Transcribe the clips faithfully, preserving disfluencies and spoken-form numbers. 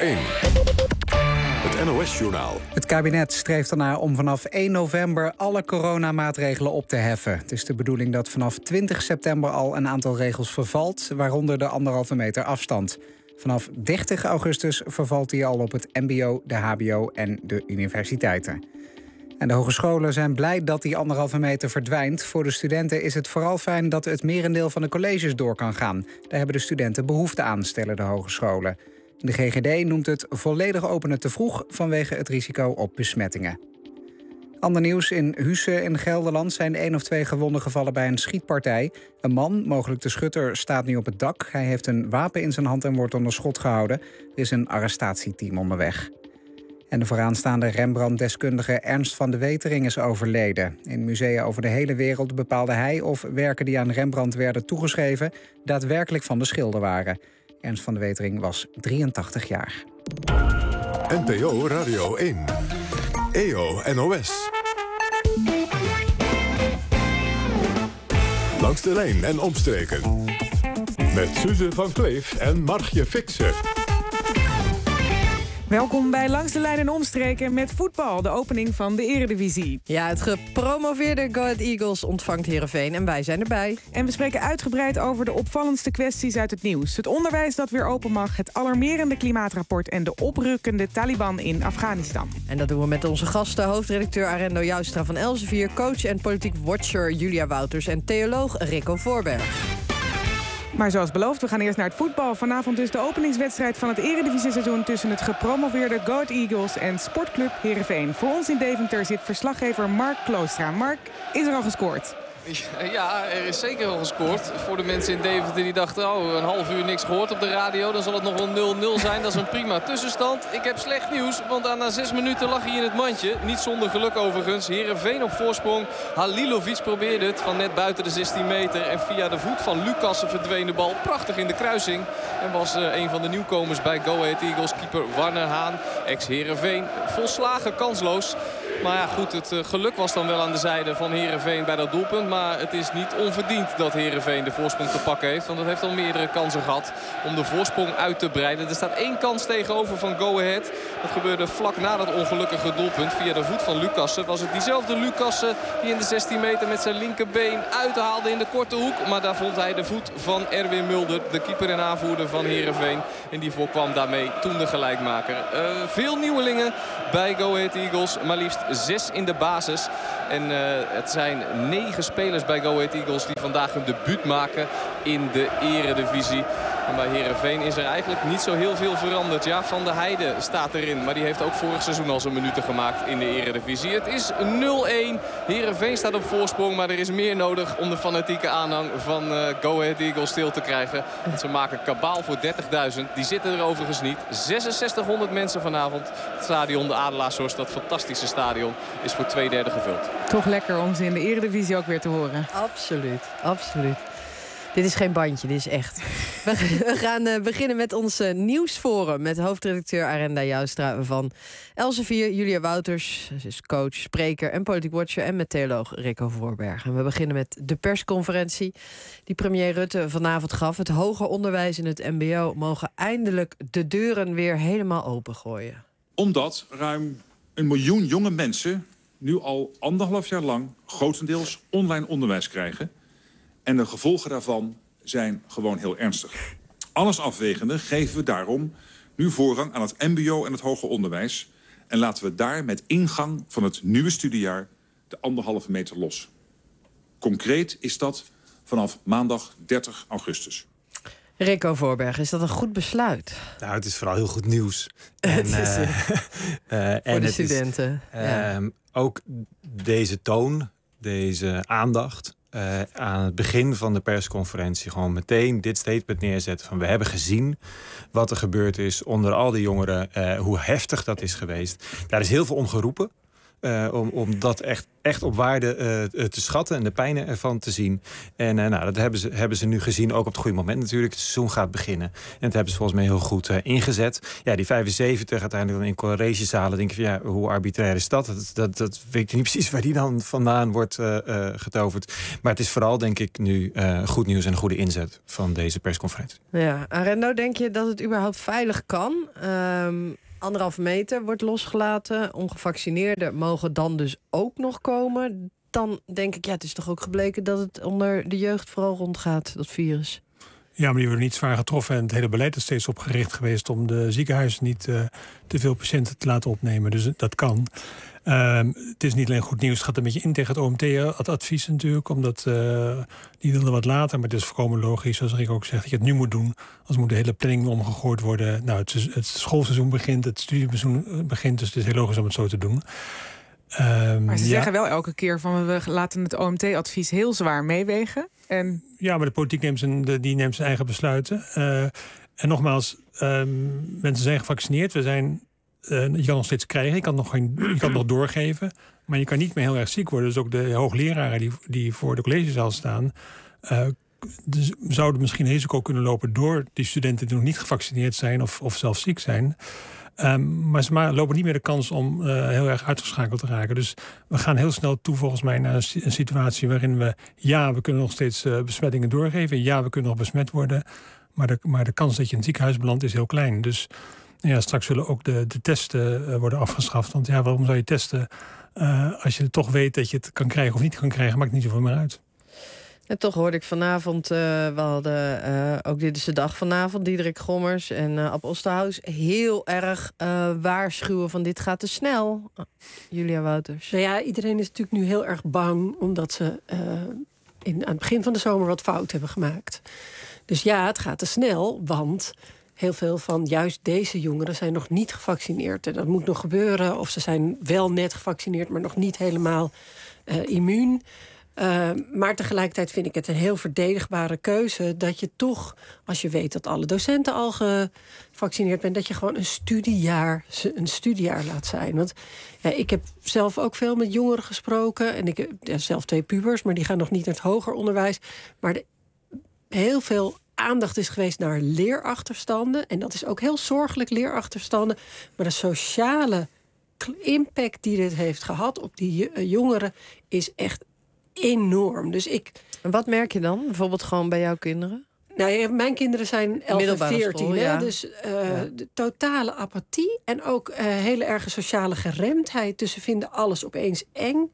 één. Het N O S-journaal. Het kabinet streeft ernaar om vanaf één november alle coronamaatregelen op te heffen. Het is de bedoeling dat vanaf twintig september al een aantal regels vervalt, waaronder de anderhalve meter afstand. Vanaf dertig augustus vervalt die al op het M B O, de H B O en de universiteiten. En de hogescholen zijn blij dat die anderhalve meter verdwijnt. Voor de studenten is het vooral fijn dat het merendeel van de colleges door kan gaan. Daar hebben de studenten behoefte aan, stellen de hogescholen. De G G D noemt het volledig openen te vroeg vanwege het risico op besmettingen. Ander nieuws: in Husse in Gelderland zijn één of twee gewonden gevallen bij een schietpartij. Een man, mogelijk de schutter, staat nu op het dak. Hij heeft een wapen in zijn hand en wordt onder schot gehouden. Er is een arrestatieteam onderweg. En de vooraanstaande Rembrandt-deskundige Ernst van de Wetering is overleden. In musea over de hele wereld bepaalde hij of werken die aan Rembrandt werden toegeschreven daadwerkelijk van de schilder waren. Ernst van de Wetering was drieëntachtig jaar. N P O Radio één. E O N O S. Langs de lijn en omstreken. Met Suze van Kleef en Margje Fixen. Welkom bij Langs de Lijn en Omstreken met voetbal, de opening van de Eredivisie. Ja, het gepromoveerde Go Ahead Eagles ontvangt Heerenveen en wij zijn erbij. En we spreken uitgebreid over de opvallendste kwesties uit het nieuws. Het onderwijs dat weer open mag, het alarmerende klimaatrapport en de oprukkende Taliban in Afghanistan. En dat doen we met onze gasten, hoofdredacteur Arendo Joustra van Elsevier, coach en politiek watcher Julia Wouters en theoloog Rico Voorberg. Maar zoals beloofd, we gaan eerst naar het voetbal. Vanavond dus de openingswedstrijd van het Eredivisie-seizoen tussen het gepromoveerde Go Ahead Eagles en Sportclub Heerenveen. Voor ons in Deventer zit verslaggever Mark Kloostra. Mark, is er al gescoord? Ja, er is zeker al gescoord. Voor de mensen in Deventer die dachten, oh, een half uur niks gehoord op de radio. Dan zal het nog wel nul nul zijn. Dat is een prima tussenstand. Ik heb slecht nieuws, want na zes minuten lag hij in het mandje. Niet zonder geluk overigens. Heerenveen op voorsprong. Halilovic probeerde het van net buiten de zestien meter. En via de voet van Lucassen verdween de bal prachtig in de kruising. En was uh, een van de nieuwkomers bij Go Ahead Eagles. Keeper Warner Haan, ex-Heerenveen. Volslagen kansloos. Maar ja, goed, het uh, geluk was dan wel aan de zijde van Heerenveen bij dat doelpunt. Maar het is niet onverdiend dat Heerenveen de voorsprong te pakken heeft. Want het heeft al meerdere kansen gehad om de voorsprong uit te breiden. Er staat één kans tegenover van Go Ahead. Dat gebeurde vlak na dat ongelukkige doelpunt via de voet van Lucassen. Was het diezelfde Lucassen die in de zestien meter met zijn linkerbeen uithaalde in de korte hoek. Maar daar vond hij de voet van Erwin Mulder, de keeper en aanvoerder van Heerenveen. En die voorkwam daarmee toen de gelijkmaker. Uh, veel nieuwelingen bij Go Ahead Eagles. Maar liefst zes in de basis. En uh, het zijn negen spelers bij Go Ahead Eagles die vandaag hun debuut maken in de Eredivisie. En bij Heerenveen is er eigenlijk niet zo heel veel veranderd. Ja, Van der Heijden staat erin. Maar die heeft ook vorig seizoen al zijn minuten gemaakt in de Eredivisie. Het is nul één. Heerenveen staat op voorsprong. Maar er is meer nodig om de fanatieke aanhang van uh, Go Ahead Eagles stil te krijgen. Want ze maken kabaal voor dertigduizend. Die zitten er overigens niet. zesenzestighonderd mensen vanavond. Het stadion, de Adelaarshorst, dat fantastische stadion, is voor twee derde gevuld. Toch lekker om ze in de Eredivisie ook weer te horen. Absoluut, absoluut. Dit is geen bandje, dit is echt. We gaan uh, beginnen met ons uh, nieuwsforum met hoofdredacteur Arendo Joustra van Elsevier, Julia Wouters, ze is coach, spreker en politiek watcher, en met theoloog Rico Voorberg. En we beginnen met de persconferentie die premier Rutte vanavond gaf. Het hoger onderwijs in het M B O mogen eindelijk de deuren weer helemaal opengooien. Omdat ruim een miljoen jonge mensen nu al anderhalf jaar lang grotendeels online onderwijs krijgen. En de gevolgen daarvan zijn gewoon heel ernstig. Alles afwegende geven we daarom nu voorrang aan het M B O en het hoger onderwijs. En laten we daar met ingang van het nieuwe studiejaar de anderhalve meter los. Concreet is dat vanaf maandag dertig augustus. Rico Voorberg, is dat een goed besluit? Nou, het is vooral heel goed nieuws. Het en, is, uh, uh, voor en de het studenten. Is, uh, ja. Ook deze toon, deze aandacht Uh, aan het begin van de persconferentie gewoon meteen dit statement neerzetten van we hebben gezien wat er gebeurd is onder al die jongeren, uh, hoe heftig dat is geweest. Daar is heel veel om geroepen. Uh, om, om dat echt, echt op waarde uh, te schatten en de pijnen ervan te zien. En uh, nou, dat hebben ze, hebben ze nu gezien, ook op het goede moment natuurlijk. Het seizoen gaat beginnen. En dat hebben ze volgens mij heel goed uh, ingezet. Ja, die vijfenzeventig uiteindelijk dan in collegezalen. Denk je van, ja, hoe arbitrair is dat? Dat, dat, dat weet je niet precies waar die dan vandaan wordt uh, uh, getoverd. Maar het is vooral, denk ik, nu uh, goed nieuws en een goede inzet van deze persconferentie. Ja, Arendo, denk je dat het überhaupt veilig kan? Um, anderhalve meter wordt losgelaten. Ongevaccineerden mogen dan dus ook nog komen. Dan denk ik, ja, het is toch ook gebleken dat het onder de jeugd vooral rondgaat, dat virus. Ja, maar die worden niet zwaar getroffen. En het hele beleid is steeds opgericht geweest om de ziekenhuizen niet uh, te veel patiënten te laten opnemen. Dus dat kan. Uh, het is niet alleen goed nieuws. Het gaat een beetje in tegen het O M T-advies natuurlijk. Omdat uh, die wilden wat later. Maar het is volkomen logisch, zoals Rick ook zegt, dat je het nu moet doen. Anders moet de hele planning omgegooid worden. Nou, het, het schoolseizoen begint, het studieseizoen begint. Dus het is heel logisch om het zo te doen. Um, maar ze ja. zeggen wel elke keer van we laten het O M T-advies heel zwaar meewegen. En... Ja, maar de politiek neemt zijn, die neemt zijn eigen besluiten. Uh, en nogmaals, um, mensen zijn gevaccineerd. We zijn, uh, je kan nog steeds krijgen, je kan nog, geen, je kan nog doorgeven. Maar je kan niet meer heel erg ziek worden. Dus ook de hoogleraren die, die voor de collegezaal staan... Uh, dus zouden misschien risico kunnen lopen door die studenten die nog niet gevaccineerd zijn of, of zelfs ziek zijn. Um, maar ze lopen niet meer de kans om uh, heel erg uitgeschakeld te raken. Dus we gaan heel snel toe volgens mij naar een, een situatie waarin we... ja, we kunnen nog steeds uh, besmettingen doorgeven. Ja, we kunnen nog besmet worden. Maar de, maar de kans dat je in het ziekenhuis belandt is heel klein. Dus ja, straks zullen ook de, de testen uh, worden afgeschaft. Want ja, waarom zou je testen uh, als je toch weet dat je het kan krijgen of niet kan krijgen? Maakt niet zoveel meer uit. En toch hoorde ik vanavond, uh, we hadden uh, ook Dit is de Dag vanavond, Diederik Gommers en uh, Ab Osterhaus heel erg uh, waarschuwen van dit gaat te snel. Uh, Julia Wouters. Nou ja, iedereen is natuurlijk nu heel erg bang omdat ze uh, in, aan het begin van de zomer wat fout hebben gemaakt. Dus ja, het gaat te snel, want heel veel van juist deze jongeren zijn nog niet gevaccineerd. En dat moet nog gebeuren, of ze zijn wel net gevaccineerd, maar nog niet helemaal uh, immuun. Uh, maar tegelijkertijd vind ik het een heel verdedigbare keuze dat je toch, als je weet dat alle docenten al gevaccineerd zijn, dat je gewoon een studiejaar, een studiejaar laat zijn. Want ja, ik heb zelf ook veel met jongeren gesproken en ik heb ja, zelf twee pubers, maar die gaan nog niet naar het hoger onderwijs. Maar de, heel veel aandacht is geweest naar leerachterstanden en dat is ook heel zorgelijk, leerachterstanden. Maar de sociale impact die dit heeft gehad op die jongeren is echt enorm. Dus ik... En wat merk je dan? Bijvoorbeeld gewoon bij jouw kinderen? Nou, mijn kinderen zijn elf en veertien. School, ja. Dus uh, ja. de totale apathie en ook uh, hele erge sociale geremdheid. Dus ze vinden alles opeens eng.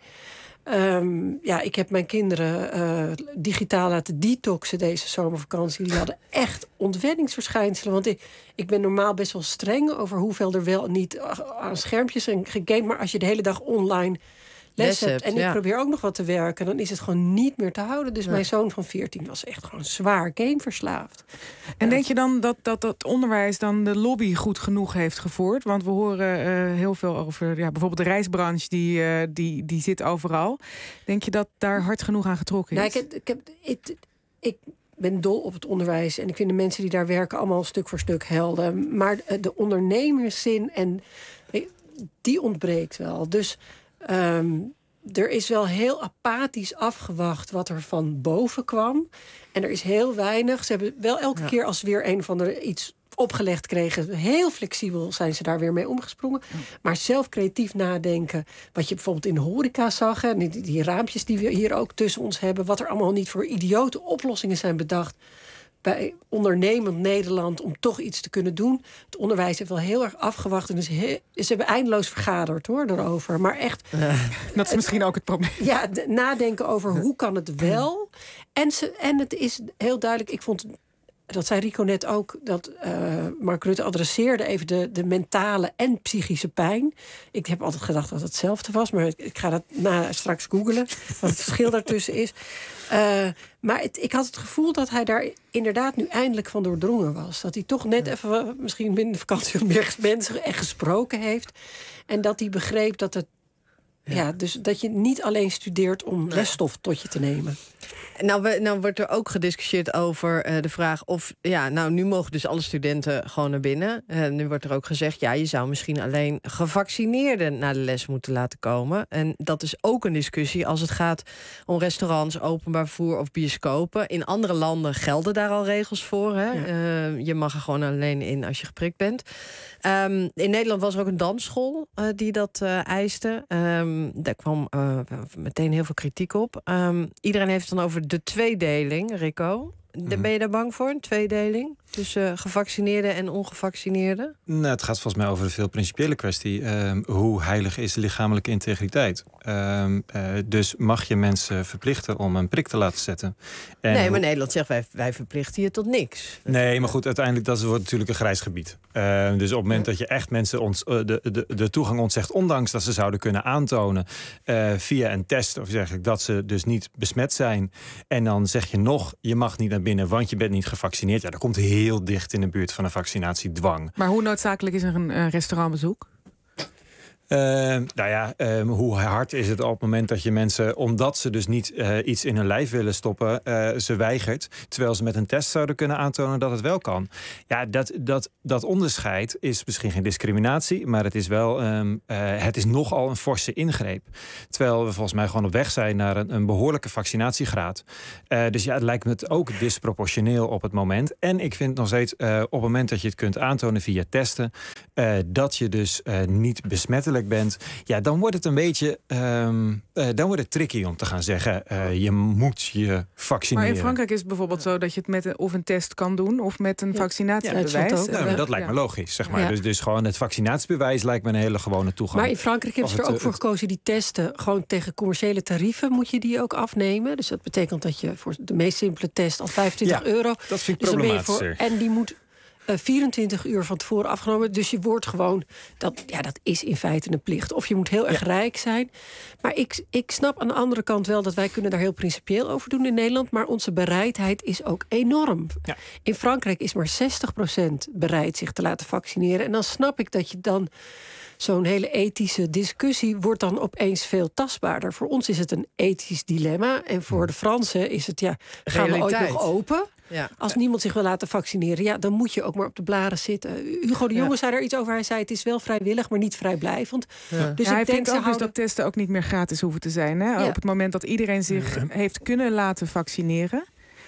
Um, ja, ik heb mijn kinderen uh, digitaal laten detoxen deze zomervakantie. Die hadden echt ontwenningsverschijnselen. Want ik, ik ben normaal best wel streng over hoeveel er wel niet aan schermpjes en gegamed. Maar als je de hele dag online les hebt en ik ja. probeer ook nog wat te werken, dan is het gewoon niet meer te houden. Dus ja. mijn zoon van veertien was echt gewoon zwaar gameverslaafd. En ja. denk je dan dat, dat dat onderwijs dan de lobby goed genoeg heeft gevoerd? Want we horen uh, heel veel over ja, bijvoorbeeld de reisbranche, die, uh, die, die zit overal. Denk je dat daar hard genoeg aan getrokken is? Nou, ik, heb, ik, heb, ik, ik ben dol op het onderwijs en ik vind de mensen die daar werken allemaal stuk voor stuk helden. Maar de ondernemerszin, en die ontbreekt wel. Dus Um, er is wel heel apathisch afgewacht wat er van boven kwam. En er is heel weinig. Ze hebben wel elke ja. keer als weer een of andere iets opgelegd kregen, heel flexibel zijn ze daar weer mee omgesprongen. Ja. Maar zelf creatief nadenken, wat je bijvoorbeeld in de horeca zag, hè, die, die raampjes die we hier ook tussen ons hebben, wat er allemaal niet voor idiote oplossingen zijn bedacht bij ondernemend Nederland om toch iets te kunnen doen. Het onderwijs heeft wel heel erg afgewacht en dus he- ze hebben eindeloos vergaderd hoor, daarover. Maar echt... Ja, dat is misschien ook het probleem. Ja, de, nadenken over hoe kan het wel. En, ze, en het is heel duidelijk, ik vond, dat zei Rico net ook, dat uh, Mark Rutte adresseerde even de, de mentale en psychische pijn. Ik heb altijd gedacht dat het hetzelfde was, maar ik ga dat na, straks googlen, wat het verschil daartussen is. Uh, maar het, ik had het gevoel dat hij daar inderdaad nu eindelijk van doordrongen was. Dat hij toch net ja. even, misschien binnen de vakantie, meer mensen echt gesproken heeft. En dat hij begreep dat het Ja. ja, dus dat je niet alleen studeert om nee. lesstof tot je te nemen. Nou, we, nou wordt er ook gediscussieerd over uh, de vraag of... ja, nou, nu mogen dus alle studenten gewoon naar binnen. Uh, nu wordt er ook gezegd, ja, je zou misschien alleen gevaccineerden naar de les moeten laten komen. En dat is ook een discussie als het gaat om restaurants, openbaar vervoer of bioscopen. In andere landen gelden daar al regels voor. Hè? Ja. Uh, je mag er gewoon alleen in als je geprikt bent. Um, in Nederland was er ook een dansschool uh, die dat uh, eiste. Um, daar kwam uh, meteen heel veel kritiek op. Um, iedereen heeft het dan over de tweedeling, Rico. Mm. Ben je daar bang voor, een tweedeling? Tussen uh, gevaccineerden en ongevaccineerden? Nou, het gaat volgens mij over een veel principiële kwestie. Uh, hoe heilig is lichamelijke integriteit? Uh, uh, dus mag je mensen verplichten om een prik te laten zetten? En nee, maar Nederland zegt, wij, wij verplichten je tot niks. Nee, maar goed, uiteindelijk dat wordt natuurlijk een grijs gebied. Uh, dus op het moment dat je echt mensen ons, uh, de, de, de toegang ontzegt, ondanks dat ze zouden kunnen aantonen uh, via een test of zeg ik dat ze dus niet besmet zijn. En dan zeg je nog, je mag niet naar binnen, want je bent niet gevaccineerd. Ja, dat komt heel dicht in de buurt van een vaccinatiedwang. Maar hoe noodzakelijk is er een uh, restaurantbezoek? Uh, nou ja, uh, hoe hard is het op het moment dat je mensen, omdat ze dus niet uh, iets in hun lijf willen stoppen, uh, ze weigert, terwijl ze met een test zouden kunnen aantonen dat het wel kan. Ja, dat, dat, dat onderscheid is misschien geen discriminatie, maar het is wel, um, uh, het is nogal een forse ingreep. Terwijl we volgens mij gewoon op weg zijn naar een, een behoorlijke vaccinatiegraad. Uh, dus ja, het lijkt me het ook disproportioneel op het moment. En ik vind nog steeds, uh, op het moment dat je het kunt aantonen via testen, uh, dat je dus uh, niet besmettelijk bent, ja, dan wordt het een beetje, um, uh, dan wordt het tricky om te gaan zeggen, uh, je moet je vaccineren. Maar in Frankrijk is het bijvoorbeeld zo dat je het met een, of een test kan doen of met een vaccinatiebewijs. Ja, dat, nou, dat lijkt me logisch, zeg maar. Ja. Dus, dus gewoon het vaccinatiebewijs lijkt me een hele gewone toegang. Maar in Frankrijk hebben ze er ook voor gekozen, die testen gewoon tegen commerciële tarieven moet je die ook afnemen. Dus dat betekent dat je voor de meest simpele test al vijfentwintig ja, euro. Dat vind ik dus problematischer. En die moet vierentwintig uur van tevoren afgenomen. Dus je wordt gewoon, dat, ja, dat is in feite een plicht. Of je moet heel erg ja. rijk zijn. Maar ik, ik snap aan de andere kant wel dat wij kunnen daar heel principieel over doen in Nederland. Maar onze bereidheid is ook enorm. Ja. In Frankrijk is maar zestig procent bereid zich te laten vaccineren. En dan snap ik dat je dan zo'n hele ethische discussie wordt dan opeens veel tastbaarder. Voor ons is het een ethisch dilemma. En voor de Fransen is het, ja, gaan Realiteit. we ooit nog open? Ja. Als niemand zich wil laten vaccineren, ja, dan moet je ook maar op de blaren zitten. Hugo de Jonge ja. zei er iets over. Hij zei, het is wel vrijwillig, maar niet vrijblijvend. Ja. Dus ja, ik hij denk ook houden... dus dat testen ook niet meer gratis hoeven te zijn. Hè? Ja. Op het moment dat iedereen zich ja. heeft kunnen laten vaccineren.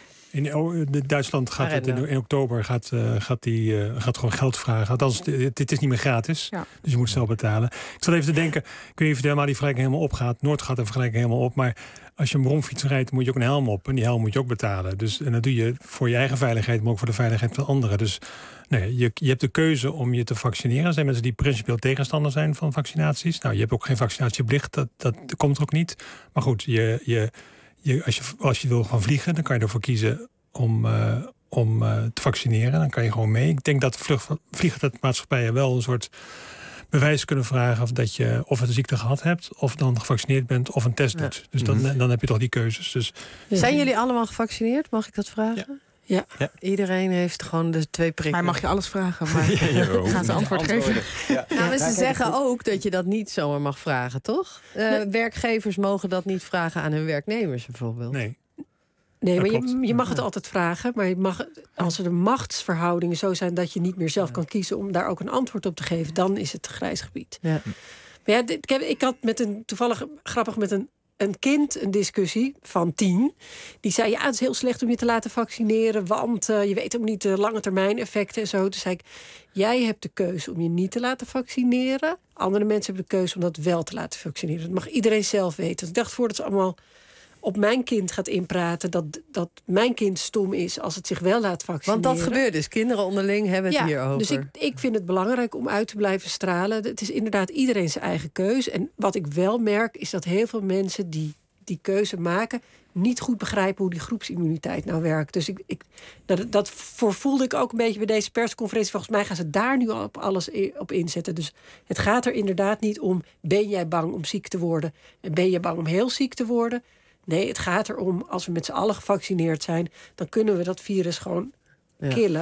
In oh, Duitsland gaat het in, in oktober gaat, uh, gaat, die, uh, gaat gewoon geld vragen. Althans, dit, dit is niet meer gratis. Ja. Dus je moet zelf betalen. Ik zat even te denken, ik weet niet of helemaal die vergelijking helemaal opgaat. Noord gaat de vergelijking helemaal op. Maar als je een bromfiets rijdt, moet je ook een helm op. En die helm moet je ook betalen. Dus en dat doe je voor je eigen veiligheid, maar ook voor de veiligheid van anderen. Dus nee, je, je hebt de keuze om je te vaccineren. Er zijn mensen die principieel tegenstander zijn van vaccinaties. Nou, je hebt ook geen vaccinatieplicht. Dat, dat, dat komt er ook niet. Maar goed, je... je Je, als, je, als je wil gaan vliegen, dan kan je ervoor kiezen om, uh, om uh, te vaccineren. Dan kan je gewoon mee. Ik denk dat vliegtuigmaatschappijen wel een soort bewijs kunnen vragen of dat je of een ziekte gehad hebt, of dan gevaccineerd bent, of een test doet. Ja. Dus dan, mm-hmm. dan heb je toch die keuzes. Dus, zijn jullie allemaal gevaccineerd? Mag ik dat vragen? Ja. Ja. ja. Iedereen heeft gewoon de twee prikken. Maar mag je alles vragen? Maar ja, gaan ze antwoord geven? Ja. Nou, maar ze zeggen ook dat je dat niet zomaar mag vragen, toch? Uh, nee. Werkgevers mogen dat niet vragen aan hun werknemers bijvoorbeeld. Nee. Nee, maar je, je mag het altijd vragen. Maar je mag, als er de machtsverhoudingen zo zijn dat je niet meer zelf kan kiezen om daar ook een antwoord op te geven, dan is het grijs gebied. Ja. Maar ja, ik, heb, ik had met een toevallig grappig met een een kind een discussie van tien. Die zei, ja, het is heel slecht om je te laten vaccineren, want uh, je weet ook niet de lange termijn effecten en zo. Toen zei ik, jij hebt de keuze om je niet te laten vaccineren. Andere mensen hebben de keuze om dat wel te laten vaccineren. Dat mag iedereen zelf weten. Dus ik dacht, voordat ze allemaal op mijn kind gaat inpraten, dat, dat mijn kind stom is als het zich wel laat vaccineren. Want dat gebeurt dus. Kinderen onderling hebben het ja, hierover. Dus ik, ik vind het belangrijk om uit te blijven stralen. Het is inderdaad iedereen zijn eigen keuze. En wat ik wel merk, is dat heel veel mensen die die keuze maken niet goed begrijpen hoe die groepsimmuniteit nou werkt. Dus ik, ik, dat, dat voelde ik ook een beetje bij deze persconferentie. Volgens mij gaan ze daar nu al op alles op inzetten. Dus het gaat er inderdaad niet om, ben jij bang om ziek te worden? En ben je bang om heel ziek te worden? Nee, het gaat erom, als we met z'n allen gevaccineerd zijn, dan kunnen we dat virus gewoon ja. killen.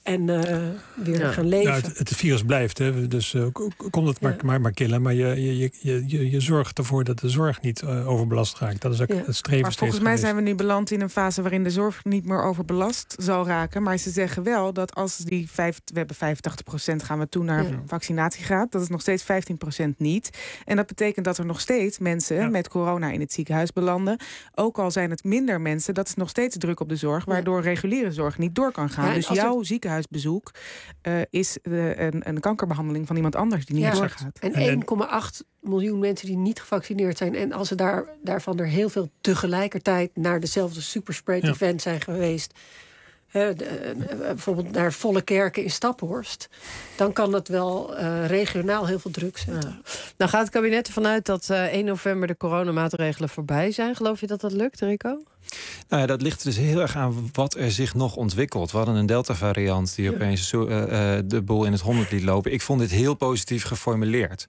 en uh, weer ja. gaan leven. Ja, het, het virus blijft, hè. Dus uh, kom het maar, ja. maar, maar killen. Maar je, je, je, je, je zorgt ervoor dat de zorg niet uh, overbelast raakt. Dat is ook ja. het streven. Maar volgens mij geweest. zijn we nu beland in een fase waarin de zorg niet meer overbelast zal raken. Maar ze zeggen wel dat als die vijf, we hebben vijfentachtig procent gaan we toe naar ja. vaccinatiegraad. Dat is nog steeds vijftien procent niet. En dat betekent dat er nog steeds mensen ja. met corona in het ziekenhuis belanden. Ook al zijn het minder mensen, dat is nog steeds druk op de zorg, waardoor ja. reguliere zorg niet door kan gaan. Ja, dus jouw er... ziekenhuisbezoek uh, is uh, een, een kankerbehandeling van iemand anders die niet ja, doorgaat. En één komma acht miljoen mensen die niet gevaccineerd zijn. En als er daar, daarvan er heel veel tegelijkertijd naar dezelfde superspread ja. event zijn geweest. Uh, de, uh, bijvoorbeeld naar Volle Kerken in Staphorst, dan kan dat wel uh, regionaal heel veel druk zetten. Ja. Nou gaat het kabinet ervan uit dat uh, één november de coronamaatregelen voorbij zijn. Geloof je dat dat lukt, Rico? Nou ja, dat ligt dus heel erg aan wat er zich nog ontwikkelt. We hadden een Delta-variant die opeens zo, uh, uh, de boel in het honderd liet lopen. Ik vond dit heel positief geformuleerd.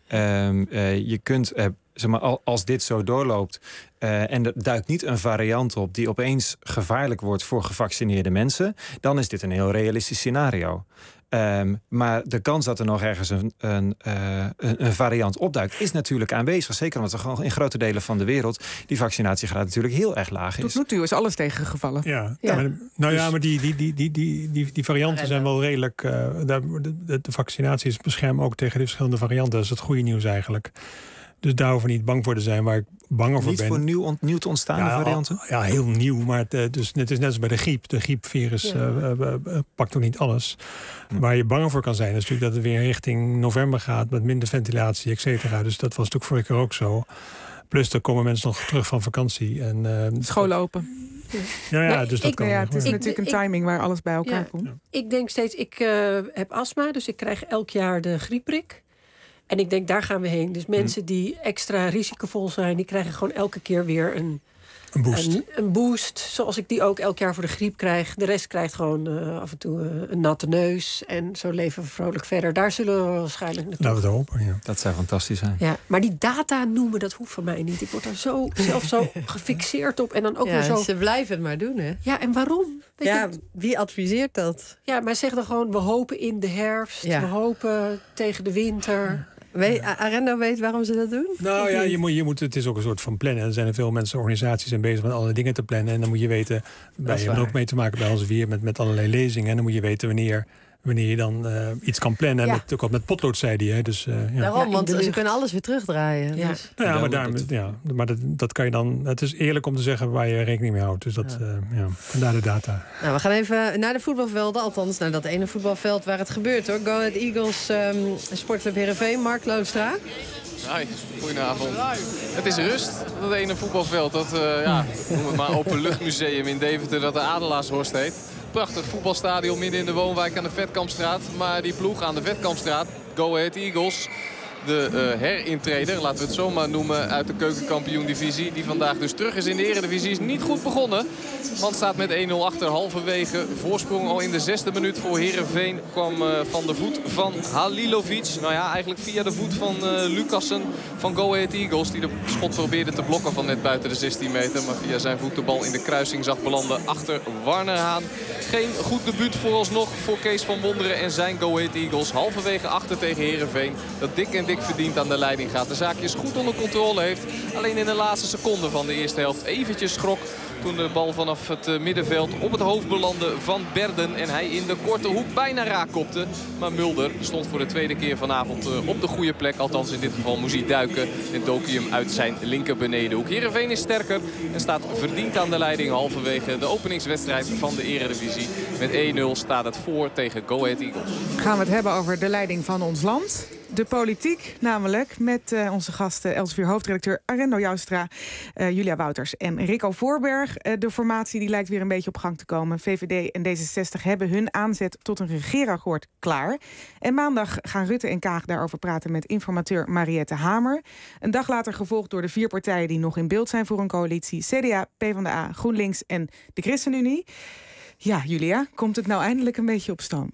Um, uh, je kunt, uh, zeg maar, als dit zo doorloopt uh, en er duikt niet een variant op die opeens gevaarlijk wordt voor gevaccineerde mensen, dan is dit een heel realistisch scenario. Um, maar de kans dat er nog ergens een, een, uh, een variant opduikt is natuurlijk aanwezig. Zeker omdat er gewoon in grote delen van de wereld die vaccinatiegraad natuurlijk heel erg laag is. Tot nu toe is alles tegengevallen. Ja, ja. Maar, nou ja, maar die, die, die, die, die, die, die varianten zijn wel redelijk. Uh, de, de, de vaccinatie is beschermd ook tegen de verschillende varianten. Dat is het goede nieuws eigenlijk. Dus daar hoeven we niet bang voor te zijn. Waar ik banger voor niet ben. Niet voor nieuw, ont, nieuw te ontstaande ja, varianten? Ja, heel nieuw. Maar het, uh, dus, het is net als bij de griep. De griepvirus ja. uh, uh, uh, pakt ook niet alles. Hm. Waar je banger voor kan zijn, is natuurlijk dat het weer richting november gaat. Met minder ventilatie, et cetera. Dus dat was natuurlijk vorige keer ook zo. Plus, er komen mensen nog terug van vakantie. En, uh, scholen open. Ja, ja, nee, dus dat ik, kan. Ja, het is ik, natuurlijk ik, een timing waar alles bij elkaar ja, komt. Ja. Ik denk steeds, ik uh, heb astma, dus ik krijg elk jaar de griepprik. En ik denk, daar gaan we heen. Dus mensen die extra risicovol zijn, die krijgen gewoon elke keer weer een, een, boost. een, een boost. Zoals ik die ook elk jaar voor de griep krijg. De rest krijgt gewoon uh, af en toe uh, een natte neus. En zo leven we vrolijk verder. Daar zullen we waarschijnlijk naartoe. Laten we het hopen, ja. Dat zou fantastisch zijn. Ja, maar die data noemen, dat hoeft van mij niet. Ik word daar zo, zelf zo gefixeerd op. En dan ook ja, weer zo. Ze blijven het maar doen, hè? Ja, en waarom? Weet ja, je? Wie adviseert dat? Ja, maar zeg dan gewoon, we hopen in de herfst. Ja. We hopen tegen de winter. Weet, Arendo weet waarom ze dat doen? Nou ja, je moet, je moet, het is ook een soort van plannen. Er zijn er veel mensen, organisaties zijn bezig met allerlei dingen te plannen. En dan moet je weten, wij hebben ook mee te maken bij ons vier met, met allerlei lezingen. En dan moet je weten wanneer, wanneer je dan uh, iets kan plannen. Ja. Met, ook al met potlood zei die. Hè, dus, uh, ja. Daarom, want ze kunnen alles weer terugdraaien. Ja, dus. nou ja, maar, daar, ja, maar dat, dat kan je dan. Het is eerlijk om te zeggen waar je rekening mee houdt. Dus dat, ja. Uh, ja, vandaar de data. Nou, we gaan even naar de voetbalvelden. Althans, naar dat ene voetbalveld waar het gebeurt, hoor. Go Ahead Eagles, um, Sportclub Heerenveen. Mark Loostra. Hoi, goedenavond. Het is rust, dat ene voetbalveld. Dat, uh, ja, noem het maar openluchtmuseum in Deventer, dat de Adelaarshorst heet. Prachtig voetbalstadion midden in de woonwijk aan de Vetkampstraat. Maar die ploeg aan de Vetkampstraat, Go Ahead Eagles, de uh, herintreder, laten we het zo maar noemen, uit de keukenkampioen-divisie, die vandaag dus terug is in de eredivisie, is niet goed begonnen. Want staat met één nul achter, halverwege. Voorsprong al in de zesde minuut voor Heerenveen kwam uh, van de voet van Halilovic. Nou ja, eigenlijk via de voet van uh, Lucassen van Go Ahead Eagles, die de schot probeerde te blokken van net buiten de zestien meter. Maar via zijn voet de bal in de kruising zag belanden achter Warnerhaan. Geen goed debuut vooralsnog voor Kees van Wonderen en zijn Go Ahead Eagles. Halverwege achter tegen Heerenveen, dat dik en dik verdiend aan de leiding gaat. De zaakjes goed onder controle heeft. Alleen in de laatste seconde van de eerste helft eventjes schrok toen de bal vanaf het middenveld op het hoofd belandde van Berden. En hij in de korte hoek bijna raakkopte. Maar Mulder stond voor de tweede keer vanavond op de goede plek. Althans in dit geval moest hij duiken. En dook hij hem uit zijn linker benedenhoek. Heerenveen is sterker en staat verdiend aan de leiding halverwege de openingswedstrijd van de Eredivisie. Met één nul staat het voor tegen Go Ahead Eagles. Gaan we het hebben over de leiding van ons land. De politiek namelijk, met uh, onze gasten Elsevier hoofdredacteur Arendo Joustra, uh, Julia Wouters en Rico Voorberg. Uh, de formatie die lijkt weer een beetje op gang te komen. V V D en D zesenzestig hebben hun aanzet tot een regeerakkoord klaar. En maandag gaan Rutte en Kaag daarover praten met informateur Mariette Hamer. Een dag later gevolgd door de vier partijen die nog in beeld zijn voor een coalitie. C D A, PvdA, GroenLinks en de ChristenUnie. Ja, Julia, komt het nou eindelijk een beetje op stoom?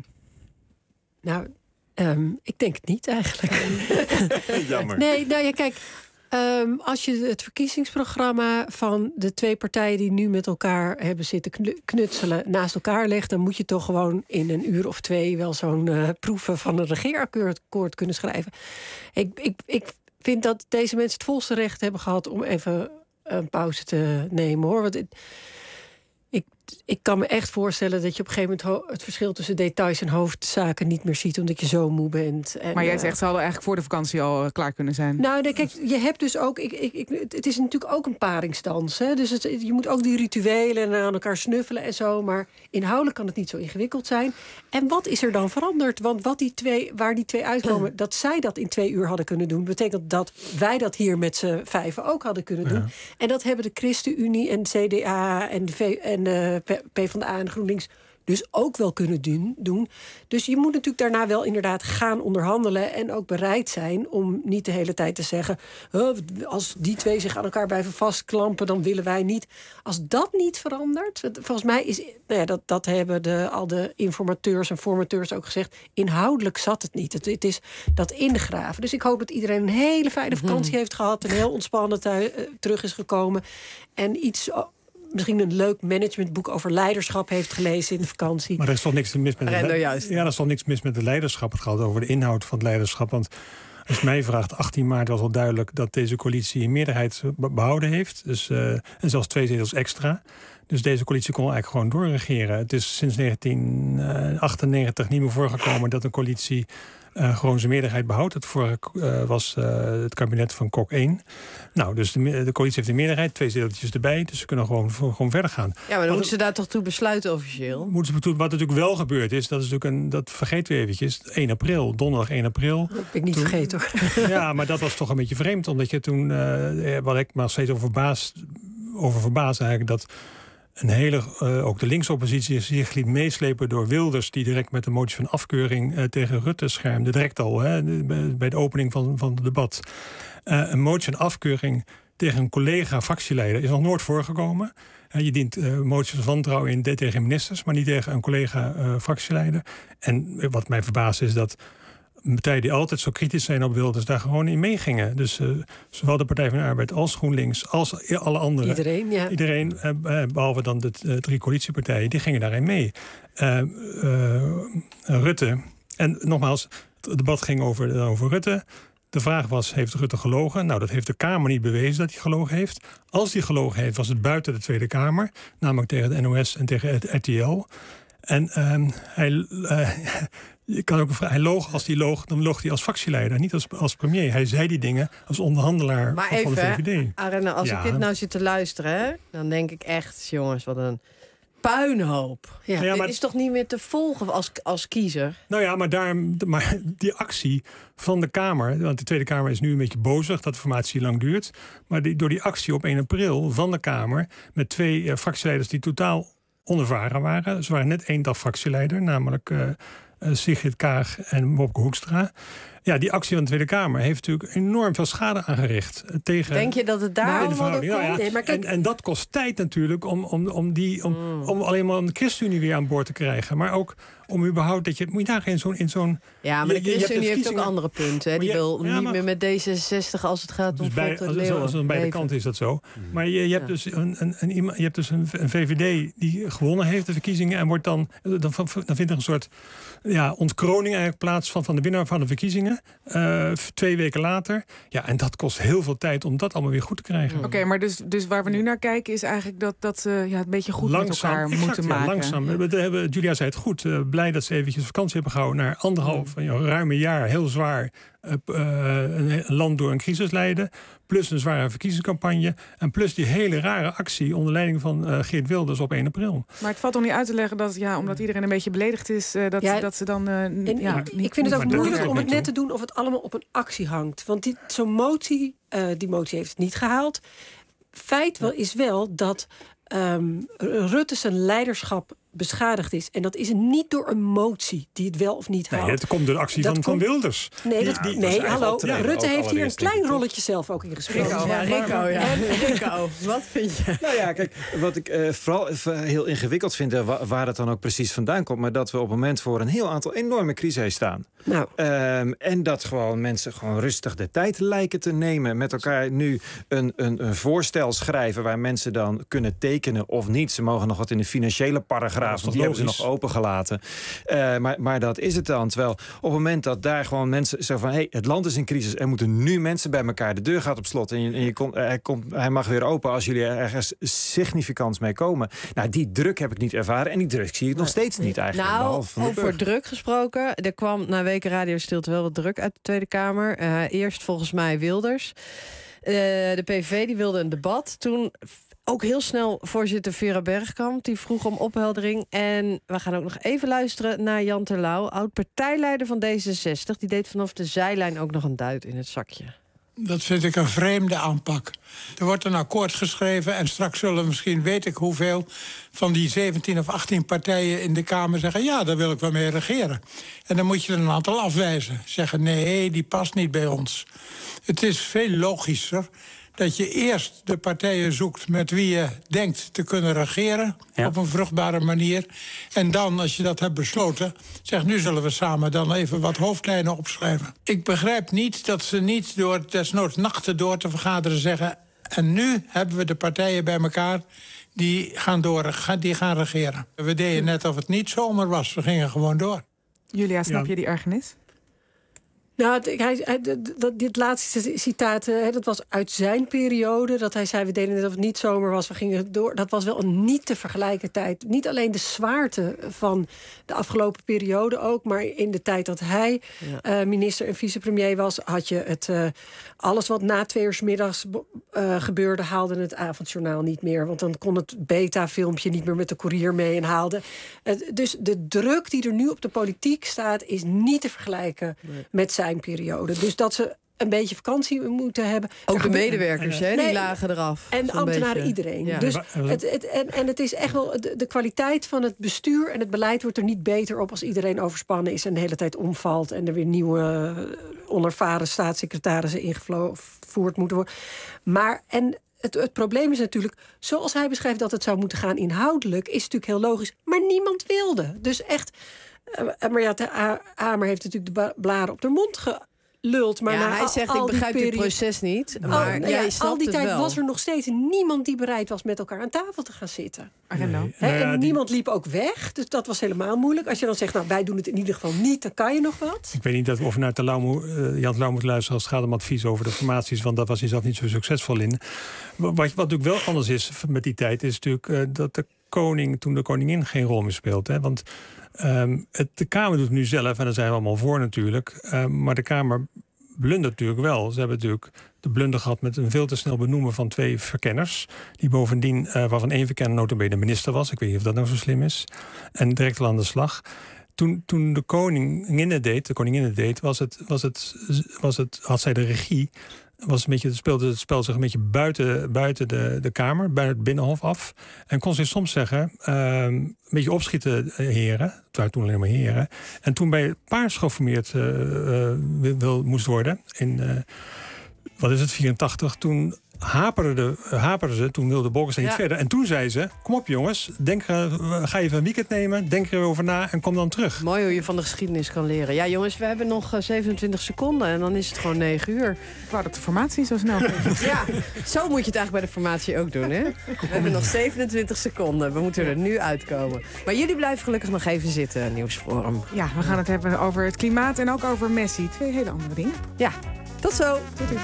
Nou... Um, ik denk het niet eigenlijk. Jammer. Nee, nou ja, kijk, Um, als je het verkiezingsprogramma van de twee partijen die nu met elkaar hebben zitten knutselen naast elkaar legt, dan moet je toch gewoon in een uur of twee wel zo'n uh, proeven van een regeerakkoord kunnen schrijven. Ik, ik, ik vind dat deze mensen het volste recht hebben gehad om even een pauze te nemen, hoor. Want het, ik, ik kan me echt voorstellen dat je op een gegeven moment ho- het verschil tussen details en hoofdzaken niet meer ziet, omdat je zo moe bent. En, maar jij uh, zegt, ze hadden eigenlijk voor de vakantie al uh, klaar kunnen zijn. Nou, nee, kijk, je hebt dus ook... Ik, ik, ik, het is natuurlijk ook een paringsdans. Hè? Dus het, je moet ook die rituelen en aan elkaar snuffelen en zo. Maar inhoudelijk kan het niet zo ingewikkeld zijn. En wat is er dan veranderd? Want wat die twee, waar die twee uitkomen, dat zij dat in twee uur hadden kunnen doen, betekent dat wij dat hier met z'n vijven ook hadden kunnen doen. Ja. En dat hebben de ChristenUnie en C D A en de, v, en de PvdA en GroenLinks dus ook wel kunnen doen. Dus je moet natuurlijk daarna wel inderdaad gaan onderhandelen en ook bereid zijn om niet de hele tijd te zeggen, oh, als die twee zich aan elkaar blijven vastklampen, dan willen wij niet. Als dat niet verandert, volgens mij is, nou ja, dat, dat hebben de, al de informateurs en formateurs ook gezegd, inhoudelijk zat het niet. Het, het is dat ingraven. Dus ik hoop dat iedereen een hele fijne vakantie heeft gehad en heel ontspannen thuis, uh, terug is gekomen en iets, misschien een leuk managementboek over leiderschap heeft gelezen in de vakantie. Maar er is toch niks mis met Rendo, juist. Ja, er is toch niks mis met het leiderschap. Het gaat over de inhoud van het leiderschap. Want als je mij vraagt, achttien maart was al duidelijk dat deze coalitie een meerderheid behouden heeft. Dus, uh, en zelfs twee zetels extra. Dus deze coalitie kon eigenlijk gewoon doorregeren. Het is sinds negentien achtennegentig niet meer voorgekomen dat een coalitie Uh, gewoon zijn meerderheid behoudt. Het vorige uh, was uh, het kabinet van Kok één. Nou, dus de, de coalitie heeft de meerderheid, twee zeteltjes erbij, dus ze kunnen gewoon, gewoon verder gaan. Ja, maar dan moeten ze daar toch toe besluiten officieel? Moeten ze toe, wat natuurlijk wel gebeurd is, dat is natuurlijk een, dat vergeten we eventjes, één april, donderdag één april. Dat heb ik niet toen, vergeten hoor. Ja, maar dat was toch een beetje vreemd, omdat je toen, uh, wat ik maar steeds over verbaasd, over verbaasd eigenlijk, dat een hele, uh, ook de linkse oppositie zich liet meeslepen door Wilders, die direct met een motie van afkeuring uh, tegen Rutte schermde. Direct al, hè, bij de opening van, van het debat. Uh, een motie van afkeuring tegen een collega-fractieleider is nog nooit voorgekomen. Uh, je dient uh, moties van wantrouwen in tegen ministers, maar niet tegen een collega-fractieleider. Uh, en wat mij verbaast is dat partijen die altijd zo kritisch zijn op Wilders daar gewoon in meegingen. Dus uh, zowel de Partij van de Arbeid als GroenLinks als alle anderen. Iedereen, ja. Iedereen, uh, behalve dan de uh, drie coalitiepartijen, die gingen daarin mee. Uh, uh, Rutte. En nogmaals, het debat ging over, over Rutte. De vraag was, heeft Rutte gelogen? Nou, dat heeft de Kamer niet bewezen dat hij gelogen heeft. Als hij gelogen heeft, was het buiten de Tweede Kamer. Namelijk tegen de N O S en tegen R T L. En uh, hij... Uh, Je kan ook vragen, hij loog, als hij loog, dan loog hij als fractieleider, niet als, als premier. Hij zei die dingen als onderhandelaar maar van, even, van de V V D. Arena, als ja. ik dit nou zit te luisteren, hè, dan denk ik echt, jongens, wat een puinhoop. Ja, nou ja, dit maar, is toch niet meer te volgen als, als kiezer? Nou ja, maar, daar, maar die actie van de Kamer, want de Tweede Kamer is nu een beetje bozig dat de formatie lang duurt, maar die, door die actie op één april van de Kamer met twee uh, fractieleiders die totaal onervaren waren. Ze waren net één dag fractieleider, namelijk Uh, Uh, Sigrid Kaag en Wopke Hoekstra. Ja, die actie van de Tweede Kamer heeft natuurlijk enorm veel schade aangericht. Tegen Denk je dat het daar de verhouding? Nou ja, nee, maar kijk, en, en dat kost tijd natuurlijk om, om, om, die, om, mm. om alleen maar om de ChristenUnie weer aan boord te krijgen. Maar ook om überhaupt dat je... Moet je daar in zo'n... In zo'n ja, maar de ChristenUnie heeft ook andere punten. Hè. Die je, wil ja, niet maar, meer met D zesenzestig als het gaat om dus bij, als, als, als, als bij de kant is dat zo. Mm. Maar je, je hebt ja. dus, een, een, een, je hebt dus een, een V V D die gewonnen heeft de verkiezingen en wordt dan... Dan, dan vindt er een soort ja, ontkroning eigenlijk plaats van, van de winnaar van de verkiezingen. Uh, twee weken later. Ja, en dat kost heel veel tijd om dat allemaal weer goed te krijgen. Oké, okay, maar dus, dus waar we nu naar kijken is eigenlijk dat, dat ze ja, het een beetje goed langzaam, met elkaar exact, moeten ja, maken. Langzaam. Ja. We hebben, Julia zei het goed. Uh, blij dat ze eventjes vakantie hebben gehouden naar anderhalf, mm. ja, ruim een jaar, heel zwaar. Uh, uh, een land door een crisis leiden. Plus een zware verkiezingscampagne. En plus die hele rare actie onder leiding van uh, Geert Wilders op één april. Maar het valt toch niet uit te leggen dat, ja, omdat iedereen een beetje beledigd is, uh, dat, ja, dat ze dan... Uh, en, ja, ik, ik vind het ook moeilijk om het net te doen of het allemaal op een actie hangt. Want zo'n motie, uh, die motie heeft het niet gehaald. Feit wel is wel dat um, Rutte zijn leiderschap beschadigd is. En dat is niet door een motie die het wel of niet haalt. Nee, het komt door de actie dat van, komt, van Wilders. Nee, dat, die, die, nee dat hallo. ja, Rutte heeft hier een klein denk ik, rolletje zelf ook ingesproken. Rico, ja, Rico, ja. Rico, wat vind je? Nou ja, kijk, wat ik uh, vooral heel ingewikkeld vind... Uh, waar, waar het dan ook precies vandaan komt... maar dat we op het moment voor een heel aantal enorme crises staan. Nou. Um, en dat gewoon mensen gewoon rustig de tijd lijken te nemen... met elkaar nu een, een, een voorstel schrijven... waar mensen dan kunnen tekenen of niet. Ze mogen nog wat in de financiële paragraaf... want die hebben ze nog opengelaten. Uh, maar, maar dat is het dan. Terwijl op het moment dat daar gewoon mensen zeggen van... hé, hey, het land is in crisis, er moeten nu mensen bij elkaar... de deur gaat op slot en, je, en je kon, hij, komt, hij mag weer open... als jullie ergens significants mee komen. Nou, die druk heb ik niet ervaren... en die druk zie ik nog steeds niet eigenlijk. Nou, over druk gesproken... er kwam na weken radiostilte wel wat druk uit de Tweede Kamer. Uh, eerst volgens mij Wilders. Uh, de P V V die wilde een debat. Toen ook heel snel voorzitter Vera Bergkamp. Die vroeg om opheldering. En we gaan ook nog even luisteren naar Jan Terlouw... oud-partijleider van D zesenzestig. Die deed vanaf de zijlijn ook nog een duit in het zakje. Dat vind ik een vreemde aanpak. Er wordt een akkoord geschreven en straks zullen misschien, weet ik hoeveel... van die zeventien of achttien partijen in de Kamer zeggen... ja, daar wil ik wel mee regeren. En dan moet je er een aantal afwijzen. Zeggen, nee, die past niet bij ons. Het is veel logischer dat je eerst de partijen zoekt... met wie je denkt te kunnen regeren, ja. op een vruchtbare manier. En dan, als je dat hebt besloten... zeg, nu zullen we samen dan even wat hoofdlijnen opschrijven. Ik begrijp niet dat ze niet door desnoods nachten door te vergaderen zeggen... en nu hebben we de partijen bij elkaar... die gaan, door, die gaan regeren. We deden net of het niet zomer was, we gingen gewoon door. Julia, snap Ja. je die ergernis? Nou, hij, hij, dat, dit laatste citaat, hè, dat was uit zijn periode. Dat hij zei, we deden net of het niet zomer was, we gingen door. Dat was wel een niet te vergelijken tijd. Niet alleen de zwaarte van de afgelopen periode ook... maar in de tijd dat hij ja. uh, minister en vicepremier was... had je het uh, alles wat na twee uur 's middags uh, gebeurde... haalde het avondjournaal niet meer. Want dan kon het beta-filmpje niet meer met de Courier mee en haalde. Uh, dus de druk die er nu op de politiek staat... is niet te vergelijken nee. met zijn periode. Dus dat ze een beetje vakantie moeten hebben. Ook de medewerkers, hè, die nee, lagen eraf. En de ambtenaren, beetje. iedereen. Ja. Dus het, het, en, en het is echt wel... De, de kwaliteit van het bestuur en het beleid wordt er niet beter op... als iedereen overspannen is en de hele tijd omvalt... en er weer nieuwe onervaren staatssecretarissen ingevoerd moeten worden. Maar... en Het, het probleem is natuurlijk, zoals hij beschrijft dat het zou moeten gaan inhoudelijk... is natuurlijk heel logisch, maar niemand wilde. Dus echt, uh, maar ja, de Hamer heeft natuurlijk de blaren op de mond geluld. Maar ja, na hij zegt, al ik begrijp het proces niet. Oh, Maar nou jij ja, snapt al die het tijd wel. was er nog steeds niemand die bereid was met elkaar aan tafel te gaan zitten. Nee. Nee. He, Nou en ja, niemand die... liep ook weg, dus dat was helemaal moeilijk. Als je dan zegt, nou, wij doen het in ieder geval niet, dan kan je nog wat. Ik weet niet dat we of we naar Terlouw, uh, Jan Terlouw moeten luisteren... als het gaat om advies over de formaties... want daar was hij zelf niet zo succesvol in. Wat, wat natuurlijk wel anders is met die tijd... is natuurlijk uh, dat de koning, toen de koningin geen rol meer speelt. Hè? Want um, het, de Kamer doet het nu zelf, en daar zijn we allemaal voor natuurlijk... Uh, maar de Kamer blundert natuurlijk wel. Ze hebben natuurlijk de blunder gehad met een veel te snel benoemen van twee verkenners. Die bovendien, uh, waarvan één verkenner nota bene minister was. Ik weet niet of dat nou zo slim is. En direct al aan de slag. Toen, toen de koningin het deed, de koningin het deed, was het, was het, was het, had zij de regie. Was een beetje, het speelde het spel zich een beetje buiten, buiten de, de Kamer, bij het Binnenhof af. En kon ze soms zeggen, uh, een beetje opschieten, heren. Het waren toen alleen maar heren. En toen bij Paars geformeerd uh, uh, wil, moest worden, in, uh, wat is het, vierentachtig, toen haperde, haperde ze, toen wilde Bolkestein niet ja. verder. En toen zei ze, kom op jongens, denk, uh, ga even een weekend nemen, denk erover na en kom dan terug. Mooi hoe je van de geschiedenis kan leren. Ja jongens, we hebben nog uh, zevenentwintig seconden en dan is het gewoon negen uur. Ik wou dat de formatie zo snel ging. Ja, zo moet je het eigenlijk bij de formatie ook doen, hè? We hebben nog zevenentwintig seconden, we moeten er nu uitkomen. Maar jullie blijven gelukkig nog even zitten, Nieuwsforum. Ja, we gaan het hebben over het klimaat en ook over Messi. Twee hele andere dingen. Ja, tot zo. Tot u.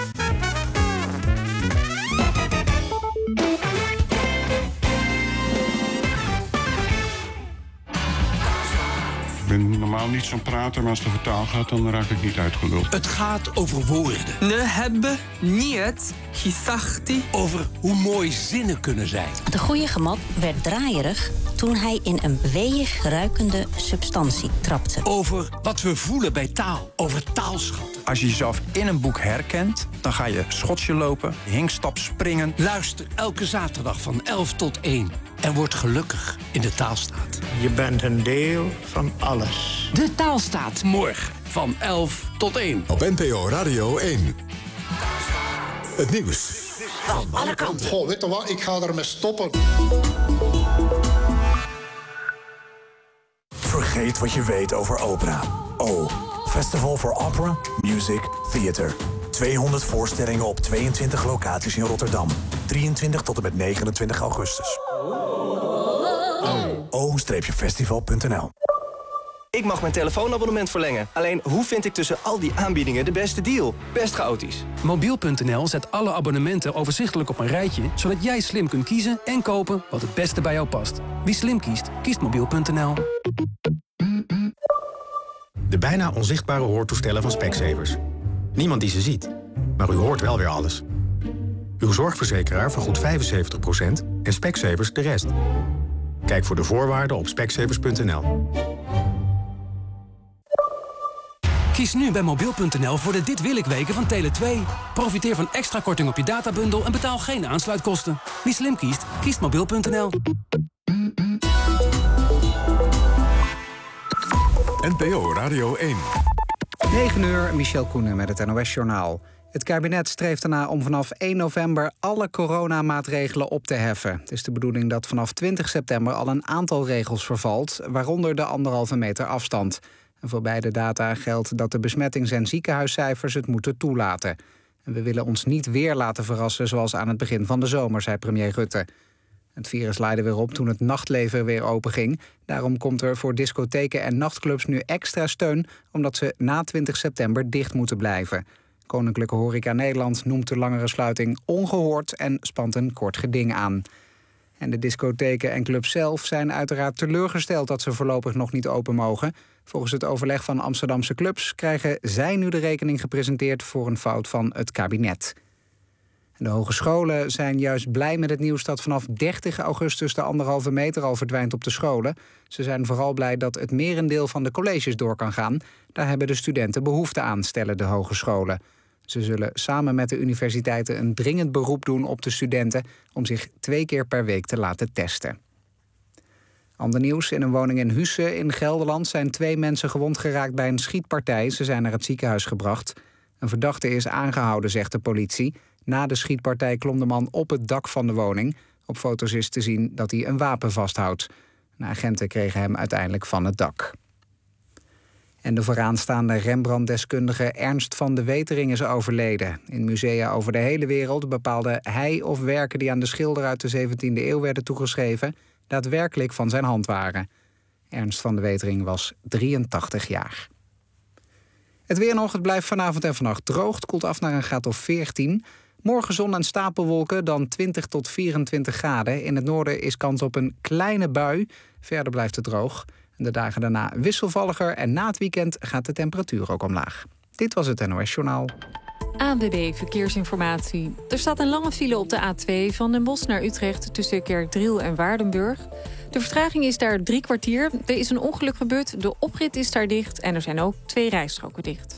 Ik ben normaal niet zo'n prater, maar als de vertaal gaat, dan raak ik niet uitgeluld. Het gaat over woorden. We hebben niet gezegd over hoe mooi zinnen kunnen zijn. De goede gemat werd draaierig toen hij in een weeig ruikende substantie trapte. Over wat we voelen bij taal, over taalschatten. Als je jezelf in een boek herkent, dan ga je schotsje lopen, hinkstap springen. Luister elke zaterdag van elf tot één en word gelukkig in de Taalstaat. Je bent een deel van alles. De Taalstaat, morgen van elf tot één. Op N P O Radio één. Het nieuws van alle kanten. Goh, weet je wat? Ik ga ermee stoppen. Vergeet wat je weet over opera. O, Festival for Opera, Music, Theater. tweehonderd voorstellingen op tweeëntwintig locaties in Rotterdam. drieëntwintig tot en met negenentwintig augustus. o festival punt n l. Ik mag mijn telefoonabonnement verlengen. Alleen, hoe vind ik tussen al die aanbiedingen de beste deal? Best chaotisch. Mobiel punt n l zet alle abonnementen overzichtelijk op een rijtje, zodat jij slim kunt kiezen en kopen wat het beste bij jou past. Wie slim kiest, kiest mobiel punt n l. De bijna onzichtbare hoortoestellen van Specsavers. Niemand die ze ziet, maar u hoort wel weer alles. Uw zorgverzekeraar vergoedt vijfenzeventig procent en Specsavers de rest. Kijk voor de voorwaarden op specsavers punt n l. Kies nu bij mobiel punt n l voor de Dit Wil Ik weken van Tele twee. Profiteer van extra korting op je databundel en betaal geen aansluitkosten. Wie slim kiest, kiest mobiel punt n l. N P O Radio één. negen uur, Michel Koenen met het N O S-journaal. Het kabinet streeft erna om vanaf één november alle coronamaatregelen op te heffen. Het is de bedoeling dat vanaf twintig september al een aantal regels vervalt, waaronder de anderhalve meter afstand. En voor beide data geldt dat de besmettings- en ziekenhuiscijfers het moeten toelaten. En we willen ons niet weer laten verrassen zoals aan het begin van de zomer, zei premier Rutte. Het virus leidde weer op toen het nachtleven weer openging. Daarom komt er voor discotheken en nachtclubs nu extra steun, omdat ze na twintig september dicht moeten blijven. Koninklijke Horeca Nederland noemt de langere sluiting ongehoord en spant een kort geding aan. En de discotheken en clubs zelf zijn uiteraard teleurgesteld dat ze voorlopig nog niet open mogen. Volgens het overleg van Amsterdamse clubs krijgen zij nu de rekening gepresenteerd voor een fout van het kabinet. De hogescholen zijn juist blij met het nieuws dat vanaf dertig augustus de anderhalve meter al verdwijnt op de scholen. Ze zijn vooral blij dat het merendeel van de colleges door kan gaan. Daar hebben de studenten behoefte aan, stellen de hogescholen. Ze zullen samen met de universiteiten een dringend beroep doen op de studenten om zich twee keer per week te laten testen. Ander nieuws. In een woning in Husse in Gelderland zijn twee mensen gewond geraakt bij een schietpartij. Ze zijn naar het ziekenhuis gebracht. Een verdachte is aangehouden, zegt de politie. Na de schietpartij klom de man op het dak van de woning. Op foto's is te zien dat hij een wapen vasthoudt. De agenten kregen hem uiteindelijk van het dak. En de vooraanstaande Rembrandt-deskundige Ernst van de Wetering is overleden. In musea over de hele wereld bepaalde hij of werken die aan de schilder uit de zeventiende eeuw werden toegeschreven daadwerkelijk van zijn hand waren. Ernst van de Wetering was drieëntachtig jaar. Het weer nog, het blijft vanavond en vannacht droog. Het koelt af naar een graad of veertien. Morgen zon en stapelwolken, dan twintig tot vierentwintig graden. In het noorden is kans op een kleine bui. Verder blijft het droog. De dagen daarna wisselvalliger en na het weekend gaat de temperatuur ook omlaag. Dit was het N O S-journaal. A N W B Verkeersinformatie. Er staat een lange file op de A twee van Den Bosch naar Utrecht tussen Kerkdriel en Waardenburg. De vertraging is daar drie kwartier. Er is een ongeluk gebeurd, de oprit is daar dicht en er zijn ook twee rijstroken dicht.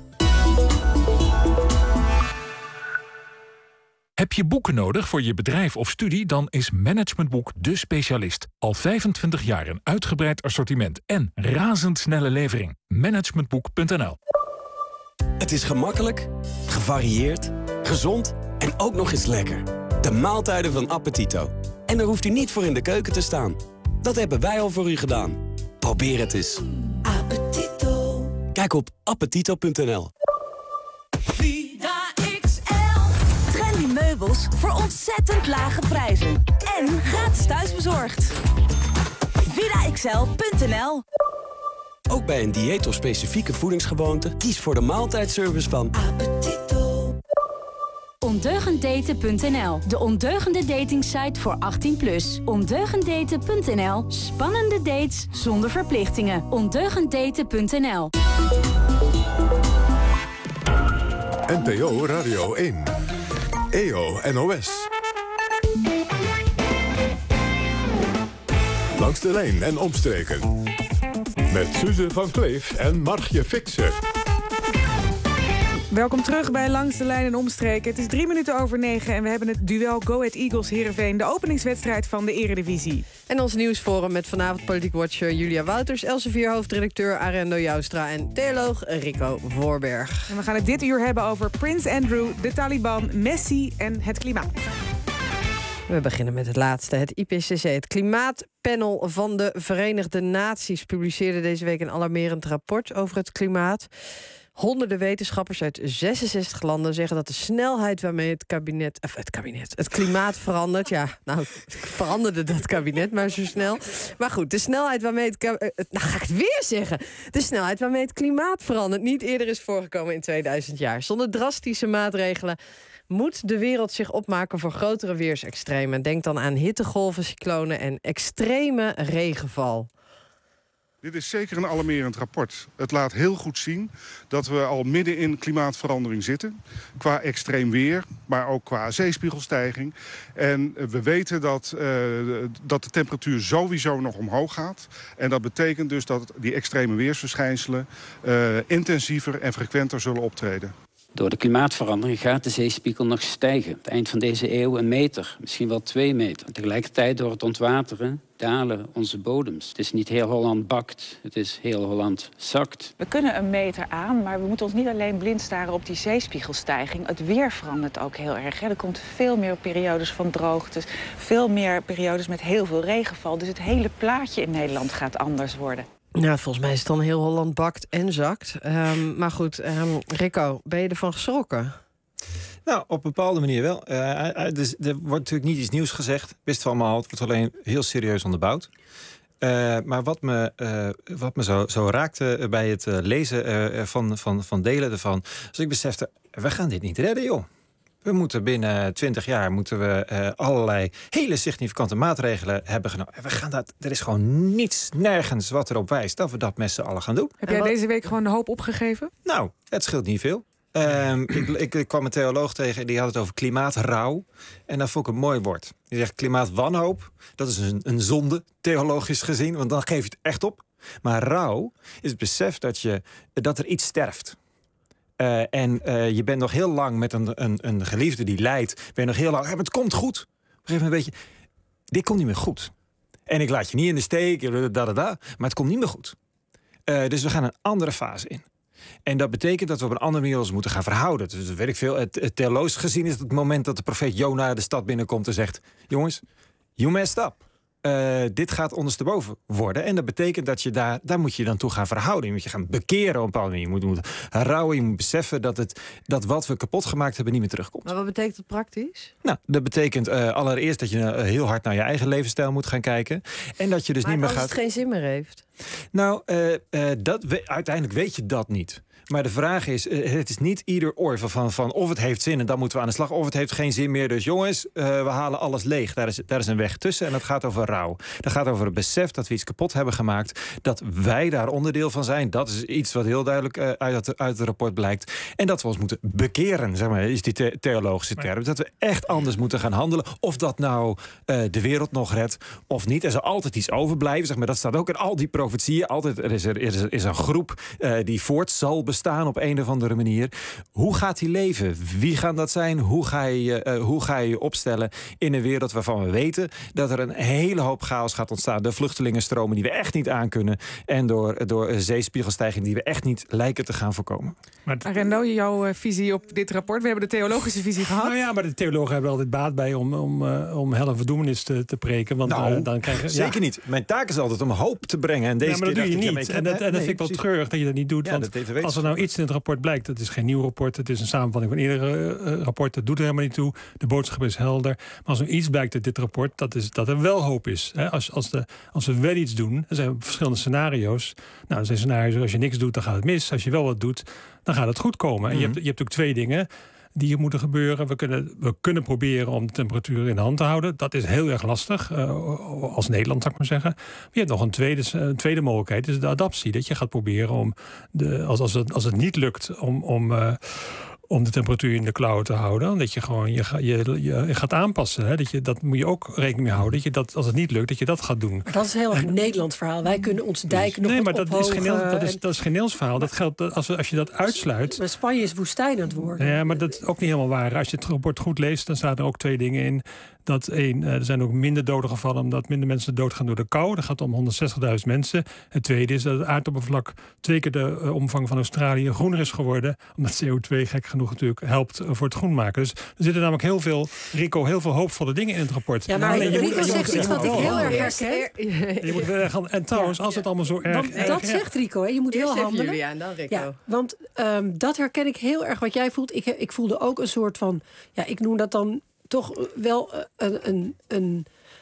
Heb je boeken nodig voor je bedrijf of studie? Dan is Managementboek de specialist. Al vijfentwintig jaar een uitgebreid assortiment en razendsnelle levering. Managementboek punt n l. Het is gemakkelijk, gevarieerd, gezond en ook nog eens lekker. De maaltijden van Appetito. En daar hoeft u niet voor in de keuken te staan. Dat hebben wij al voor u gedaan. Probeer het eens. Appetito. Kijk op appetito punt n l. Meubels voor ontzettend lage prijzen. En gratis thuisbezorgd. Vida X L punt n l. Ook bij een dieet of specifieke voedingsgewoonte, kies voor de maaltijdservice van Appetito. ondeugend daten punt n l. De ondeugende datingsite voor achttien plus. ondeugend daten punt n l. Spannende dates zonder verplichtingen. ondeugend daten punt n l. N P O Radio één. E O N O S. Langs de lijn en omstreken. Met Suze van Kleef en Margje Fixer. Welkom terug bij Langs de Lijn en Omstreken. Het is drie minuten over negen en we hebben het duel Go Ahead Eagles Heerenveen, de openingswedstrijd van de Eredivisie. En ons nieuwsforum met vanavond politiek watcher Julia Wouters, Elsevier hoofdredacteur Arendo Joustra en theoloog Rico Voorberg. En we gaan het dit uur hebben over Prins Andrew, de Taliban, Messi en het klimaat. We beginnen met het laatste. Het I P C C, het klimaatpanel van de Verenigde Naties, publiceerde deze week een alarmerend rapport over het klimaat. Honderden wetenschappers uit zesenzestig landen zeggen dat de snelheid waarmee het kabinet, of het kabinet, het klimaat verandert. Ja, nou, veranderde dat kabinet maar zo snel. Maar goed, de snelheid waarmee het, nou ga ik het weer zeggen. De snelheid waarmee het klimaat verandert niet eerder is voorgekomen in tweeduizend jaar. Zonder drastische maatregelen moet de wereld zich opmaken voor grotere weersextremen. Denk dan aan hittegolven, cyclonen en extreme regenval. Dit is zeker een alarmerend rapport. Het laat heel goed zien dat we al midden in klimaatverandering zitten. Qua extreem weer, maar ook qua zeespiegelstijging. En we weten dat, uh, dat de temperatuur sowieso nog omhoog gaat. En dat betekent dus dat die extreme weersverschijnselen uh, intensiever en frequenter zullen optreden. Door de klimaatverandering gaat de zeespiegel nog stijgen. Aan het eind van deze eeuw een meter, misschien wel twee meter. En tegelijkertijd door het ontwateren dalen onze bodems. Het is niet heel Holland bakt, het is heel Holland zakt. We kunnen een meter aan, maar we moeten ons niet alleen blind staren op die zeespiegelstijging. Het weer verandert ook heel erg. Hè. Er komt veel meer periodes van droogtes, veel meer periodes met heel veel regenval. Dus het hele plaatje in Nederland gaat anders worden. Nou, volgens mij is het dan heel Holland bakt en zakt. Um, maar goed, um, Rico, ben je ervan geschrokken? Nou, op een bepaalde manier wel. Uh, dus, er wordt natuurlijk niet iets nieuws gezegd. Wist van allemaal, het wordt alleen heel serieus onderbouwd. Uh, maar wat me, uh, wat me zo, zo raakte bij het uh, lezen uh, van, van, van delen ervan, als ik besefte, we gaan dit niet redden, joh. We moeten binnen twintig jaar moeten we uh, allerlei hele significante maatregelen hebben genomen. We gaan dat, er is gewoon niets, nergens wat erop wijst dat we dat met z'n allen gaan doen. Heb jij deze week gewoon de hoop opgegeven? Nou, het scheelt niet veel. Um, ik, ik, ik kwam een theoloog tegen, die had het over klimaatrouw. En dat vond ik een mooi woord. Die zegt klimaatwanhoop, dat is een, een zonde, theologisch gezien, want dan geef je het echt op. Maar rouw is het besef dat, je, dat er iets sterft. Uh, en uh, je bent nog heel lang met een, een, een geliefde die lijdt. Ben je nog heel lang, ja, maar het komt goed. Op een gegeven moment weet je, dit komt niet meer goed. En ik laat je niet in de steek, da, da, da, maar het komt niet meer goed. Uh, dus we gaan een andere fase in. En dat betekent dat we op een andere manier ons moeten gaan verhouden. Dus dat weet ik veel. Het, het theologisch gezien is het het moment dat de profeet Jona de stad binnenkomt en zegt, jongens, you messed up. Uh, dit gaat ondersteboven worden. En dat betekent dat je daar, daar moet je dan toe gaan verhouden. Je moet je gaan bekeren op een bepaalde manier. Je moet, moet rouwen, je moet beseffen dat, het, dat wat we kapot gemaakt hebben niet meer terugkomt. Maar wat betekent het praktisch? Nou, dat betekent uh, allereerst dat je uh, heel hard naar je eigen levensstijl moet gaan kijken. En dat je dus maar niet meer als gaat. het geen zin meer heeft? Nou, uh, uh, dat we, uiteindelijk weet je dat niet. Maar de vraag is, uh, het is niet ieder oor van, van of het heeft zin en dan moeten we aan de slag, of het heeft geen zin meer. Dus jongens, uh, we halen alles leeg. Daar is, daar is een weg tussen en dat gaat over rouw. Dat gaat over het besef dat we iets kapot hebben gemaakt, dat wij daar onderdeel van zijn. Dat is iets wat heel duidelijk uh, uit, het, uit het rapport blijkt. En dat we ons moeten bekeren, zeg maar, is die the- theologische term. Dat we echt anders moeten gaan handelen. Of dat nou uh, de wereld nog redt of niet. Er zal altijd iets overblijven, zeg maar. Dat staat ook in al die profetieën. Altijd, er is, er is, er is een groep uh, die voort zal bestaan op een of andere manier. Hoe gaat die leven? Wie gaan dat zijn? Hoe ga je uh, hoe ga je, je opstellen in een wereld waarvan we weten dat er een hele hoop chaos gaat ontstaan. De vluchtelingenstromen die we echt niet aankunnen. En door, door zeespiegelstijging die we echt niet lijken te gaan voorkomen. Maar Arendo, jouw uh, visie op dit rapport? We hebben de theologische visie gehad. Nou ja, maar de theologen hebben altijd baat bij om, om, uh, om hel en verdoemenis te, te preken. Want nou, uh, dan krijg je, zeker ja. niet. Mijn taak is altijd om hoop te brengen. En deze ja, maar dat keer doe je ik, niet. Ja, en dat, en dat nee, vind ik wel precies. treurig dat je dat niet doet. Ja, want dat als er nou iets in het rapport blijkt, dat is geen nieuw rapport, het is een samenvatting van eerdere uh, rapport, dat doet er helemaal niet toe. De boodschap is helder. Maar als er iets blijkt uit dit rapport, dat is dat er wel hoop is. Hè? Als, als, de, als we wel iets doen, er zijn verschillende scenario's. Nou, er zijn scenario's, als je niks doet, dan gaat het mis. Als je wel wat doet, dan gaat het goed komen. Mm-hmm. En je hebt, je hebt ook twee dingen die hier moeten gebeuren. We kunnen, we kunnen proberen om de temperatuur in de hand te houden. Dat is heel erg lastig, uh, als Nederland, zou ik maar zeggen. Maar je hebt nog een tweede, een tweede mogelijkheid, is de adaptie. Dat je gaat proberen om, de, als, als, het, als het niet lukt, om... om uh, om de temperatuur in de klauwen te houden. Dat je gewoon je, ga, je, je, je gaat aanpassen. Hè? Dat, je, dat moet je ook rekening mee houden. Dat je dat, als het niet lukt, dat je dat gaat doen. Maar dat is heel erg een Nederlands verhaal. Wij kunnen onze dijken nog nee, wat maar dat is, geen, dat, is, en... dat is geen Nederlands verhaal. Dat geldt als, we, als je dat uitsluit. Maar Spanje is woestijn aan het worden. Ja, maar dat is ook niet helemaal waar. Als je het rapport goed leest, dan staan er ook twee dingen in. Dat één, er zijn ook minder doden gevallen omdat minder mensen doodgaan door de kou. Dat gaat om honderdzestigduizend mensen. Het tweede is dat het aardoppervlak twee keer de uh, omvang van Australië groener is geworden. Omdat C O twee gek genoeg natuurlijk helpt uh, voor het groen maken. Dus er zitten namelijk heel veel, Rico, heel veel hoopvolle dingen in het rapport. Ja, maar alleen, je Rico moet, je zegt moet, iets wat ik heel erg herken. Je moet wel gaan. En trouwens, als het allemaal zo erg... Want erg dat erg, zegt Rico, hè? Je moet heel handelen. Julia en dan Rico. Ja, want um, dat herken ik heel erg wat jij voelt. Ik, ik voelde ook een soort van... Ja, ik noem dat dan toch wel een, een, een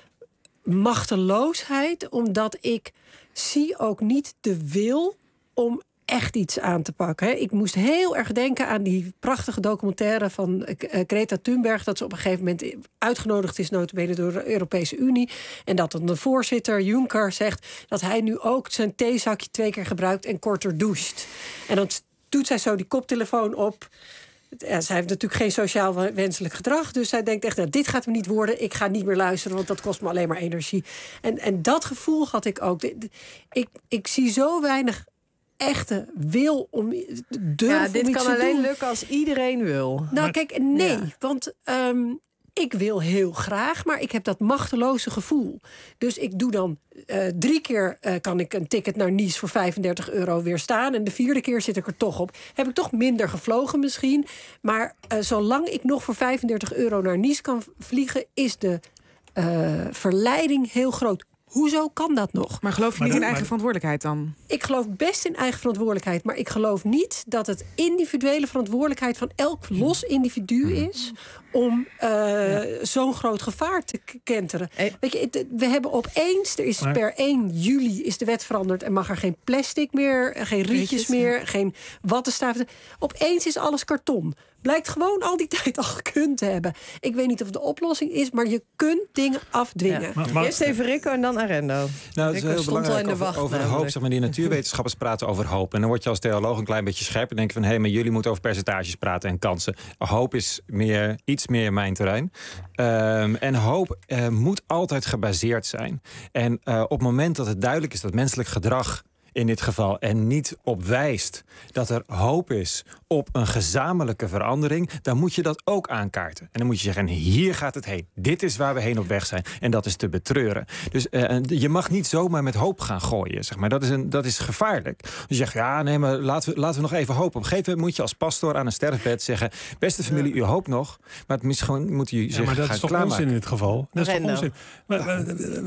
machteloosheid. Omdat ik zie ook niet de wil om echt iets aan te pakken. Hè. Ik moest heel erg denken aan die prachtige documentaire van uh, Greta Thunberg, dat ze op een gegeven moment uitgenodigd is, nota bene door de Europese Unie. En dat dan de voorzitter Juncker zegt dat hij nu ook zijn theezakje twee keer gebruikt en korter doucht. En dan doet zij zo die koptelefoon op. Ja, zij heeft natuurlijk geen sociaal wenselijk gedrag. Dus zij denkt echt, nou, dit gaat me niet worden. Ik ga niet meer luisteren, want dat kost me alleen maar energie. En, en dat gevoel had ik ook. Ik, ik zie zo weinig echte wil om durven. Ja, dit om kan iets te alleen doen. lukken als iedereen wil. Nou, Maar, kijk, nee. Ja. Want um, ik wil heel graag, maar ik heb dat machteloze gevoel. Dus ik doe dan uh, drie keer uh, kan ik een ticket naar Nice voor vijfendertig euro weerstaan. En de vierde keer zit ik er toch op. Heb ik toch minder gevlogen misschien. Maar uh, zolang ik nog voor vijfendertig euro naar Nice kan vliegen, is de uh, verleiding heel groot. Hoezo kan dat nog? Maar geloof je niet in eigen verantwoordelijkheid dan? Ik geloof best in eigen verantwoordelijkheid. Maar ik geloof niet dat het individuele verantwoordelijkheid van elk los individu is om uh, ja. zo'n groot gevaar te kenteren. Hey. Weet je, we hebben opeens, er is maar per één juli is de wet veranderd en mag er geen plastic meer, geen rietjes meer, ja. geen wattenstaven. Opeens is alles karton. Blijkt gewoon al die tijd al gekund te hebben. Ik weet niet of het de oplossing is, maar je kunt dingen afdwingen. Ja. Maar, maar, Eerst even Rico en dan Arendo. Nou, het is Rico heel belangrijk in de over, wacht, over hoop. Zeg maar, die natuurwetenschappers praten over hoop. En dan word je als theoloog een klein beetje scherp. En denk je van, hé, hey, maar jullie moeten over percentages praten en kansen. Hoop is meer, iets meer mijn terrein. Um, en hoop uh, moet altijd gebaseerd zijn. En uh, op het moment dat het duidelijk is dat menselijk gedrag in dit geval en niet op wijst dat er hoop is op een gezamenlijke verandering, dan moet je dat ook aankaarten. En dan moet je zeggen, hier gaat het heen. Dit is waar we heen op weg zijn. En dat is te betreuren. Dus uh, je mag niet zomaar met hoop gaan gooien. Zeg maar. dat, is een, dat is gevaarlijk. Dus je zegt, ja, nee, maar laten we, laten we nog even hopen. Op een gegeven moment moet je als pastoor aan een sterfbed zeggen, beste familie, u hoopt nog, maar het is gewoon, moet u zich ja, maar dat is toch klaarmaken. Onzin in dit geval? Dat is toch onzin? Maar, maar,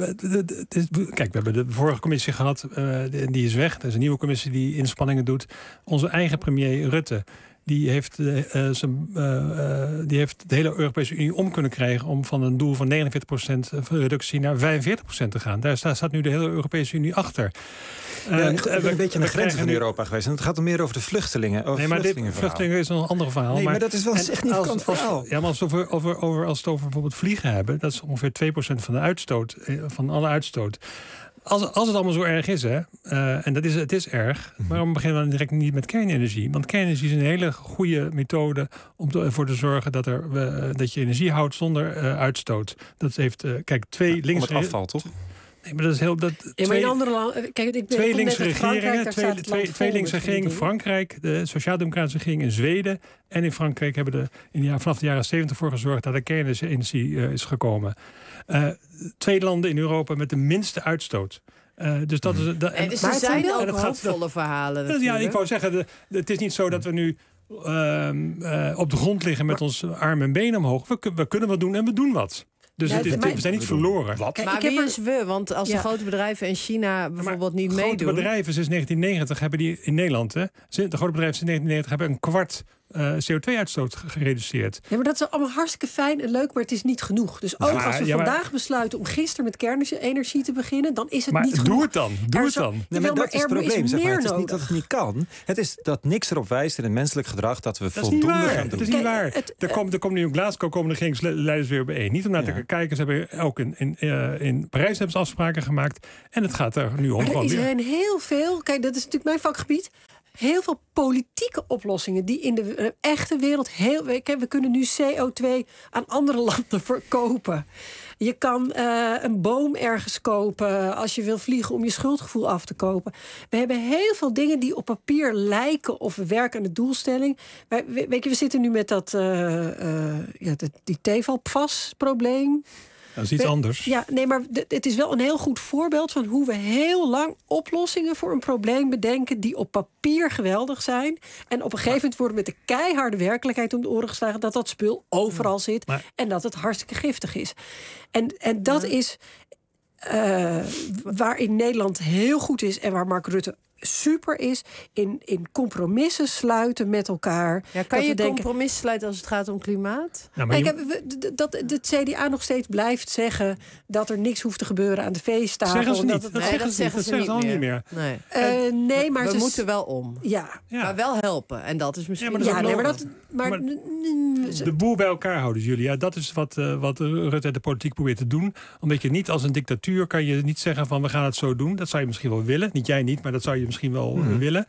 kijk, we hebben de vorige commissie gehad, uh, die is weg. Er is een nieuwe commissie die inspanningen doet. Onze eigen premier Rutte, die heeft, uh, zijn, uh, uh, die heeft de hele Europese Unie om kunnen krijgen om van een doel van negenenveertig procent reductie naar vijfenveertig procent te gaan. Daar staat, staat nu de hele Europese Unie achter. Ja, uh, ik ben een beetje aan de grenzen van Europa geweest. En het gaat er meer over de vluchtelingen. Over nee, maar dit vluchtelingen is een ander verhaal. Nee, maar, maar dat is wel een significant verhaal. Ja, maar als, over, over, over, als het over bijvoorbeeld vliegen hebben, dat is ongeveer twee procent van de uitstoot, van alle uitstoot. Als, als het allemaal zo erg is, hè, uh, en dat is, het is erg, waarom beginnen we dan direct niet met kernenergie? Want kernenergie is een hele goede methode om te, ervoor te zorgen dat, er, uh, dat je energie houdt zonder uh, uitstoot. Dat heeft, uh, kijk, twee ja, links... Om het afval, toch? Nee, maar dat is heel... Dat, ja, maar twee, in andere landen... Kijk, ik ben, twee ik linkse regeringen, twee, twee, twee linkse regeringen, dingen. Frankrijk, de sociaal-democratische regering in Zweden en in Frankrijk hebben er in de, vanaf de jaren zeventig voor gezorgd dat er kernenergie uh, is gekomen. Uh, twee landen in Europa met de minste uitstoot. Uh, dus dat is, dat, en, dus er zijn wel ook hoopvolle verhalen. Dat, ja, ik wou zeggen, de, de, het is niet zo dat we nu uh, uh, op de grond liggen met ons arm en been omhoog. We, we kunnen wat doen en we doen wat. Dus ja, het is, maar, we zijn niet verloren. Wat? Kijk, maar wie is we? Want als ja. de grote bedrijven in China bijvoorbeeld niet grote meedoen... Grote bedrijven sinds negentien negentig hebben die in Nederland... Hè, de grote bedrijven sinds negentien negentig hebben een kwart... Uh, C O twee uitstoot gereduceerd. Ja, maar dat is allemaal hartstikke fijn en leuk, maar het is niet genoeg. Dus ook ja, als we ja, vandaag maar... besluiten om gisteren met kernenergie te beginnen, dan is het maar niet doe genoeg. Het dan. Doe het dan. Nee, maar dat is het probleem. Zeg maar. Het is niet dat het niet kan. Het is dat niks erop wijst in het menselijk gedrag dat we dat voldoende gaan doen. Dat is niet waar. Het, er, komt, er komt nu in Glasgow komen de regeringsleiders weer bijeen. Niet om naar ja. te kijken. Ze hebben ook in, in, uh, in Parijs hebben ze afspraken gemaakt. En het gaat er nu om. Maar er is er heel veel. Kijk, dat is natuurlijk mijn vakgebied. heel veel politieke oplossingen die in de uh, echte wereld heel... We, we kunnen nu C O twee aan andere landen verkopen. Je kan uh, een boom ergens kopen als je wil vliegen om je schuldgevoel af te kopen. We hebben heel veel dingen die op papier lijken of we werken aan de doelstelling. Wij, weet je, we zitten nu met dat uh, uh, ja, die T V A L P V A S-probleem. Dat is iets anders. Ja, nee, maar d- het is wel een heel goed voorbeeld van hoe we heel lang oplossingen voor een probleem bedenken die op papier geweldig zijn. En op een gegeven moment worden met de keiharde werkelijkheid om de oren geslagen dat dat spul overal zit maar, en dat het hartstikke giftig is. En, en dat ja. is uh, waar in Nederland heel goed is en waar Mark Rutte super is in, in compromissen sluiten met elkaar. Ja, kan je denken, compromis sluiten als het gaat om klimaat? Ja, Kijk, je... dat de C D A nog steeds blijft zeggen dat er niks hoeft te gebeuren aan de feesttafel. Zeggen ze niet. Dat, het... dat, nee, zeggen dat ze, zeggen dat ze niet, zeggen ze meer. niet meer. Nee, uh, nee maar we ze moeten wel om. Ja. ja, maar wel helpen. En dat is misschien. Ja, maar, dat ja, is nee, maar dat. Maar, maar de boel bij elkaar houden, Julia. Dat is wat, uh, wat Rutte en de politiek probeert te doen. Omdat je niet als een dictatuur kan je niet zeggen van we gaan het zo doen. Dat zou je misschien wel willen. Niet jij niet, maar dat zou je misschien wel mm-hmm. willen.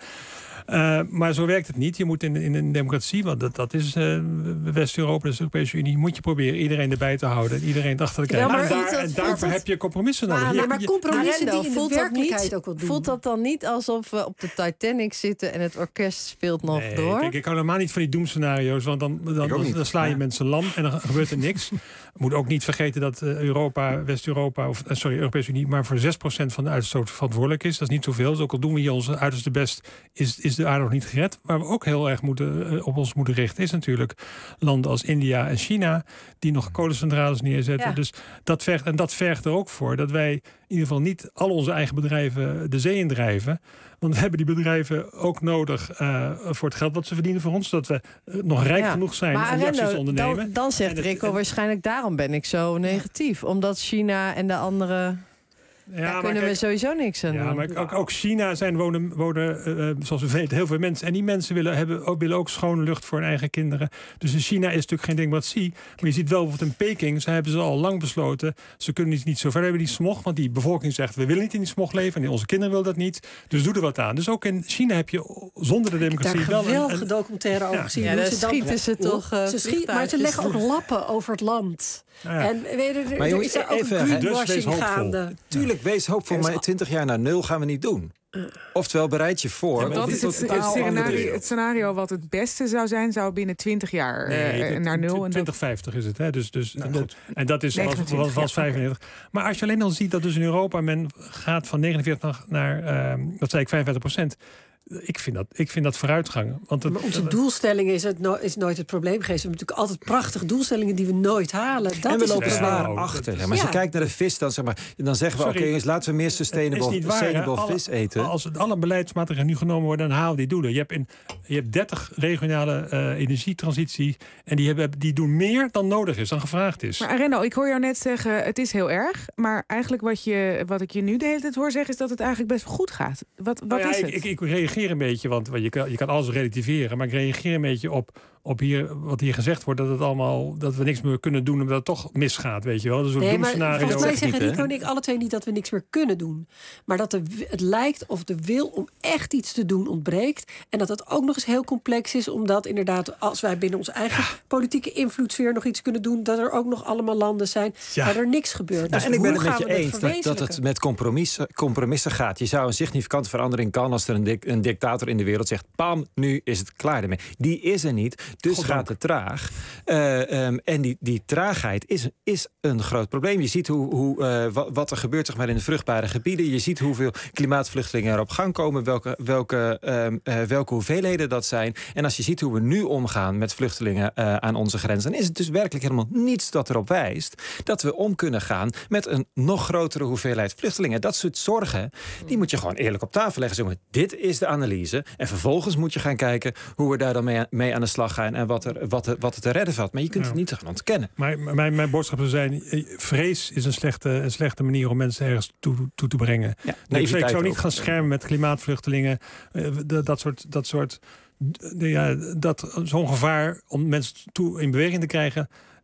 Uh, maar zo werkt het niet. Je moet in, in een democratie, want dat, dat is uh, West-Europa, dat is de Europese Unie, moet je proberen iedereen erbij te houden en iedereen erachter te krijgen. Ja, en, daar, en daarvoor dat... heb je compromissen nodig. Maar, je, maar compromissen Arendo, die in de werkelijkheid niet, ook wel doen. Voelt dat dan niet alsof we op de Titanic zitten en het orkest speelt nog nee, door? Kijk, ik hou helemaal niet van die doemscenario's, want dan, dan, dan, dan sla je ja. mensen lam en dan gebeurt er niks. Je moet ook niet vergeten dat uh, Europa, West-Europa, of uh, sorry, Europese Unie, maar voor zes procent van de uitstoot verantwoordelijk is. Dat is niet zoveel. Dus ook al doen we hier ons uiterste best, is, is de aarde nog niet gered. Waar we ook heel erg moeten, uh, op ons moeten richten, is natuurlijk landen als India en China, die nog kolencentrales neerzetten. Ja. Dus dat vergt, en dat vergt er ook voor dat wij in ieder geval niet al onze eigen bedrijven de zee in drijven. Want we hebben die bedrijven ook nodig uh, voor het geld wat ze verdienen voor ons. Zodat we uh, nog rijk ja. genoeg zijn maar om die acties te ondernemen. Dan, dan zegt en Rico het, waarschijnlijk daarom ben ik zo negatief. Omdat China en de andere... Ja, Daar kunnen kijk, we sowieso niks aan ja, doen. Maar ook, ook China zijn wonen, wonen uh, zoals we weten, heel veel mensen. En die mensen willen, hebben, ook, willen ook schone lucht voor hun eigen kinderen. Dus in China is natuurlijk geen democratie. Maar je ziet wel bijvoorbeeld in Peking, ze hebben ze al lang besloten. Ze kunnen niet, niet zo ver hebben die smog. Want die bevolking zegt, we willen niet in die smog leven. En onze kinderen willen dat niet. Dus doe er wat aan. Dus ook in China heb je zonder de democratie wel een geweldige documentaire over ja. gezien. Ja, daar schieten ze toch uh, ze schiet, maar ze leggen ook lappen over het land. Nou ja. En weet je, er, maar er is er ook even, greenwashing dus gaande. Tuurlijk, wees hoopvol, maar twintig jaar naar nul gaan we niet doen. Oftewel, bereid je voor. Ja, dat is het, het, scenario, het scenario wat het beste zou zijn, zou binnen twintig jaar nee, uh, naar nul. twintig vijftig is het. Hè? Dus, dus, nou, dat, en dat is als, als, als vijfennegentig. Maar als je alleen al ziet dat dus in Europa men gaat van negenenveertig naar, uh, wat zei ik, vijfenvijftig procent. Ik vind, dat, ik vind dat vooruitgang. Want het, maar onze doelstellingen is, het no- is nooit het probleem geweest. We hebben natuurlijk altijd prachtige doelstellingen die we nooit halen. Dat en we is lopen zwaar ja, achter. Maar als ja. je kijkt naar de vis, dan, zeg maar, dan zeggen we... oké, okay, eens laten we meer sustainable, waar, sustainable alle, vis eten. Als alle beleidsmaatregelen nu genomen worden, dan halen we die doelen. Je hebt, in, je hebt dertig regionale uh, energietransitie... en die, hebben, die doen meer dan nodig is, dan gevraagd is. Maar Arendo, ik hoor jou net zeggen, het is heel erg. Maar eigenlijk wat, je, wat ik je nu de hele tijd hoor zeggen... is dat het eigenlijk best goed gaat. Wat, wat nou ja, is ik, het? Ik, ik reageer een beetje, want je kan, je kan alles relativeren, maar ik reageer een beetje op, op hier, wat hier gezegd wordt, dat het allemaal, dat we niks meer kunnen doen omdat het toch misgaat, weet je wel. Dus nee, maar volgens mij zeggen Rico en ik alle twee niet dat we niks meer kunnen doen. Maar dat de, het lijkt of de wil om echt iets te doen ontbreekt. En dat het ook nog eens heel complex is, omdat inderdaad, als wij binnen onze eigen ja. politieke invloedssfeer nog iets kunnen doen, dat er ook nog allemaal landen zijn ja. waar er niks gebeurt. Nou, dus en ik ben het met je het eens dat, dat het met compromissen, compromissen gaat. Je zou een significante verandering kan als er een, dik, een dictator in de wereld zegt, pam, nu is het klaar ermee. Die is er niet, dus God gaat het traag. Uh, um, en die, die traagheid is, is een groot probleem. Je ziet hoe, hoe, uh, wat, wat er gebeurt zeg maar, in de vruchtbare gebieden. Je ziet hoeveel klimaatvluchtelingen er op gang komen, welke, welke, um, uh, welke hoeveelheden dat zijn. En als je ziet hoe we nu omgaan met vluchtelingen uh, aan onze grenzen, dan is het dus werkelijk helemaal niets dat erop wijst dat we om kunnen gaan met een nog grotere hoeveelheid vluchtelingen. Dat soort zorgen, die moet je gewoon eerlijk op tafel leggen. Zeg maar, dit is de analyse. En vervolgens moet je gaan kijken hoe we daar dan mee, mee aan de slag gaan en wat er, wat er, wat er te redden valt. Maar je kunt ja. het niet gaan ontkennen. Maar mijn, mijn boodschap zou zijn, vrees is een slechte, een slechte manier om mensen ergens toe, toe te brengen. Ja, nee, ik zou niet ook gaan schermen met klimaatvluchtelingen. Dat, dat soort... Dat soort ja, dat, zo'n gevaar om mensen toe in beweging te krijgen,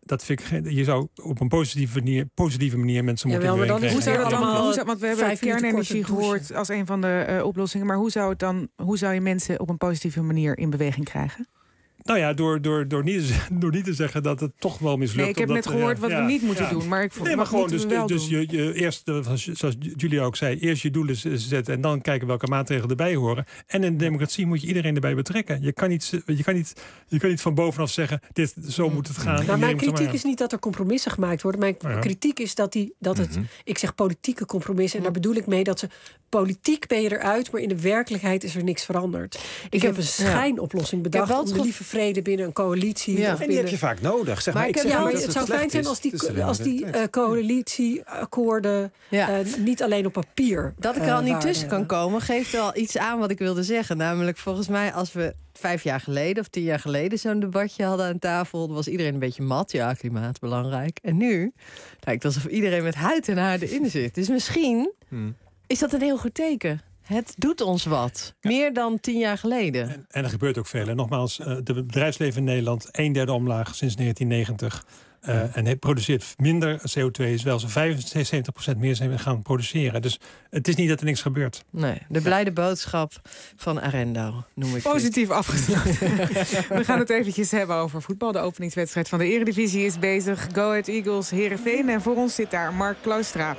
dat vind ik, je zou op een positieve manier, positieve manier mensen moeten ja, bewegen. Hoe zou dat allemaal? Hoe zou, want we hebben kernenergie gehoord als een van de uh, oplossingen. Maar hoe zou het dan? Hoe zou je mensen op een positieve manier in beweging krijgen? Nou ja, door, door, door, niet, door niet te zeggen dat het toch wel mislukt. Nee, ik heb omdat, net gehoord ja, wat ja, we niet moeten ja. doen. Maar ik nee, maar gewoon, dus, wel dus je, je eerst, zoals Julia ook zei, eerst je doelen zetten en dan kijken welke maatregelen erbij horen. En in de democratie moet je iedereen erbij betrekken. Je kan niet, je kan niet, je kan niet van bovenaf zeggen, dit, zo moet het gaan. Maar mijn kritiek is niet dat er compromissen gemaakt worden. Mijn ja. kritiek is dat, die, dat het, mm-hmm. ik zeg politieke compromissen. En daar bedoel ik mee dat ze, politiek ben je eruit, maar in de werkelijkheid is er niks veranderd. Ik, ik heb een schijnoplossing ja. bedacht om de lieve vrede binnen een coalitie. Ja. En die heb je vaak nodig. Zeg maar, maar, ik ik zeg ja, maar het, het het zou fijn zijn als die, als die uh, coalitieakkoorden ja. uh, niet alleen op papier. Dat ik er al niet tussen kan komen, geeft wel iets aan wat ik wilde zeggen. Namelijk, volgens mij, als we vijf jaar geleden of tien jaar geleden zo'n debatje hadden aan tafel, dan was iedereen een beetje mat. Ja, klimaat belangrijk. En nu lijkt het alsof iedereen met huid en haar erin zit. Dus misschien hmm. is dat een heel goed teken. Het doet ons wat. Ja. Meer dan tien jaar geleden. En, en er gebeurt ook veel. En nogmaals, het bedrijfsleven in Nederland een derde omlaag sinds negentien negentig. Uh, ja. En het produceert minder C O twee, is wel zo'n vijfenzeventig procent meer zijn we gaan produceren. Dus het is niet dat er niks gebeurt. Nee, de blijde boodschap van Arendo, noem ik positief afgesloten. We gaan het eventjes hebben over voetbal. De openingswedstrijd van de Eredivisie is bezig. Go Ahead Eagles, Heerenveen. En voor ons zit daar Mark Kloostra.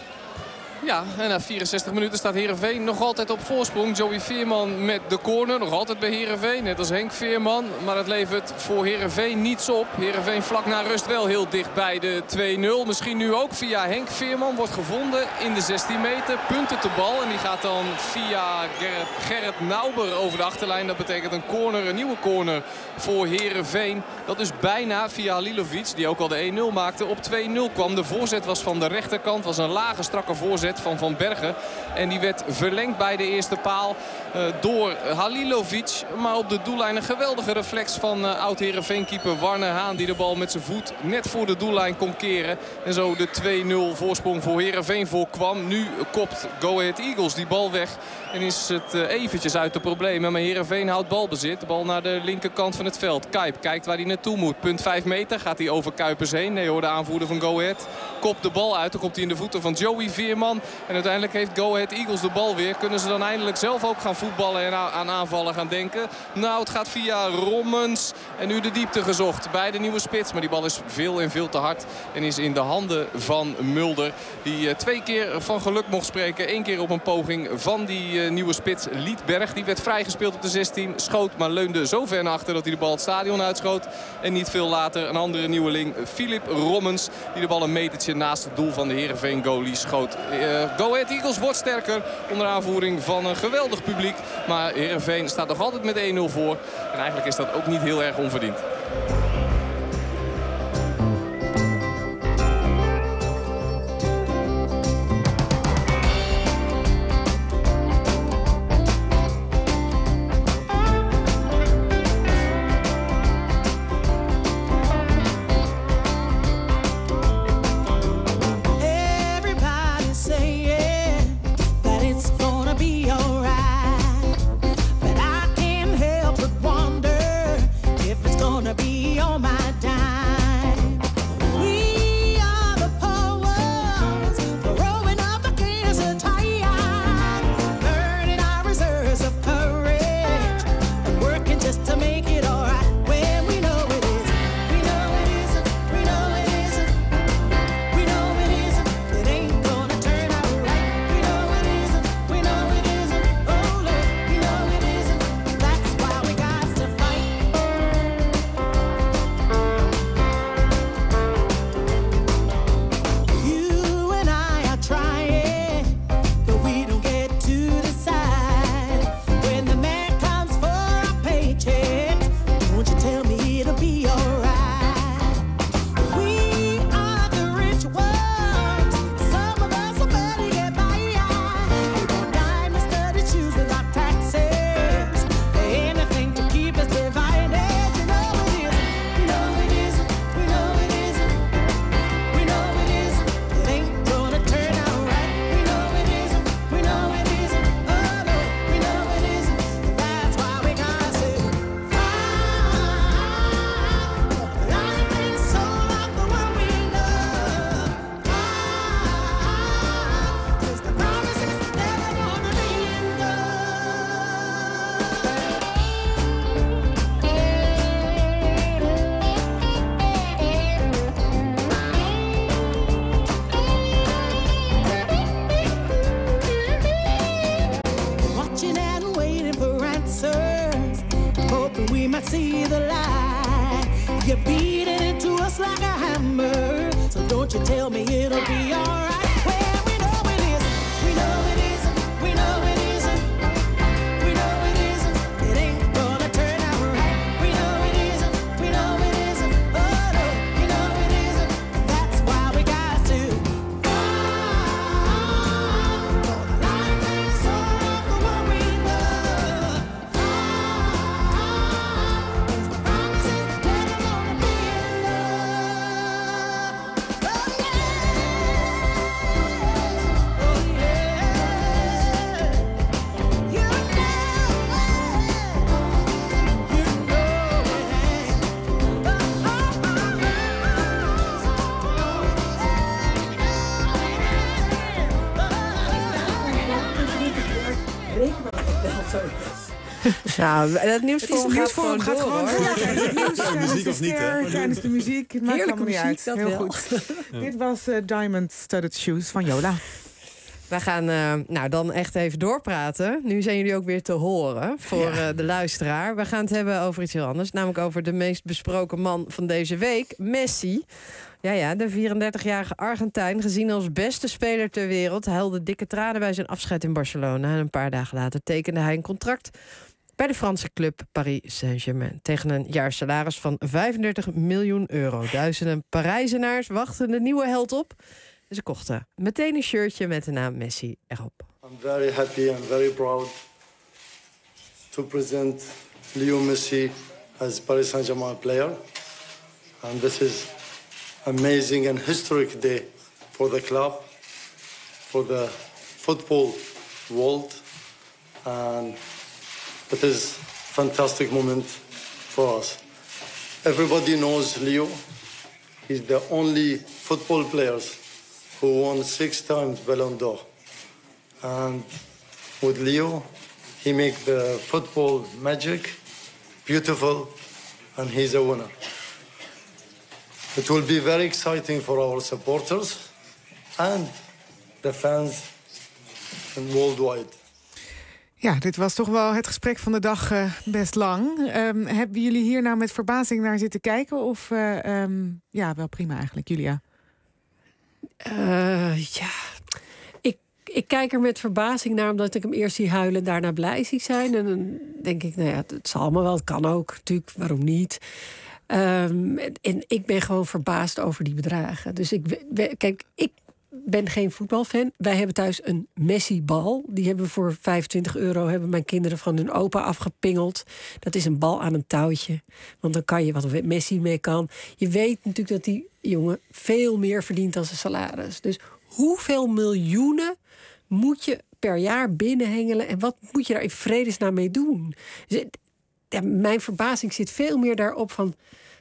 Ja, en na vierenzestig minuten staat Heerenveen nog altijd op voorsprong. Joey Veerman met de corner, nog altijd bij Heerenveen. Net als Henk Veerman, maar het levert voor Heerenveen niets op. Heerenveen vlak na rust wel heel dicht bij de twee nul. Misschien nu ook via Henk Veerman. Wordt gevonden in de zestien meter. Punten te bal en die gaat dan via Gerrit, Gerrit Nauber over de achterlijn. Dat betekent een corner, een nieuwe corner voor Heerenveen. Dat is bijna via Halilovic, die ook al de een nul maakte, op twee nul kwam. De voorzet was van de rechterkant, was een lage, strakke voorzet van Van Bergen. En die werd verlengd bij de eerste paal uh, door Halilovic. Maar op de doellijn een geweldige reflex van uh, oud-Heerenveen-keeper Warner Haan, die de bal met zijn voet net voor de doellijn kon keren. En zo de twee nul voorsprong voor Heerenveen voorkwam. Nu kopt Go Ahead Eagles die bal weg. En is het uh, eventjes uit de problemen. Maar Heerenveen houdt balbezit. De bal naar de linkerkant van het veld. Kuip kijkt waar hij naartoe moet. Punt vijf meter. Gaat hij over Kuipers heen? Nee hoor, de aanvoerder van Go Ahead kopt de bal uit. Dan komt hij in de voeten van Joey Veerman. En uiteindelijk heeft Go Ahead Eagles de bal weer. Kunnen ze dan eindelijk zelf ook gaan voetballen en aan aanvallen gaan denken? Nou, het gaat via Rommens. En nu de diepte gezocht bij de nieuwe spits. Maar die bal is veel en veel te hard. En is in de handen van Mulder. Die uh, twee keer van geluk mocht spreken. Eén keer op een poging van die uh, nieuwe spits Liedberg. Die werd vrijgespeeld op de zestien. Schoot, maar leunde zo ver naar achter dat hij de bal het stadion uitschoot. En niet veel later een andere nieuweling, Filip Rommens. Die de bal een metertje naast het doel van de Heerenveen goalie schoot. Uh, Go Ahead Eagles wordt sterker onder aanvoering van een geweldig publiek. Maar Heerenveen staat nog altijd met één nul voor. En eigenlijk is dat ook niet heel erg onverdiend. tell me it'll be alright. Well, we know it isn't, we know it isn't, we know it isn't, we know it isn't, it ain't gonna turn out right. We know it isn't, we know it isn't, oh no, you know it isn't, that's why we got to fight, for the life and soul of the one we love. Fight is the promises that we're gonna be in love. Oh yeah, oh yeah, you know it, you know it ain't. Nou, dat nieuwsforum Het gaat nieuwsforum gewoon gaat door, gewoon hoor. door. Tijdens het nieuws, Ja, tijdens muziek de of niet, hè? ster, tijdens de muziek. Het maakt Heerlijke allemaal niet muziek, uit. dat Heel wel. goed. Dit was uh, Diamond Studded Shoes van Yola. We gaan uh, nou dan echt even doorpraten. Nu zijn jullie ook weer te horen voor uh, de luisteraar. We gaan het hebben over iets heel anders. Namelijk over de meest besproken man van deze week, Messi. Ja, ja, de vierendertigjarige Argentijn, gezien als beste speler ter wereld, huilde dikke tranen bij zijn afscheid in Barcelona. En een paar dagen later tekende hij een contract bij de Franse club Paris Saint-Germain tegen een jaarsalaris van vijfendertig miljoen euro. Duizenden Parijzenaars wachten de nieuwe held op. En ze kochten meteen een shirtje met de naam Messi erop. I'm very happy and very proud to present Leo Messi as Paris Saint-Germain player. And this is amazing and historic day for the club, for the football world. And it is a fantastic moment for us. Everybody knows Leo. He's the only football player who won six times Ballon d'Or. And with Leo, he makes the football magic, beautiful, and he's a winner. It will be very exciting for our supporters and the fans worldwide. Ja, dit was toch wel het gesprek van de dag uh, best lang. Um, hebben jullie hier nou met verbazing naar zitten kijken? Of uh, um, ja, wel prima eigenlijk, Julia? Uh, ja, ik, ik kijk er met verbazing naar, omdat ik hem eerst zie huilen en daarna blij zie zijn. En dan denk ik, nou ja, het zal allemaal wel, het kan ook, natuurlijk, waarom niet? Um, en, en ik ben gewoon verbaasd over die bedragen. Dus ik, we, kijk, ik ben geen voetbalfan. Wij hebben thuis een Messi-bal. Die hebben we voor vijfentwintig euro hebben mijn kinderen van hun opa afgepingeld. Dat is een bal aan een touwtje. Want dan kan je wat Messi mee kan. Je weet natuurlijk dat die jongen veel meer verdient dan zijn salaris. Dus hoeveel miljoenen moet je per jaar binnenhengelen? En wat moet je daar in vredesnaam mee doen? Dus, ja, mijn verbazing zit veel meer daarop van,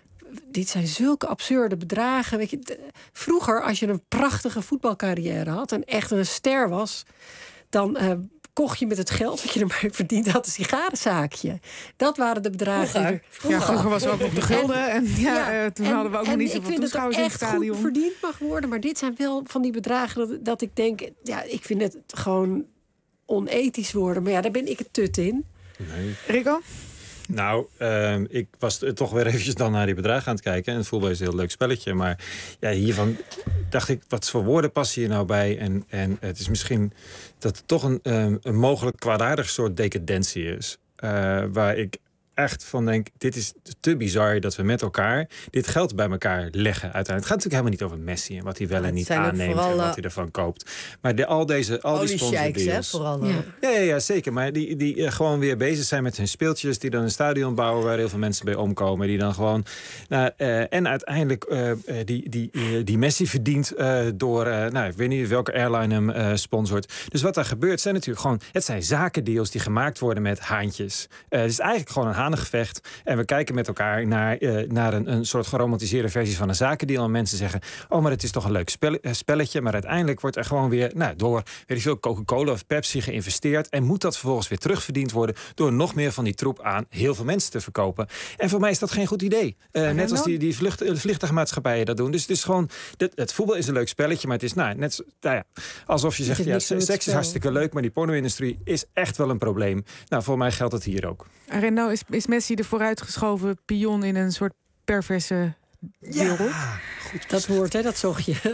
dit zijn zulke absurde bedragen. Weet je, vroeger, als je een prachtige voetbalcarrière had en echt een ster was, dan uh, kocht je met het geld dat je ermee verdiend had een sigarenzaakje. Dat waren de bedragen. Vroeger, vroeger. Ja, vroeger was er ook nog de gulden. En, en ja, uh, toen en, hadden we ook nog niet zoveel toeschouwers in het stadion. Ik vind het echt goed verdiend mag worden, maar dit zijn wel van die bedragen dat, dat ik denk, ja, ik vind het gewoon onethisch worden. Maar ja, daar ben ik het tut in. Nee. Rico? Nou, uh, ik was toch weer eventjes dan naar die bedragen aan het kijken. En het voetbal is een heel leuk spelletje. Maar ja, hiervan dacht ik, wat voor woorden passen hier nou bij? En, en het is misschien dat het toch een, um, een mogelijk kwaadaardig soort decadentie is. Uh, waar ik echt van denk, dit is te bizar dat we met elkaar dit geld bij elkaar leggen. Uiteindelijk. Het gaat natuurlijk helemaal niet over Messi en wat hij wel en niet aanneemt vooral, en wat hij ervan koopt. Maar de, al deze al die sponsordeals. Vooral. Ja. Ja, ja, ja, zeker. Maar die, die uh, gewoon weer bezig zijn met hun speeltjes, die dan een stadion bouwen waar heel veel mensen bij omkomen. Die dan gewoon. Nou, uh, en uiteindelijk uh, die, die, uh, die Messi verdient uh, door. Uh, nou, ik weet niet welke airline hem uh, sponsort. Dus wat daar gebeurt zijn natuurlijk gewoon. Het zijn zakendeals die gemaakt worden met haantjes. Uh, het is eigenlijk gewoon een hanengevecht. En we kijken met elkaar naar, uh, naar een, een soort geromantiseerde versie van een zakendeal. En mensen zeggen, oh, maar het is toch een leuk spel, uh, spelletje. Maar uiteindelijk wordt er gewoon weer, nou, door weet ik veel, Coca-Cola of Pepsi geïnvesteerd. En moet dat vervolgens weer terugverdiend worden door nog meer van die troep aan heel veel mensen te verkopen. En voor mij is dat geen goed idee. Uh, net als die, die vlucht, uh, vliegtuigmaatschappijen dat doen. Dus het is gewoon, dit, het voetbal is een leuk spelletje, maar het is nou, net nou ja, alsof je zegt, ja, seks is hartstikke leuk, maar die porno-industrie is echt wel een probleem. Nou, voor mij geldt het hier ook. Arendo, is, is Messi de vooruitgeschoven pion in een soort perverse Ja, goed, dat woord, hè, dat zocht je.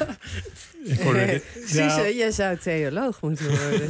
Ik hoorde dit- ja. Suze, jij zou theoloog moeten worden.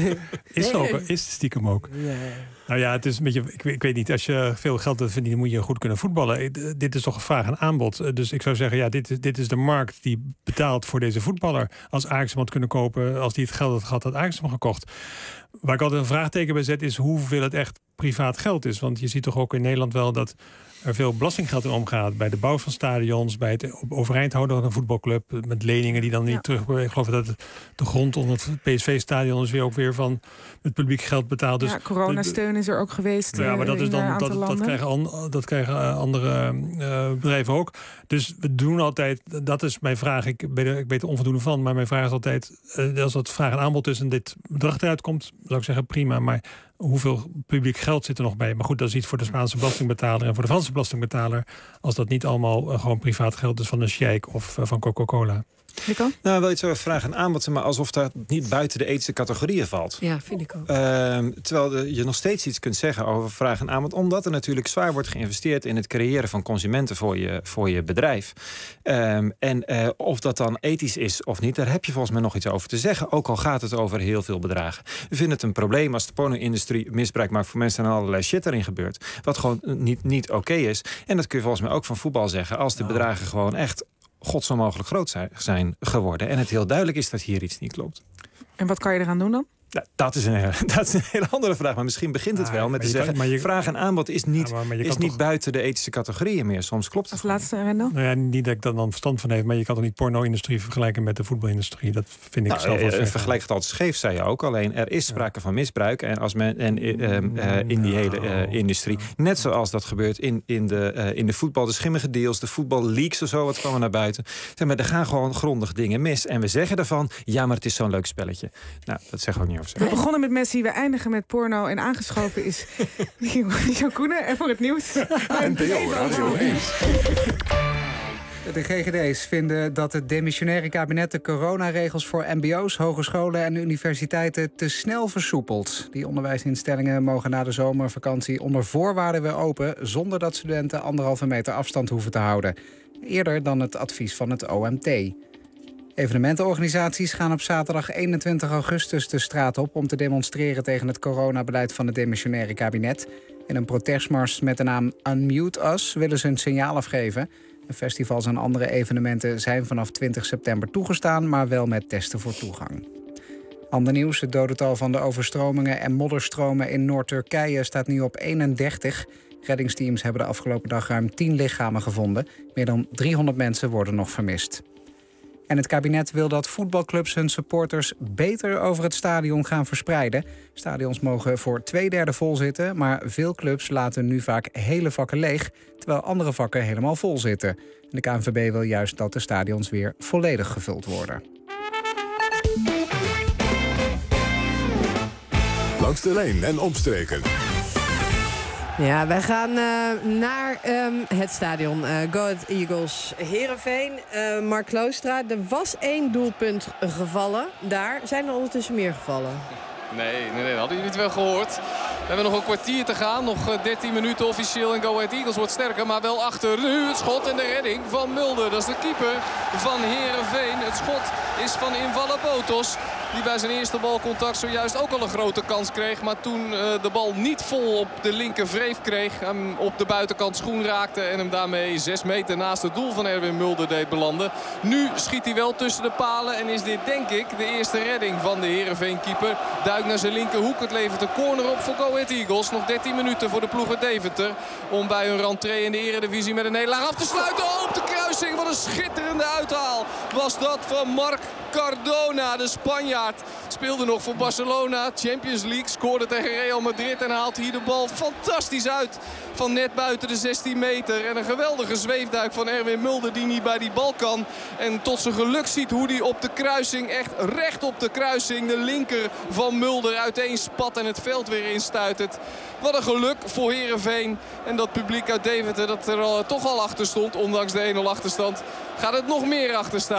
Is, Nee. ook, is stiekem ook. Nee. Nou ja, het is een beetje, ik, weet- ik weet niet, als je veel geld wilt verdienen, moet je goed kunnen voetballen. Eh, d- Dit is toch een vraag en aanbod. Eh, Dus ik zou zeggen, ja, dit, is- dit is de markt die betaalt voor deze voetballer. Als Ajax hem had kunnen kopen, als die het geld had gehad, had Ajax hem gekocht. Waar ik altijd een vraagteken bij zet, is hoeveel het echt privaat geld is. Want je ziet toch ook in Nederland wel dat er veel belastinggeld in omgaat. Bij de bouw van stadions, bij het op- overeind houden van een voetbalclub. Met leningen die dan niet terug... Ik geloof dat het- de grond onder het P S V-stadion is weer ook weer van het publiek geld betaald. Dus ja, coronasteun is er ook geweest. ja, maar dat eh, is in een dan aantal dat, dat landen. krijgen, an- dat krijgen eh, andere eh, bedrijven ook. Dus we doen altijd, dat is mijn vraag. Ik weet er, ik weet er onvoldoende van, maar mijn vraag is altijd, eh, als dat vraag en aanbod is en dit bedrag eruit komt, zou ik zeggen prima. Maar hoeveel publiek geld zit er nog bij? Maar goed, dat is iets voor de Spaanse belastingbetaler en voor de Franse belastingbetaler, als dat niet allemaal eh, gewoon privaat geld is van een sheik of eh, van Coca-Cola. Nou, wel iets over vraag en aanbod, maar alsof dat niet buiten de ethische categorieën valt. Ja, vind ik ook. Ehm, terwijl de- je nog steeds iets kunt zeggen over vraag en aanbod, omdat er natuurlijk zwaar wordt geïnvesteerd in het creëren van consumenten voor je, voor je bedrijf. Ehm, en eh, of dat dan ethisch is of niet, daar heb je volgens mij nog iets over te zeggen, ook al gaat het over heel veel bedragen. We vinden het een probleem als de porno-industrie misbruik maakt voor mensen en allerlei shit erin gebeurt, wat gewoon niet, niet oké is. En dat kun je volgens mij ook van voetbal zeggen, als de bedragen gewoon echt god zo mogelijk groot zijn, zijn geworden. En het heel duidelijk is dat hier iets niet klopt. En wat kan je eraan doen dan? Nou, dat, is een, hele- dat is een hele andere vraag. Maar misschien begint het Ah, wel met maar te je kan- zeggen, maar je- vraag en aanbod is niet, Ja, maar- maar je is kan niet toch- buiten de ethische categorieën meer. Soms klopt het. Als laatste, Rendo? Nou ja, niet dat ik daar dan verstand van heb, maar je kan toch niet porno-industrie vergelijken met de voetbalindustrie. Dat vind ik Nou, zelf wel eh, ver. vergelijk het altijd scheef, zei je ook. Alleen er is sprake van misbruik. En, als men, en eh, eh, in die hele eh, industrie. Net zoals dat gebeurt in, in, de, eh, in de voetbal. De schimmige deals, de voetballeaks of zo. Wat kwam er naar buiten. Zeg maar, er gaan gewoon grondig dingen mis. En we zeggen daarvan, ja, maar het is zo'n leuk spelletje. Nou, dat zeggen we ook niet over. We begonnen met Messi, we eindigen met porno en aangeschoven is Jan Koenen. En voor het nieuws. N P O Radio één. De G G D's vinden dat het demissionaire kabinet de coronaregels voor mbo's, hogescholen en universiteiten te snel versoepelt. Die onderwijsinstellingen mogen na de zomervakantie onder voorwaarden weer open, zonder dat studenten anderhalve meter afstand hoeven te houden. Eerder dan het advies van het O M T. Evenementenorganisaties gaan op zaterdag eenentwintig augustus de straat op om te demonstreren tegen het coronabeleid van het demissionaire kabinet. In een protestmars met de naam Unmute Us willen ze een signaal afgeven. Festivals en andere evenementen zijn vanaf twintig september toegestaan, maar wel met testen voor toegang. Ander nieuws, het dodental van de overstromingen en modderstromen in Noord-Turkije staat nu op eenendertig. Reddingsteams hebben de afgelopen dag ruim tien lichamen gevonden. Meer dan driehonderd mensen worden nog vermist. En het kabinet wil dat voetbalclubs hun supporters beter over het stadion gaan verspreiden. Stadions mogen voor twee derde vol zitten, maar veel clubs laten nu vaak hele vakken leeg, terwijl andere vakken helemaal vol zitten. De K N V B wil juist dat de stadions weer volledig gevuld worden. Langs de lijn en omstreken. Ja, wij gaan uh, naar um, het stadion. Uh, Go Ahead Eagles Heerenveen. Uh, Mark Kloostra, er was één doelpunt gevallen. Daar zijn er ondertussen meer gevallen. Nee, nee, nee, dat hadden jullie het wel gehoord. We hebben nog een kwartier te gaan. Nog dertien minuten officieel. En Go Ahead Eagles wordt sterker, maar wel achter. Nu het schot en de redding van Mulder. Dat is de keeper van Heerenveen. Het schot is van invaller Botos. Die bij zijn eerste balcontact zojuist ook al een grote kans kreeg. Maar toen uh, de bal niet vol op de linker vreef kreeg. Hem op de buitenkant schoen raakte. En hem daarmee zes meter naast het doel van Erwin Mulder deed belanden. Nu schiet hij wel tussen de palen. En is dit denk ik de eerste redding van de Heerenveen keeper. Duikt naar zijn linkerhoek. Het levert een corner op voor Go Ahead Eagles. Nog dertien minuten voor de ploeg uit Deventer. Om bij hun rentree in de Eredivisie met een nederlaag af te sluiten. Oh, op de kruising. Wat een schitterende uithaal was dat van Marc Cardona, de Spanjaard. Speelde nog voor Barcelona, Champions League, scoorde tegen Real Madrid en haalt hier de bal fantastisch uit van net buiten de zestien meter. En een geweldige zweefduik van Erwin Mulder die niet bij die bal kan. En tot zijn geluk ziet hoe hij op de kruising, echt recht op de kruising, de linker van Mulder uiteen spat en het veld weer instuitert. Wat een geluk voor Heerenveen. En dat publiek uit Deventer dat er al, toch al achter stond, ondanks de een nul achterstand, gaat het nog meer achter staan.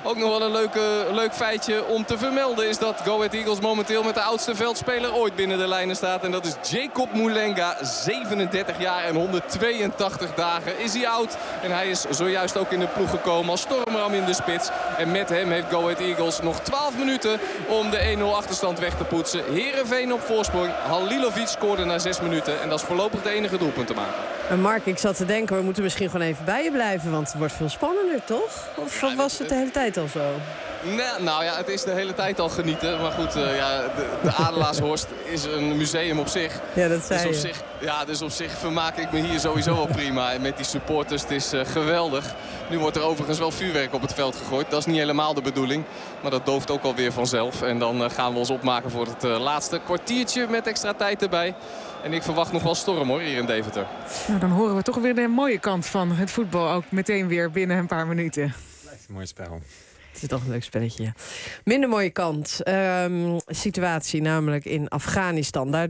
Ook nog wel een leuke, leuk feitje om te vermelden is dat Go Ahead Eagles momenteel met de oudste veldspeler ooit binnen de lijnen staat. En dat is Jacob Moulenga, zevenendertig jaar en honderdtweeëntachtig dagen is hij oud. En hij is zojuist ook in de ploeg gekomen als stormram in de spits. En met hem heeft Go Ahead Eagles nog twaalf minuten om de één nul achterstand weg te poetsen. Heerenveen op voorsprong. Halilovic scoorde na zes minuten. En dat is voorlopig de enige doelpunt te maken. En Mark, ik zat te denken, we moeten misschien gewoon even bij je blijven. Want het wordt veel spannender, toch? Of ja, was het de hele tijd al zo? Nee, nou ja, het is de hele tijd al genieten. Maar goed, uh, ja, de, de Adelaarshorst is een museum op zich. Ja, dat zei dus op je. zich, ja, dus op zich vermaak ik me hier sowieso wel prima. En met die supporters, het is uh, geweldig. Nu wordt er overigens wel vuurwerk op het veld gegooid. Dat is niet helemaal de bedoeling. Maar dat dooft ook alweer vanzelf. En dan uh, gaan we ons opmaken voor het uh, laatste kwartiertje met extra tijd erbij. En ik verwacht nog wel storm hoor, hier in Deventer. Nou, dan horen we toch weer de mooie kant van het voetbal. Ook meteen weer binnen een paar minuten. Blijft een mooi spel. Het is toch een leuk spelletje. Ja. Minder mooie kant. Um, situatie namelijk in Afghanistan. Daar,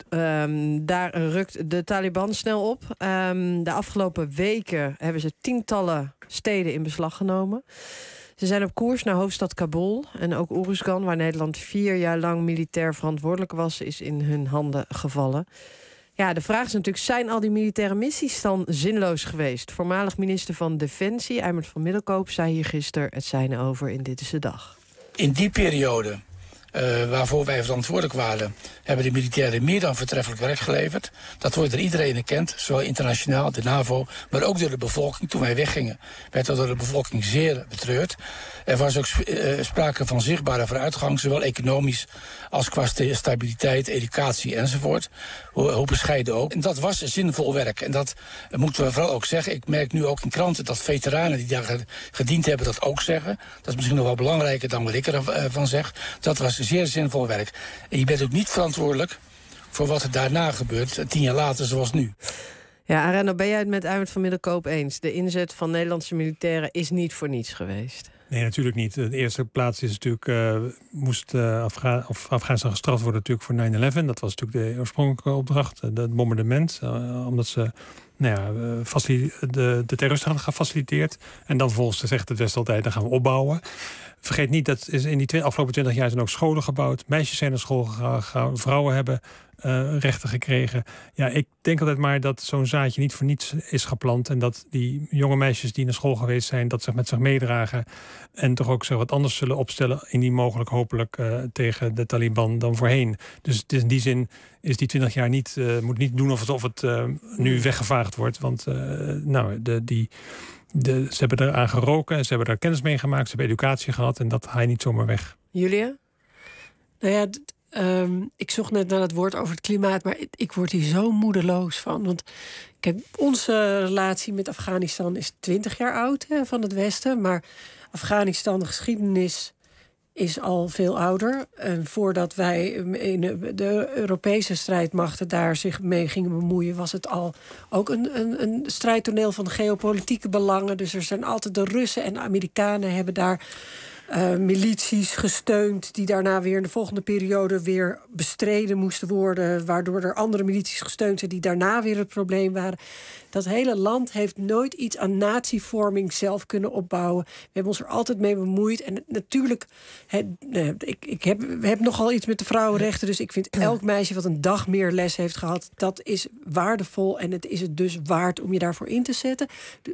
um, daar rukt de Taliban snel op. Um, de afgelopen weken hebben ze tientallen steden in beslag genomen. Ze zijn op koers naar hoofdstad Kabul. En ook Uruzgan, waar Nederland vier jaar lang militair verantwoordelijk was, is in hun handen gevallen. Ja, de vraag is natuurlijk, zijn al die militaire missies dan zinloos geweest? Voormalig minister van Defensie, Eimert van Middelkoop, zei hier gisteren het zijne over in Dit is de Dag. In die periode uh, waarvoor wij verantwoordelijk waren, hebben de militairen meer dan voortreffelijk werk geleverd. Dat wordt door iedereen erkend, zowel internationaal, de NAVO, maar ook door de bevolking. Toen wij weggingen, werd dat door de bevolking zeer betreurd. Er was ook uh, sprake van zichtbare vooruitgang, zowel economisch als qua stabiliteit, educatie enzovoort. Hoe, hoe bescheiden ook. En dat was zinvol werk. En dat uh, moeten we vooral ook zeggen. Ik merk nu ook in kranten dat veteranen die daar gediend hebben dat ook zeggen. Dat is misschien nog wel belangrijker dan wat ik ervan zeg. Dat was zeer zinvol werk. En je bent ook niet verantwoordelijk voor wat er daarna gebeurt, tien jaar later zoals nu. Ja, Arendo, ben jij het met Eimert van Middelkoop eens? De inzet van Nederlandse militairen is niet voor niets geweest. Nee, natuurlijk niet. De eerste plaats is natuurlijk, uh, moest uh, Afga- of Afghanistan gestraft worden natuurlijk voor nine eleven. Dat was natuurlijk de oorspronkelijke opdracht, het bombardement. Uh, omdat ze nou ja, uh, facil- de, de terroristen hadden gefaciliteerd. En dan vervolgens zegt het Westen altijd, dan gaan we opbouwen. Vergeet niet, dat is in die twee, afgelopen twintig jaar zijn ook scholen gebouwd. Meisjes zijn naar school gegaan. Vrouwen hebben uh, rechten gekregen. Ja, ik denk altijd maar dat zo'n zaadje niet voor niets is geplant. En dat die jonge meisjes die naar school geweest zijn, dat ze met zich meedragen. En toch ook zo wat anders zullen opstellen. Indien mogelijk hopelijk uh, tegen de Taliban dan voorheen. Dus het is in die zin is die twintig jaar niet, uh, moet niet doen of het, of het uh, nu weggevaagd wordt. Want uh, nou, de, die... De, ze hebben eraan geroken, ze hebben er kennis mee gemaakt, ze hebben educatie gehad en dat haal je niet zomaar weg. Julia? Nou ja, d- um, ik zocht net naar het woord over het klimaat, maar ik, ik word hier zo moedeloos van. Want kijk, onze relatie met Afghanistan is twintig jaar oud, hè, van het Westen. Maar Afghanistan, de geschiedenis is al veel ouder. En voordat wij in de Europese strijdmachten daar zich mee gingen bemoeien, was het al ook een, een, een strijdtoneel van geopolitieke belangen. Dus er zijn altijd de Russen en de Amerikanen hebben daar uh, milities gesteund die daarna weer in de volgende periode weer bestreden moesten worden, waardoor er andere milities gesteund zijn die daarna weer het probleem waren. Dat hele land heeft nooit iets aan natievorming zelf kunnen opbouwen. We hebben ons er altijd mee bemoeid. En natuurlijk, he, ik, ik heb, heb nogal iets met de vrouwenrechten. Dus ik vind elk meisje wat een dag meer les heeft gehad, dat is waardevol. En het is het dus waard om je daarvoor in te zetten.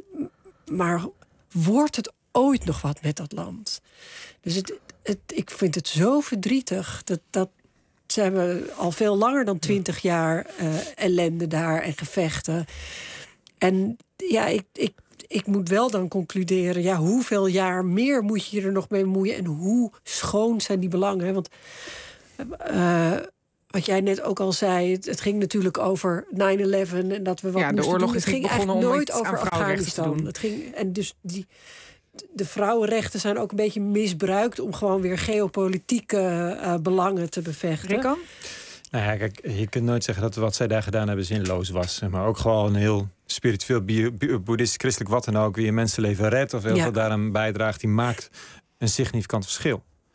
Maar wordt het ooit nog wat met dat land? Dus het, het, ik vind het zo verdrietig dat... dat ze hebben al veel langer dan twintig jaar uh, ellende daar en gevechten. En ja, ik, ik, ik moet wel dan concluderen, ja, hoeveel jaar meer moet je je er nog mee bemoeien en hoe schoon zijn die belangen? Want uh, wat jij net ook al zei, het, het ging natuurlijk over nine eleven en dat we wat ja, de moesten oorlog doen. is Het ging begonnen eigenlijk om nooit iets over aan vrouwenrechten te Afghanistan. doen. Het ging, en dus die, de vrouwenrechten zijn ook een beetje misbruikt om gewoon weer geopolitieke uh, belangen te bevechten. Rico? Nou ja, kijk, je kunt nooit zeggen dat wat zij daar gedaan hebben zinloos was. Maar ook gewoon een heel spiritueel, boeddhistisch, christelijk, wat dan ook, wie een mensenleven redt of heel Ja. veel daaraan bijdraagt, die maakt een significant verschil.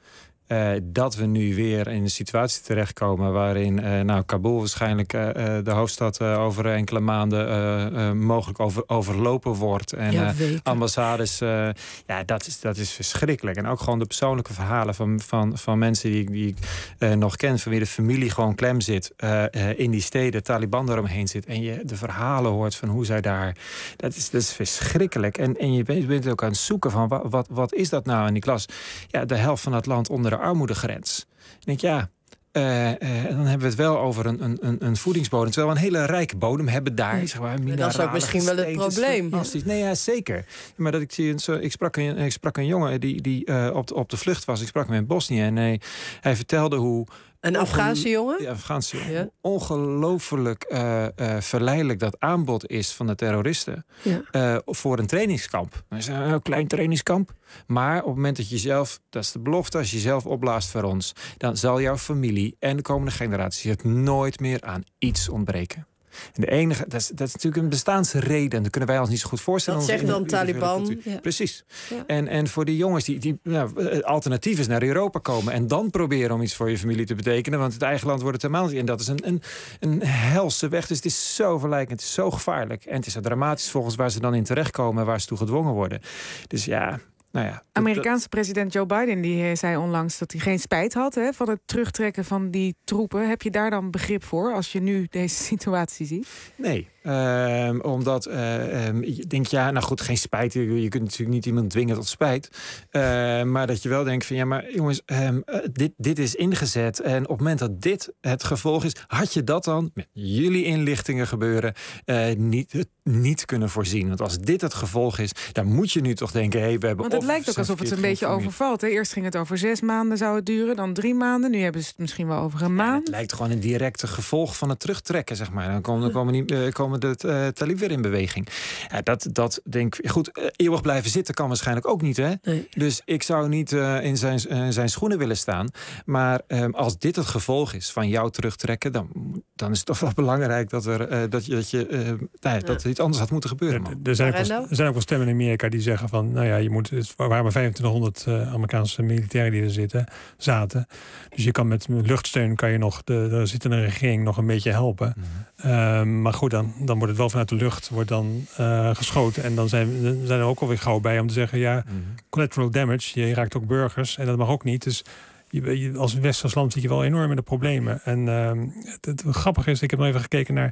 Uh, dat we nu weer in een situatie terechtkomen waarin uh, nou, Kabul waarschijnlijk uh, de hoofdstad uh, over enkele maanden uh, uh, mogelijk over, overlopen wordt. En Ja, uh, weken. ambassades, uh, ja, dat is, dat is verschrikkelijk. En ook gewoon de persoonlijke verhalen van, van, van mensen die, die ik uh, nog ken, van wie de familie gewoon klem zit uh, uh, in die steden, Taliban eromheen zit. En je de verhalen hoort van hoe zij daar. Dat is, dat is verschrikkelijk. En, en je bent, je bent ook aan het zoeken van wat, wat, wat is dat nou? En ik las, ja, de helft van het land onder de armoedegrens. Ik denk, ja, uh, uh, dan hebben we het wel over een, een, een voedingsbodem. Terwijl we een hele rijke bodem hebben daar. Zeg maar, dat is ook misschien wel het probleem. Fantastisch. Nee, ja, zeker. Maar dat ik zie, ik sprak een, ik sprak een jongen die, die uh, op, de, op de vlucht was. Ik sprak hem in Bosnië en hij, hij vertelde hoe. Een Afghaanse jongen? Ja, Afghaanse jongen. Ja. Ongelooflijk uh, uh, verleidelijk dat aanbod is van de terroristen. Ja. Uh, voor een trainingskamp. Dat is een klein trainingskamp. Maar op het moment dat je zelf, dat is de belofte, als je zelf opblaast voor ons, dan zal jouw familie en de komende generaties het nooit meer aan iets ontbreken. En de enige, dat is, dat is natuurlijk een bestaansreden. Dat kunnen wij ons niet zo goed voorstellen. Dat zegt dan Taliban. Ja. Precies. Ja. En, en voor die jongens die, die nou, alternatief is naar Europa komen en dan proberen om iets voor je familie te betekenen, want het eigen land wordt het helemaal niet. En dat is een, een, een helse weg. Dus het is zo verlijkend, het is zo gevaarlijk. En het is zo dramatisch volgens waar ze dan in terechtkomen en waar ze toe gedwongen worden. Dus ja. Nou ja, Amerikaanse president Joe Biden die zei onlangs dat hij geen spijt had hè, van het terugtrekken van die troepen. Heb je daar dan begrip voor als je nu deze situatie ziet? Nee, uh, omdat uh, um, je denkt, ja, nou goed, geen spijt. Je, je kunt natuurlijk niet iemand dwingen tot spijt. Uh, maar dat je wel denkt van, ja, maar jongens, um, uh, dit, dit is ingezet. En op het moment dat dit het gevolg is, had je dat dan met jullie inlichtingen gebeuren uh, niet, niet kunnen voorzien. Want als dit het gevolg is, dan moet je nu toch denken, hé, hey, we hebben. Want het lijkt ook alsof het een beetje overvalt. Hè? Eerst ging het over zes maanden zou het duren, dan drie maanden. Nu hebben ze het misschien wel over een maand. Het lijkt gewoon een directe gevolg van het terugtrekken, zeg maar. Dan komen, dan komen, die, uh, komen de uh, Talib weer in beweging. Ja, dat, dat denk ik. Goed, uh, eeuwig blijven zitten kan waarschijnlijk ook niet, hè? Nee. Dus ik zou niet uh, in zijn, uh, zijn schoenen willen staan. Maar um, als dit het gevolg is van jou terugtrekken, dan, dan is het toch wel belangrijk dat er uh, dat je, dat je uh, nou ja, dat er iets anders had moeten gebeuren. Man. Er, er, zijn ook wel, er zijn ook wel stemmen in Amerika die zeggen van, nou ja, je moet. Het waren maar vijfentwintighonderd uh, Amerikaanse militairen die er zitten, zaten. Dus je kan met luchtsteun kan je nog de, de zittende regering nog een beetje helpen. Mm-hmm. Uh, maar goed, dan, dan wordt het wel vanuit de lucht wordt dan uh, geschoten. En dan zijn, dan zijn er ook alweer gauw bij om te zeggen, ja, mm-hmm. collateral damage, je raakt ook burgers en dat mag ook niet. Dus je, je, als westers land zit je wel enorm in de problemen. En uh, het, het, het grappige is, ik heb nog even gekeken naar.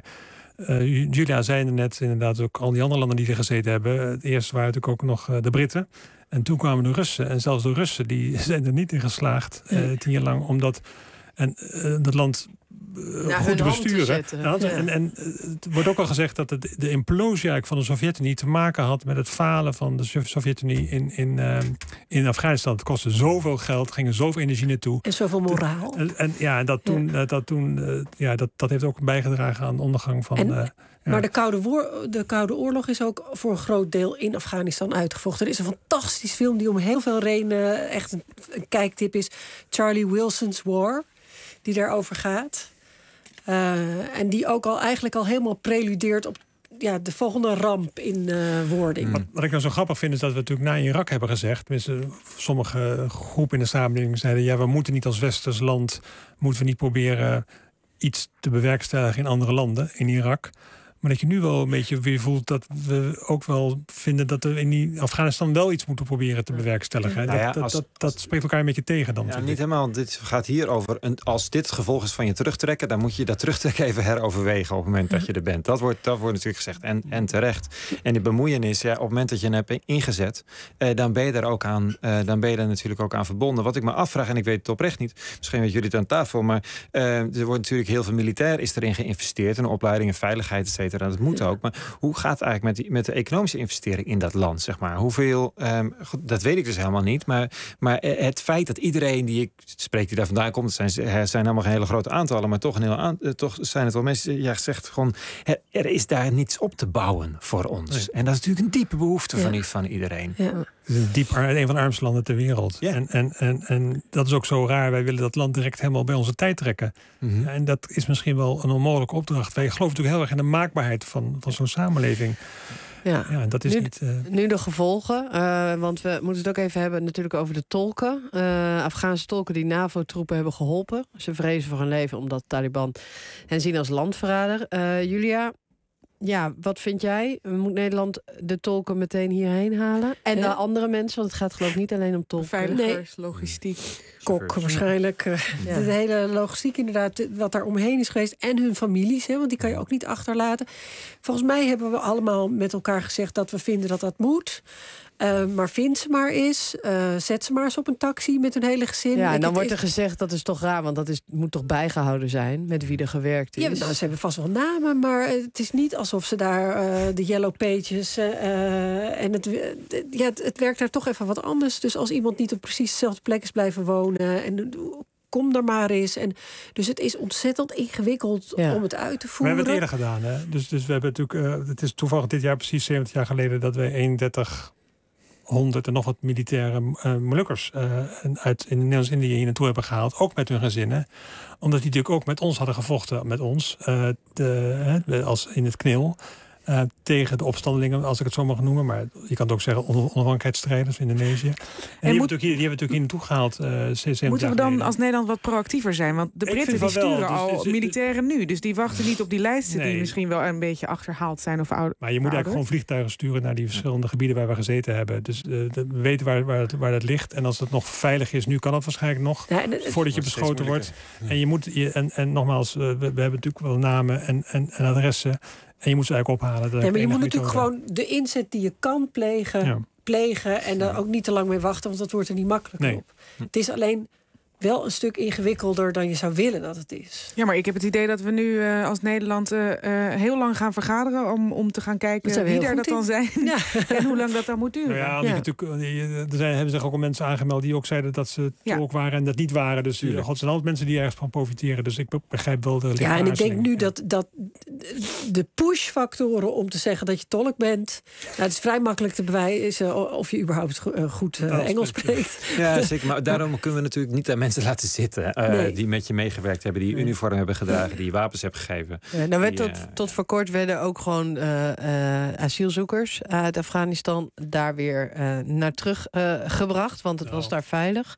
Uh, Julia zei net inderdaad ook al die andere landen die er gezeten hebben. Het eerste waren natuurlijk ook nog uh, de Britten. En toen kwamen de Russen. En zelfs de Russen die zijn er niet in geslaagd uh, tien jaar lang. Omdat en, uh, dat land uh, ja, goed te besturen. Te ja. En, en het wordt ook al gezegd dat het, de implosie eigenlijk van de Sovjet-Unie te maken had met het falen van de Sovjet-Unie in, in, uh, in Afghanistan. Het kostte zoveel geld, ging er zoveel energie naartoe. En zoveel moraal. En, en ja, dat toen, ja. dat, toen uh, ja, dat, dat heeft ook bijgedragen aan de ondergang van. En, uh, Ja. Maar de Koude, Woor, de Koude Oorlog is ook voor een groot deel in Afghanistan uitgevochten. Er is een fantastisch film die om heel veel redenen echt een, een kijktip is. Charlie Wilson's War, die daarover gaat. Uh, en die ook al eigenlijk al helemaal preludeert op ja, de volgende ramp in uh, wording. Wat, wat ik nou zo grappig vind is dat we natuurlijk na Irak hebben gezegd. Tenminste, sommige groepen in de samenleving zeiden, ja, we moeten niet als westers land, moeten we niet proberen iets te bewerkstelligen in andere landen, in Irak. Maar dat je nu wel een beetje weer voelt dat we ook wel vinden dat we in Afghanistan wel iets moeten proberen te bewerkstelligen. Nou ja, dat, als, dat, dat, dat spreekt elkaar een beetje tegen dan. Ja, niet helemaal. Dit gaat hier over. Een, als dit het gevolg is van je terugtrekken, dan moet je dat terugtrekken even heroverwegen op het moment dat je er bent. Dat wordt, dat wordt natuurlijk gezegd. En, en terecht. En de bemoeienis, ja, op het moment dat je hem hebt ingezet, eh, dan ben je er ook aan, eh, dan ben je er natuurlijk ook aan verbonden. Wat ik me afvraag, en ik weet het oprecht niet, misschien weten jullie het aan tafel, maar eh, er wordt natuurlijk heel veel militair is erin geïnvesteerd in opleiding en veiligheid, et cetera. Dat moet ook. Maar hoe gaat het eigenlijk met, die, met de economische investering in dat land, zeg maar? Hoeveel, um, goed, dat weet ik dus helemaal niet. Maar, maar het feit dat iedereen die ik spreek die daar vandaan komt, het zijn, het zijn allemaal geen hele grote aantallen, maar toch, een heel aan, toch zijn het wel mensen, ja, zegt gewoon, er is daar niets op te bouwen voor ons. Nee. En dat is natuurlijk een diepe behoefte ja. van, van iedereen. Ja. Het is een, diep, een van de armste landen ter wereld. Ja. En, en, en, en dat is ook zo raar. Wij willen dat land direct helemaal bij onze tijd trekken. Mm-hmm. Ja, en dat is misschien wel een onmogelijke opdracht. Wij geloven natuurlijk heel erg in de maakbaarheid van, van zo'n samenleving. Ja, ja en dat is nu, niet... Uh... Nu de gevolgen, uh, want we moeten het ook even hebben natuurlijk over de tolken. Uh, Afghaanse tolken die NAVO-troepen hebben geholpen. Ze vrezen voor hun leven omdat Taliban hen zien als landverrader. Uh, Julia, ja, wat vind jij? Moet Nederland de tolken meteen hierheen halen? En de andere mensen, want het gaat geloof ik niet alleen om tolken. Veiligers, nee. Logistiek. Kok waarschijnlijk. Uh, ja. De hele logistiek inderdaad, wat daar omheen is geweest. En hun families, hè, want die kan je ook niet achterlaten. Volgens mij hebben we allemaal met elkaar gezegd dat we vinden dat dat moet. Uh, maar vind ze maar eens. Uh, zet ze maar eens op een taxi met hun hele gezin. Ja, en dan Ik, wordt er is... gezegd, dat is toch raar, want dat is, moet toch bijgehouden zijn met wie er gewerkt is. Ja, nou, ze hebben vast wel namen, maar het is niet alsof ze daar uh, de yellow pages... Uh, en het, ja, het, het werkt daar toch even wat anders. Dus als iemand niet op precies dezelfde plek is blijven wonen... en kom daar maar eens. En dus het is ontzettend ingewikkeld ja. om het uit te voeren. We hebben het eerder gedaan, hè? Dus, dus we hebben natuurlijk... Uh, het is toevallig dit jaar precies zeventig jaar geleden... dat we eenendertig... honderd en nog wat militaire uh, Molukkers uh, uit in Nederlands-Indië hier naartoe hebben gehaald. Ook met hun gezinnen. Omdat die natuurlijk ook met ons hadden gevochten. Met ons. Uh, de, uh, als in het knil. Uh, tegen de opstandelingen, als ik het zo mag noemen. Maar je kan het ook zeggen onafhankelijkheidsstrijders in Indonesië. En, en die, moet, hebben hier, die hebben we natuurlijk hier naartoe gehaald. Uh, moeten we dan geleden. als Nederland wat proactiever zijn? Want de Britten die sturen dus, al dus, militairen nu. Dus die wachten niet op die lijsten nee. die misschien wel een beetje achterhaald zijn. Of ouder, maar je moet eigenlijk gewoon vliegtuigen sturen naar die verschillende gebieden waar we gezeten hebben. Dus uh, de, we weten waar, waar, het, waar dat ligt. En als het nog veilig is, nu kan het waarschijnlijk nog. Ja, het, voordat je beschoten wordt. Ja. En je moet je, en, en nogmaals, uh, we, we hebben natuurlijk wel namen en, en, en adressen. En je moet ze eigenlijk ophalen. Ja, maar je moet natuurlijk gewoon de inzet die je kan plegen, ja. plegen. En daar ook niet te lang mee wachten, want dat wordt er niet makkelijker nee. op. Het is alleen wel een stuk ingewikkelder dan je zou willen dat het is. Ja, maar ik heb het idee dat we nu uh, als Nederland uh, uh, heel lang gaan vergaderen... om, om te gaan kijken wie er dat in. dan zijn ja. en hoe lang dat dan moet duren. Nou ja, ja. Natuurlijk, er zijn, hebben zich ook al mensen aangemeld die ook zeiden dat ze ja. tolk waren en dat niet waren. Dus er zijn altijd mensen die ergens van profiteren. Dus ik begrijp wel de Ja, en ik denk nu dat, dat de push-factoren om te zeggen dat je tolk bent... Nou, het is vrij makkelijk te bewijzen of je überhaupt goed uh, Engels spreekt. Ja, zeker. Maar daarom kunnen we natuurlijk niet aan mensen laten zitten uh, nee. die met je meegewerkt hebben, die uniform hebben gedragen, die wapens hebben gegeven. Ja, nou werd die, tot, uh, tot voor kort werden ook gewoon uh, uh, asielzoekers uit Afghanistan daar weer uh, naar terug uh, gebracht, want het oh. was daar veilig.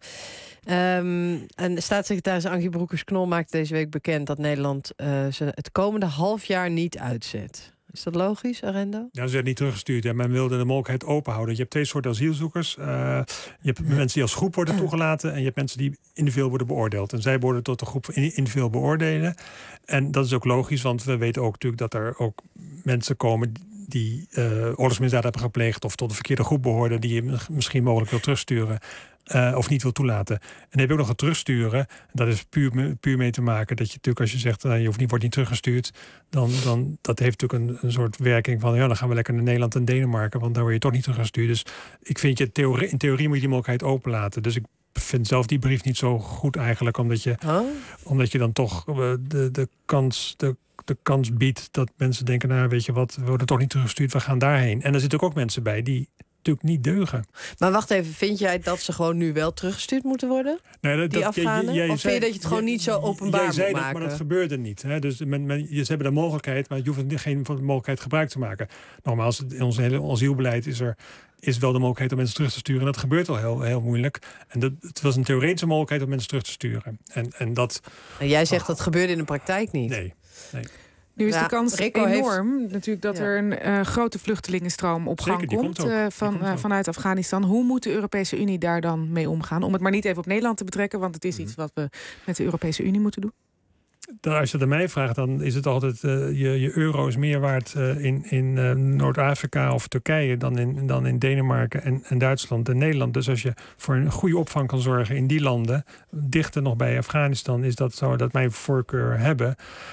Um, en staatssecretaris Ankie Broekers-Knol maakte deze week bekend dat Nederland uh, ze het komende half jaar niet uitzet. Is dat logisch, Arendo? Ja, ze werden niet teruggestuurd. Ja. Men wilde de mogelijkheid openhouden. Je hebt twee soorten asielzoekers. Uh, je hebt mensen die als groep worden toegelaten... en je hebt mensen die individueel worden beoordeeld. En zij worden tot de groep individueel beoordelen. En dat is ook logisch, want we weten ook natuurlijk... dat er ook mensen komen die uh, oorlogsmisdaad hebben gepleegd... of tot de verkeerde groep behoorden... die je misschien mogelijk wil terugsturen... Uh, of niet wil toelaten. En dan heb je ook nog het terugsturen. Dat is puur, puur mee te maken dat je natuurlijk als je zegt... Uh, je hoeft niet, wordt niet teruggestuurd... dan, dan dat heeft natuurlijk een, een soort werking van... ja, dan gaan we lekker naar Nederland en Denemarken... want daar word je toch niet teruggestuurd. Dus ik vind je theorie, in theorie moet je die mogelijkheid openlaten. Dus ik vind zelf die brief niet zo goed eigenlijk... omdat je, oh. omdat je dan toch uh, de, de kans... De, de kans biedt dat mensen denken... nou, weet je wat, we worden toch niet teruggestuurd, we gaan daarheen. En er zitten ook mensen bij die... natuurlijk niet deugen. Maar wacht even, vind jij dat ze gewoon nu wel teruggestuurd moeten worden? Nee, dat, die Afghanen? Jij, jij of vind je dat je het gewoon jij, niet zo openbaar jij zei moet maken? Dat, maar dat gebeurde niet. Hè? Dus men, men, ze hebben de mogelijkheid, maar je hoeft geen van de mogelijkheid gebruik te maken. Nogmaals, in ons hele asielbeleid is er is wel de mogelijkheid om mensen terug te sturen. En dat gebeurt al heel, heel moeilijk. En dat, het was een theoretische mogelijkheid om mensen terug te sturen. En, en dat... En jij zegt oh. dat gebeurde in de praktijk niet? Nee, nee. Nu is ja, de kans Rico enorm heeft... natuurlijk dat ja. er een uh, grote vluchtelingenstroom op gang Zeker, komt, komt uh, van, komt uh, vanuit Afghanistan. Hoe moet de Europese Unie daar dan mee omgaan? Om het maar niet even op Nederland te betrekken, want het is mm-hmm. iets wat we met de Europese Unie moeten doen. Als je het aan mij vraagt, dan is het altijd... Uh, je, je euro is meer waard uh, in, in uh, Noord-Afrika of Turkije... dan in, dan in Denemarken en, en Duitsland en Nederland. Dus als je voor een goede opvang kan zorgen in die landen... dichter nog bij Afghanistan, is dat, zou dat mijn voorkeur hebben...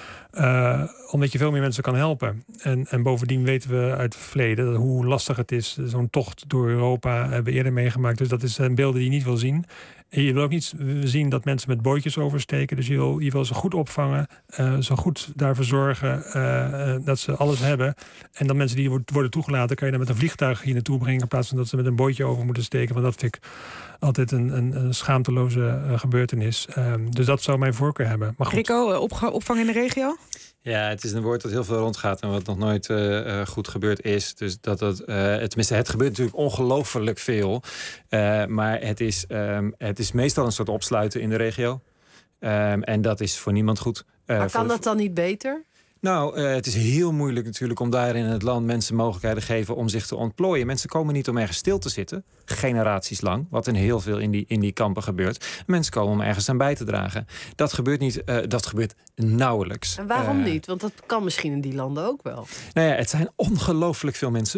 Uh, omdat je veel meer mensen kan helpen. En, en bovendien weten we uit het verleden hoe lastig het is. Zo'n tocht door Europa hebben we eerder meegemaakt. Dus dat is een beelden die je niet wil zien. En je wil ook niet zien dat mensen met bootjes oversteken. Dus je wil, je wil ze goed opvangen. Uh, zo goed daarvoor zorgen uh, uh, dat ze alles hebben. En dan mensen die worden toegelaten... kan je dan met een vliegtuig hier naartoe brengen... in plaats van dat ze met een bootje over moeten steken. Want dat vind ik altijd een, een, een schaamteloze uh, gebeurtenis. Uh, dus dat zou mijn voorkeur hebben. Maar goed. Rico, opge- opvang in de regio? Ja, het is een woord dat heel veel rondgaat en wat nog nooit uh, uh, goed gebeurd is. Dus dat het, uh, het, tenminste, het gebeurt natuurlijk ongelooflijk veel. Uh, maar het is, um, het is meestal een soort opsluiten in de regio. Um, en dat is voor niemand goed. Uh, Maar kan voor, dat dan niet beter? Nou, uh, het is heel moeilijk natuurlijk om daar in het land mensen mogelijkheden te geven om zich te ontplooien. Mensen komen niet om ergens stil te zitten, generaties lang, wat in heel veel in die, in die kampen gebeurt. Mensen komen om ergens aan bij te dragen. Dat gebeurt niet, uh, dat gebeurt nauwelijks. En waarom Uh, niet? Want dat kan misschien in die landen ook wel. Nou ja, het zijn ongelooflijk veel mensen.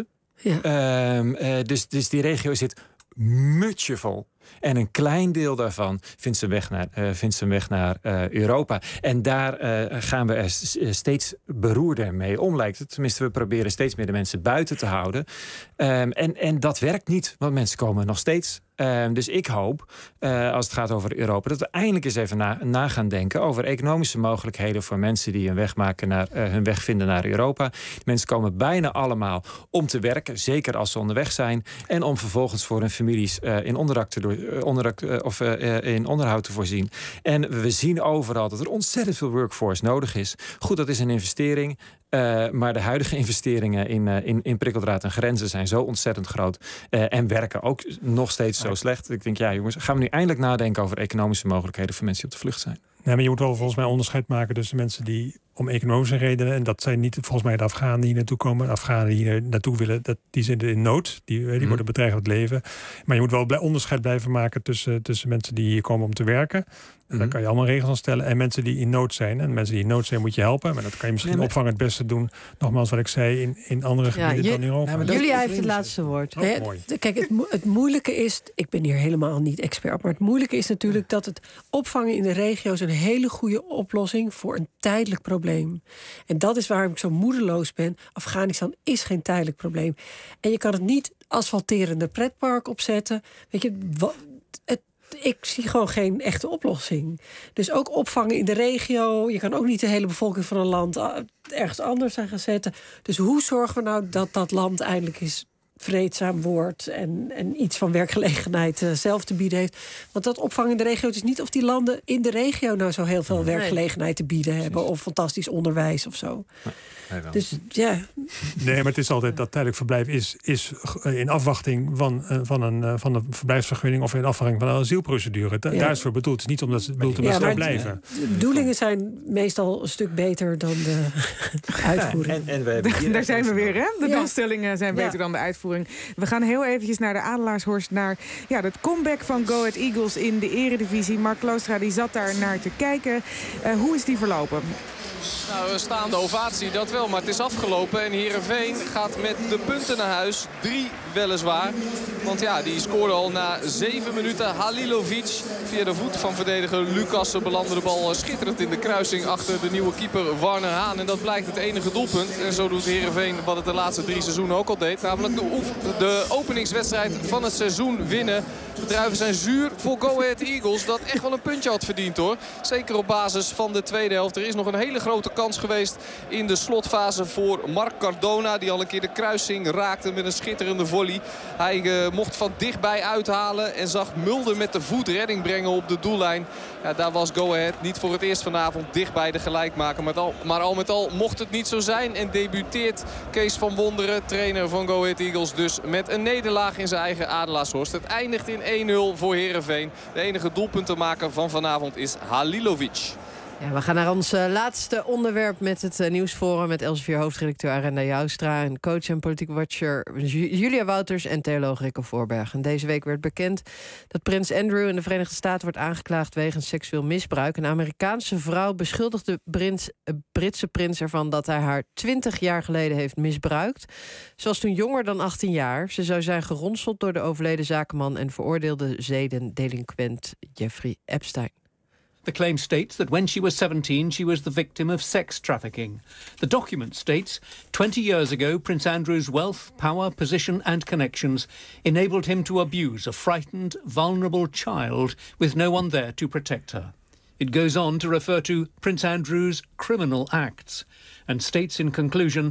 Ja. Um, uh, dus, dus die regio zit mutsjevol. En een klein deel daarvan vindt zijn weg naar, uh, vindt zijn weg naar uh, Europa. En daar uh, gaan we er s- steeds beroerder mee om, lijkt het. Tenminste, we proberen steeds meer de mensen buiten te houden. Um, en, en dat werkt niet, want mensen komen nog steeds. Um, dus ik hoop, uh, als het gaat over Europa, dat we eindelijk eens even na, na gaan denken over economische mogelijkheden voor mensen die hun weg maken naar, uh, hun weg vinden naar Europa. Die mensen komen bijna allemaal om te werken, zeker als ze onderweg zijn, en om vervolgens voor hun families uh, in onderdak te doen. Onderdak, uh, of uh, in onderhoud te voorzien. En we zien overal dat er ontzettend veel workforce nodig is. Goed, dat is een investering. Uh, maar de huidige investeringen in, uh, in, in prikkeldraad en grenzen zijn zo ontzettend groot. Uh, en werken ook nog steeds zo slecht. Ik denk, ja jongens, gaan we nu eindelijk nadenken over economische mogelijkheden voor mensen die op de vlucht zijn. Nee, maar je moet wel volgens mij onderscheid maken tussen mensen die om economische redenen, en dat zijn niet volgens mij de Afghanen die hier naartoe komen. De Afghanen die hier naartoe willen, dat, die zitten in nood. Die, die Mm. worden bedreigd met leven. Maar je moet wel blij- onderscheid blijven maken tussen, tussen mensen die hier komen om te werken. En Mm. daar kan je allemaal regels aan stellen. En mensen die in nood zijn. En mensen die in nood zijn moet je helpen. Maar dat kan je misschien Nee, maar- opvang het beste doen. Nogmaals wat ik zei, in, in andere Ja, gebieden je- dan Europa. Ja, maar dat- Julia heeft het laatste woord. Oh, Hè, mooi. d- Kijk, het, mo- het moeilijke is, ik ben hier helemaal niet expert, maar het moeilijke is natuurlijk dat het opvangen in de regio is een hele goede oplossing voor een tijdelijk probleem. En dat is waarom ik zo moedeloos ben. Afghanistan is geen tijdelijk probleem. En je kan het niet asfalterende pretpark opzetten. Weet je, wa- het, ik zie gewoon geen echte oplossing. Dus ook opvangen in de regio. Je kan ook niet de hele bevolking van een land ah, ergens anders aan gaan zetten. Dus hoe zorgen we nou dat dat land eindelijk is vreedzaam wordt en, en iets van werkgelegenheid uh, zelf te bieden heeft. Want dat opvang in de regio, het is niet of die landen in de regio nou zo heel veel werkgelegenheid te bieden hebben of fantastisch onderwijs of zo. Nee, wel. Dus ja, Nee, maar het is altijd dat tijdelijk verblijf is, is in afwachting van, uh, van, een, uh, van een verblijfsvergunning of in afwachting van een asielprocedure. Da- Ja. Daar is het voor bedoeld. Het is niet omdat ze bedoeld ja, om maar te blijven. de bedoelingen zijn meestal een stuk beter dan de uitvoering. En, en we hebben hier Daar zijn we weer, hè? De Ja. doelstellingen zijn beter Ja. dan de uitvoering. We gaan heel eventjes naar de Adelaarshorst, naar ja, het comeback van Go Ahead Eagles in de eredivisie. Mark Kloostra die zat daar naar te kijken. Uh, hoe is die verlopen? Nou, een staande ovatie, dat wel. Maar het is afgelopen en Heerenveen gaat met de punten naar huis. Drie weliswaar. Want ja, die scoorde al na zeven minuten. Halilovic via de voet van verdediger Lucas belandde de bal schitterend in de kruising achter de nieuwe keeper Warner Haan. En dat blijkt het enige doelpunt. En zo doet Heerenveen wat het de laatste drie seizoenen ook al deed. Namelijk de, oef- de openingswedstrijd van het seizoen winnen. De druiven zijn zuur voor Go Ahead Eagles. Dat echt wel een puntje had verdiend hoor. Zeker op basis van de tweede helft. Er is nog een hele grote kans geweest in de slotfase voor Marc Cardona. Die al een keer de kruising raakte met een schitterende volley. Hij uh, mocht van dichtbij uithalen en zag Mulder met de voet redding brengen op de doellijn. Ja, daar was Go Ahead niet voor het eerst vanavond dichtbij de gelijkmaker. Maar al, maar al met al mocht het niet zo zijn. En debuteert Kees van Wonderen, trainer van Go Ahead Eagles, dus met een nederlaag in zijn eigen Adelaarshorst. Het eindigt in één nul voor Heerenveen. De enige doelpuntenmaker van vanavond is Halilovic. Ja, we gaan naar ons uh, laatste onderwerp met het uh, nieuwsforum met Elsevier-hoofdredacteur Arenda Joustra en coach en politiek watcher Ju- Julia Wouters en theoloog Rikke Voorberg. En deze week werd bekend dat prins Andrew in de Verenigde Staten wordt aangeklaagd wegens seksueel misbruik. Een Amerikaanse vrouw beschuldigt de prins, uh, Britse prins ervan dat hij haar twintig jaar geleden heeft misbruikt. Ze was toen jonger dan achttien jaar. Ze zou zijn geronseld door de overleden zakenman en veroordeelde zedendelinquent Jeffrey Epstein. The claim states that when she was seventeen, she was the victim of sex trafficking. The document states, twenty years ago, Prince Andrew's wealth, power, position and connections enabled him to abuse a frightened, vulnerable child with no one there to protect her. It goes on to refer to Prince Andrew's criminal acts and states in conclusion,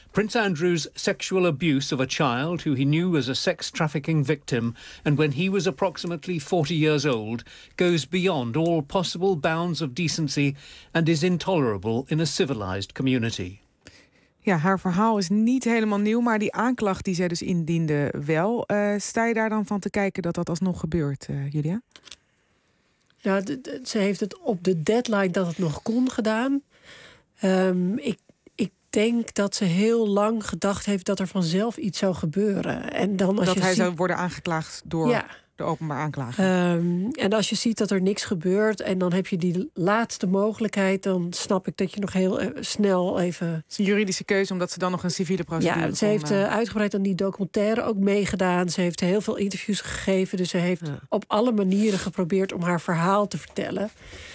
Prince Andrew's sexual abuse of a child who he knew as a sex trafficking victim and when he was approximately forty years old goes beyond all possible bounds of decency and is intolerable in a civilized community. Ja, haar verhaal is niet helemaal nieuw, maar die aanklacht die zij dus indiende wel. Uh, sta je daar dan van te kijken dat dat alsnog gebeurt, uh, Julia? Ja, d- d- ze heeft het op de deadline dat het nog kon gedaan. Um, ik, ik denk dat ze heel lang gedacht heeft dat er vanzelf iets zou gebeuren. En dan als dat je hij ziet... zou worden aangeklaagd door Ja. de openbaar aanklager. Um, en als je ziet dat er niks gebeurt en dan heb je die laatste mogelijkheid, dan snap ik dat je nog heel uh, snel even... Het is een juridische keuze omdat ze dan nog een civiele procedure... Ja, ze heeft uh, uitgebreid aan die documentaire ook meegedaan. Ze heeft heel veel interviews gegeven. Dus ze heeft ja. op alle manieren geprobeerd om haar verhaal te vertellen.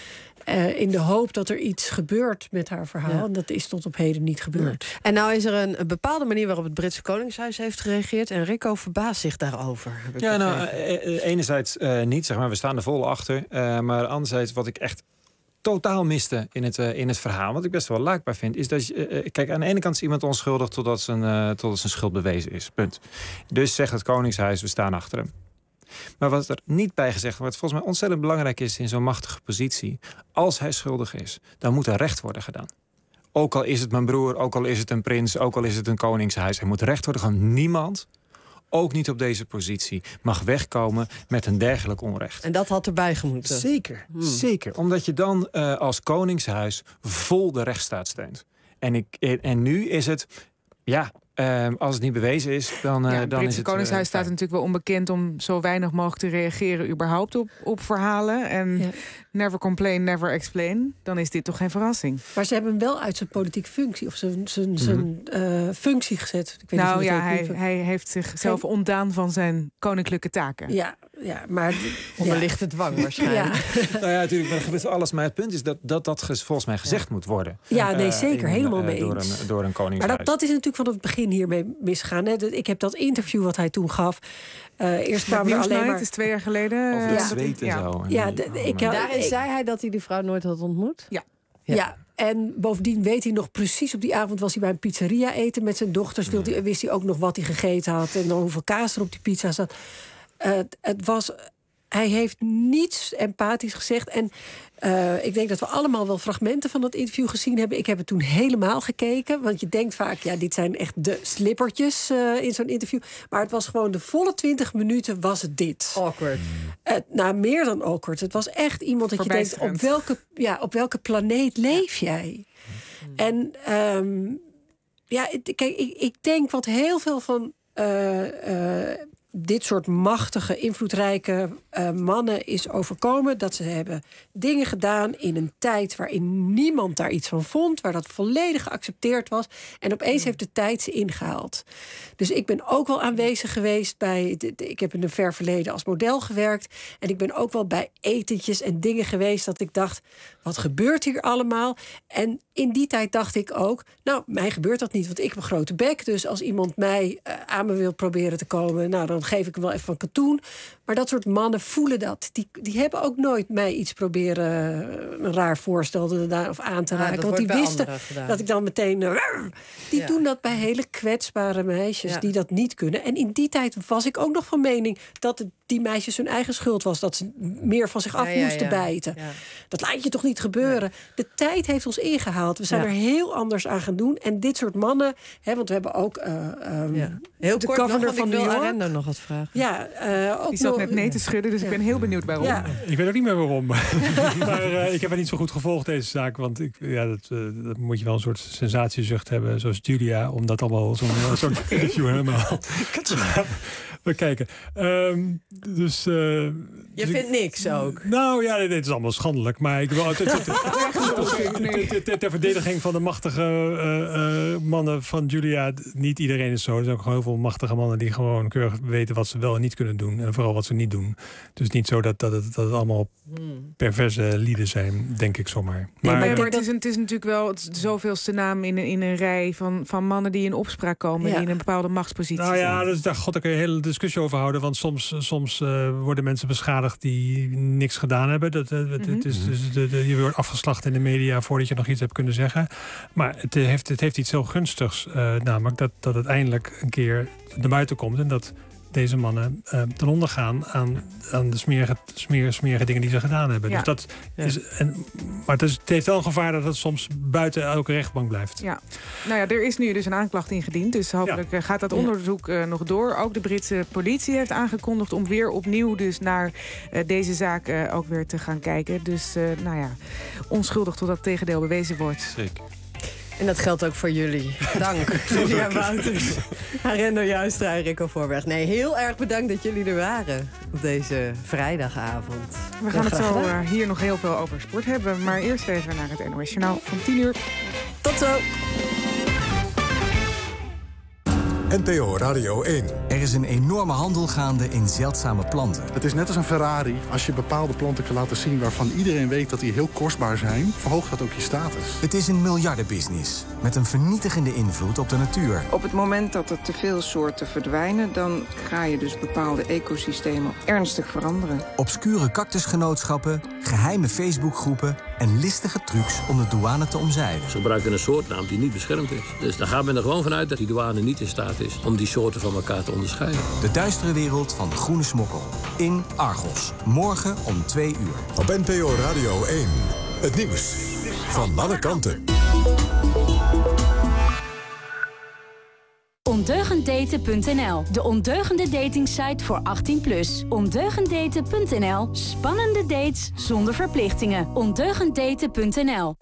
Uh, in de hoop dat er iets gebeurt met haar verhaal. Ja. En dat is tot op heden niet gebeurd. Ja. En nou is er een, een bepaalde manier waarop het Britse Koningshuis heeft gereageerd. En Rico verbaast zich daarover. Ja, nou, uh, enerzijds uh, niet, zeg maar, we staan er vol achter. Uh, maar anderzijds, wat ik echt totaal miste in het, uh, in het verhaal, wat ik best wel laakbaar vind, is dat je, uh, kijk, aan de ene kant is iemand onschuldig totdat zijn, uh, totdat zijn schuld bewezen is. Punt. Dus zegt het Koningshuis, we staan achter hem. Maar wat er niet bij gezegd wordt, volgens mij ontzettend belangrijk is in zo'n machtige positie, als hij schuldig is, dan moet er recht worden gedaan. Ook al is het mijn broer, ook al is het een prins, ook al is het een koningshuis, er moet recht worden gedaan. Niemand, ook niet op deze positie, mag wegkomen met een dergelijk onrecht. En dat had erbij gemoeten. Zeker, hmm. zeker. Omdat je dan uh, als koningshuis vol de rechtsstaat steunt. En, ik, en nu is het, ja... Uh, als het niet bewezen is, dan, uh, ja, dan is het... Het Britse Koningshuis uh, staat natuurlijk wel onbekend om zo weinig mogelijk te reageren überhaupt op, op verhalen. En ja. never complain, never explain. Dan is dit toch geen verrassing. Maar ze hebben hem wel uit zijn politieke functie of zijn, zijn, mm-hmm. zijn uh, functie gezet. Ik weet nou niet ja, hij, hij heeft zichzelf Geen... ontdaan van zijn koninklijke taken. Ja, ja maar... Onder ja. lichte dwang waarschijnlijk. Ja. nou ja, natuurlijk, maar er gebeurt alles. Maar het punt is dat dat, dat volgens mij gezegd ja. moet worden. Ja, nee, zeker. Uh, in, helemaal uh, mee door eens. Een, door een koningshuis. Maar dat, dat is natuurlijk van het begin hiermee misgaan. Hè. Ik heb dat interview wat hij toen gaf. Uh, eerst kwamen er alleen maar... Het is twee jaar geleden. Over het ja. zweet en ja. zo. Ja, de, ik, Daarin ik, zei hij dat hij die vrouw nooit had ontmoet? Ja. Ja. ja. En bovendien weet hij nog precies, op die avond was hij bij een pizzeria eten met zijn dochters. Ja. Hij, wist hij ook nog wat hij gegeten had en dan hoeveel kaas er op die pizza zat. Uh, het was... Hij heeft niets empathisch gezegd. En uh, ik denk dat we allemaal wel fragmenten van dat interview gezien hebben. Ik heb het toen helemaal gekeken. Want je denkt vaak, ja, dit zijn echt de slippertjes uh, in zo'n interview. Maar het was gewoon de volle twintig minuten was het dit. Awkward. Uh, nou, meer dan awkward. Het was echt iemand dat je denkt, op welke, ja, op welke planeet leef jij? Ja. En um, ja, kijk, ik, ik denk wat heel veel van... Uh, uh, dit soort machtige, invloedrijke uh, mannen is overkomen. Dat ze hebben dingen gedaan in een tijd waarin niemand daar iets van vond. Waar dat volledig geaccepteerd was. En opeens heeft de tijd ze ingehaald. Dus ik ben ook wel aanwezig geweest bij... De, de, ik heb in een ver verleden als model gewerkt. En ik ben ook wel bij etentjes en dingen geweest dat ik dacht... wat gebeurt hier allemaal? En in die tijd dacht ik ook... nou, mij gebeurt dat niet, want ik heb een grote bek. Dus als iemand mij uh, aan me wil proberen te komen... nou, dan geef ik hem wel even van katoen. Maar dat soort mannen voelen dat. Die, die hebben ook nooit mij iets proberen... Uh, een raar voorstel of aan te raken. Ja, want die wisten dat ik dan meteen... Uh, die ja. doen dat bij hele kwetsbare meisjes ja. die dat niet kunnen. En in die tijd was ik ook nog van mening... dat het die meisjes hun eigen schuld was. Dat ze meer van zich af ja, ja, moesten ja. bijten. Ja. Dat laat je toch niet gebeuren. Ja. De tijd heeft ons ingehaald. We zijn ja. er heel anders aan gaan doen. En dit soort mannen... Hè, want we hebben ook... Uh, um, ja. Heel de kort governor nog, van ik wil New York. Arendo nog wat vragen. Ja, uh, ook die zat nog, net nee te schudden, dus ja. ik ben heel benieuwd waarom. Ja. Ik weet ook niet meer waarom. maar uh, ik heb het niet zo goed gevolgd, deze zaak. Want ik, ja, dat, uh, dat moet je wel een soort sensatiezucht hebben, zoals Julia... om dat allemaal zo'n zo'n interview helemaal... We kijken. Um, dus, uh, je dus vindt ik, niks ook? Nou ja, dit is allemaal schandelijk. Maar ik wil ter verdediging van de machtige uh, uh, mannen van Julia. Niet iedereen is zo. Er zijn ook gewoon heel veel machtige mannen die gewoon keurig weten wat ze wel en niet kunnen doen. En vooral wat ze niet doen. Dus niet zo dat, dat, het, dat het allemaal perverse lieden zijn, denk ik zomaar. Maar, nee, maar het, is, het is natuurlijk wel het zoveelste naam in, in een rij van, van mannen die in opspraak komen. Ja. Die in een bepaalde machtspositie nou ja, zijn. Dus daar god ik een hele discussie over houden. Want soms, soms soms uh, worden mensen beschadigd die niks gedaan hebben. Dat, uh, het, het is, dus de, de, je wordt afgeslacht in de media voordat je nog iets hebt kunnen zeggen. Maar het heeft, het heeft iets heel gunstigs. Uh, namelijk dat, dat het eindelijk een keer naar buiten komt. En dat deze mannen uh, ten onder gaan aan, aan de smerige, smerige, smerige dingen die ze gedaan hebben. Ja. Dus dat ja. is, en, maar het, is, het heeft wel een gevaar dat het soms buiten elke rechtbank blijft. Ja. Nou ja, er is nu dus een aanklacht ingediend. Dus hopelijk ja. gaat dat onderzoek uh, nog door. Ook de Britse politie heeft aangekondigd om weer opnieuw dus naar uh, deze zaak uh, ook weer te gaan kijken. Dus uh, nou ja, onschuldig totdat het tegendeel bewezen wordt. Zeker. En dat geldt ook voor jullie. Dank, Julia Wouters, Arendo Joustra en Rico Voorberg. Nee, heel erg bedankt dat jullie er waren op deze vrijdagavond. We gaan het zo uh, hier nog heel veel over sport hebben. Maar eerst even naar het N O S Journaal van tien uur. Tot zo! N P O Radio één. Er is een enorme handel gaande in zeldzame planten. Het is net als een Ferrari. Als je bepaalde planten kan laten zien waarvan iedereen weet dat die heel kostbaar zijn, verhoogt dat ook je status. Het is een miljardenbusiness met een vernietigende invloed op de natuur. Op het moment dat er te veel soorten verdwijnen, dan ga je dus bepaalde ecosystemen ernstig veranderen. Obscure cactusgenootschappen, geheime Facebookgroepen en listige trucs om de douane te omzeilen. Ze gebruiken een soortnaam die niet beschermd is. Dus dan gaat men er gewoon vanuit dat die douane niet in staat is om die soorten van elkaar te onderscheiden. De duistere wereld van de groene smokkel. In Argos. Morgen om twee uur. Op N P O Radio één. Het nieuws van alle kanten. Ondeugenddaten punt n l. De ondeugende datingsite voor achttien plus. Ondeugenddaten punt n l. Spannende dates zonder verplichtingen. Ondeugenddaten punt n l.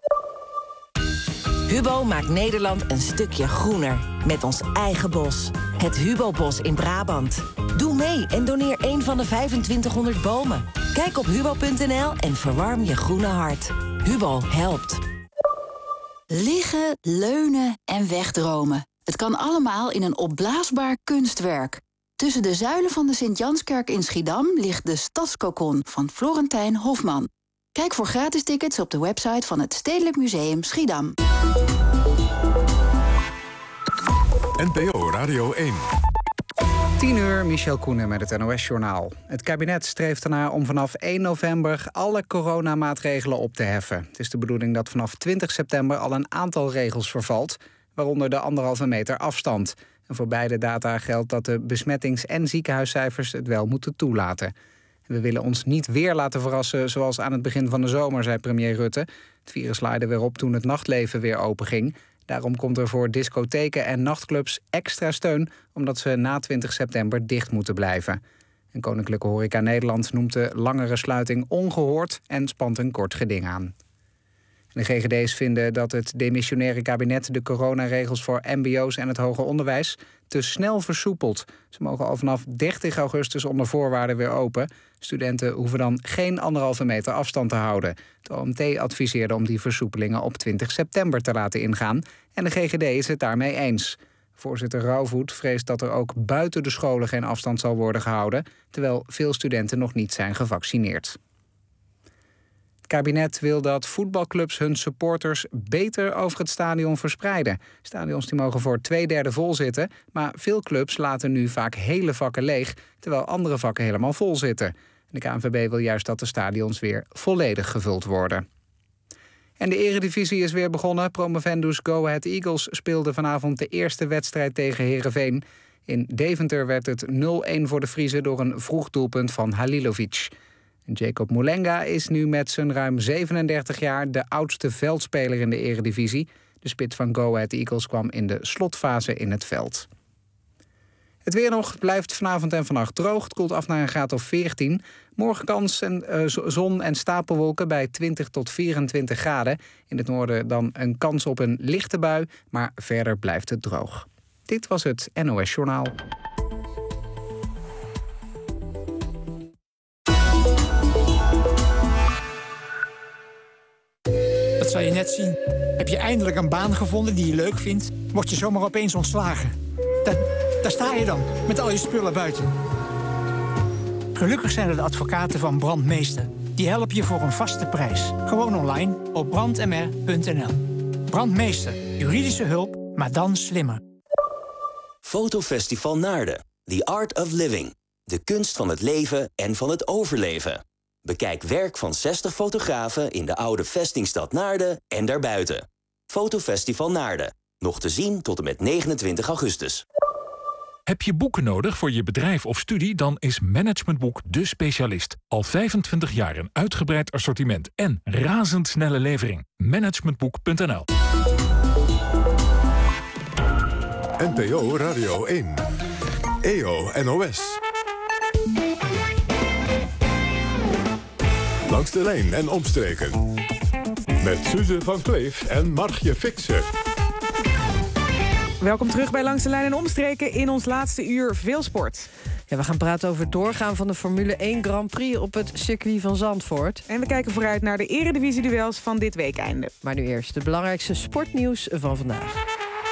Hubo maakt Nederland een stukje groener. Met ons eigen bos. Het Hubo-bos in Brabant. Doe mee en doneer één van de vijfentwintighonderd bomen. Kijk op hubo punt n l en verwarm je groene hart. Hubo helpt. Liggen, leunen en wegdromen. Het kan allemaal in een opblaasbaar kunstwerk. Tussen de zuilen van de Sint-Janskerk in Schiedam ligt de Stadskokon van Florentijn Hofman. Kijk voor gratis tickets op de website van het Stedelijk Museum Schiedam. N P O Radio één. tien uur, Michel Koenen met het N O S-journaal. Het kabinet streeft ernaar om vanaf één november alle coronamaatregelen op te heffen. Het is de bedoeling dat vanaf twintig september al een aantal regels vervalt, waaronder de anderhalve meter afstand. En voor beide data geldt dat de besmettings- en ziekenhuiscijfers het wel moeten toelaten. We willen ons niet weer laten verrassen zoals aan het begin van de zomer, zei premier Rutte. Het virus laaide weer op toen het nachtleven weer openging. Daarom komt er voor discotheken en nachtclubs extra steun, omdat ze na twintig september dicht moeten blijven. En Koninklijke Horeca Nederland noemt de langere sluiting ongehoord en spant een kort geding aan. De G G D's vinden dat het demissionaire kabinet de coronaregels voor mbo's en het hoger onderwijs te snel versoepelt. Ze mogen al vanaf dertig augustus onder voorwaarden weer open. Studenten hoeven dan geen anderhalve meter afstand te houden. Het O M T adviseerde om die versoepelingen op twintig september te laten ingaan. En de G G D is het daarmee eens. Voorzitter Rauwvoet vreest dat er ook buiten de scholen geen afstand zal worden gehouden, terwijl veel studenten nog niet zijn gevaccineerd. Het kabinet wil dat voetbalclubs hun supporters beter over het stadion verspreiden. Stadions die mogen voor twee derde vol zitten, maar veel clubs laten nu vaak hele vakken leeg, terwijl andere vakken helemaal vol zitten. De K N V B wil juist dat de stadions weer volledig gevuld worden. En de Eredivisie is weer begonnen. Promovendus Go Ahead Eagles speelde vanavond de eerste wedstrijd tegen Heerenveen. In Deventer werd het nul-een voor de Friezen door een vroeg doelpunt van Halilovic. Jacob Moulenga is nu met zijn ruim zevenendertig jaar de oudste veldspeler in de Eredivisie. De spits van Go Ahead Eagles kwam in de slotfase in het veld. Het weer nog blijft vanavond en vannacht droog. Het koelt af naar een graad of veertien. Morgen kans en, uh, zon en stapelwolken bij twintig tot vierentwintig graden. In het noorden dan een kans op een lichte bui, maar verder blijft het droog. Dit was het N O S-journaal. Dat zal je net zien. Heb je eindelijk een baan gevonden die je leuk vindt, word je zomaar opeens ontslagen. Daar, daar sta je dan, met al je spullen buiten. Gelukkig zijn er de advocaten van Brandmeester. Die helpen je voor een vaste prijs. Gewoon online op brand m r punt n l. Brandmeester, juridische hulp, maar dan slimmer. Fotofestival Naarden. The Art of Living. De kunst van het leven en van het overleven. Bekijk werk van zestig fotografen in de oude vestingstad Naarden en daarbuiten. Fotofestival Naarden. Nog te zien tot en met negenentwintig augustus. Heb je boeken nodig voor je bedrijf of studie? Dan is Managementboek de specialist. Al vijfentwintig jaar een uitgebreid assortiment en razendsnelle levering. Managementboek punt n l. N P O Radio één. E O N O S. Langs de lijn en omstreken. Met Suze van Kleef en Margje Fixen. Welkom terug bij Langs de Lijn en Omstreken. In ons laatste uur veel sport. Ja, we gaan praten over het doorgaan van de Formule één Grand Prix op het circuit van Zandvoort. En we kijken vooruit naar de eredivisie-duels van dit weekeinde. Maar nu eerst de belangrijkste sportnieuws van vandaag.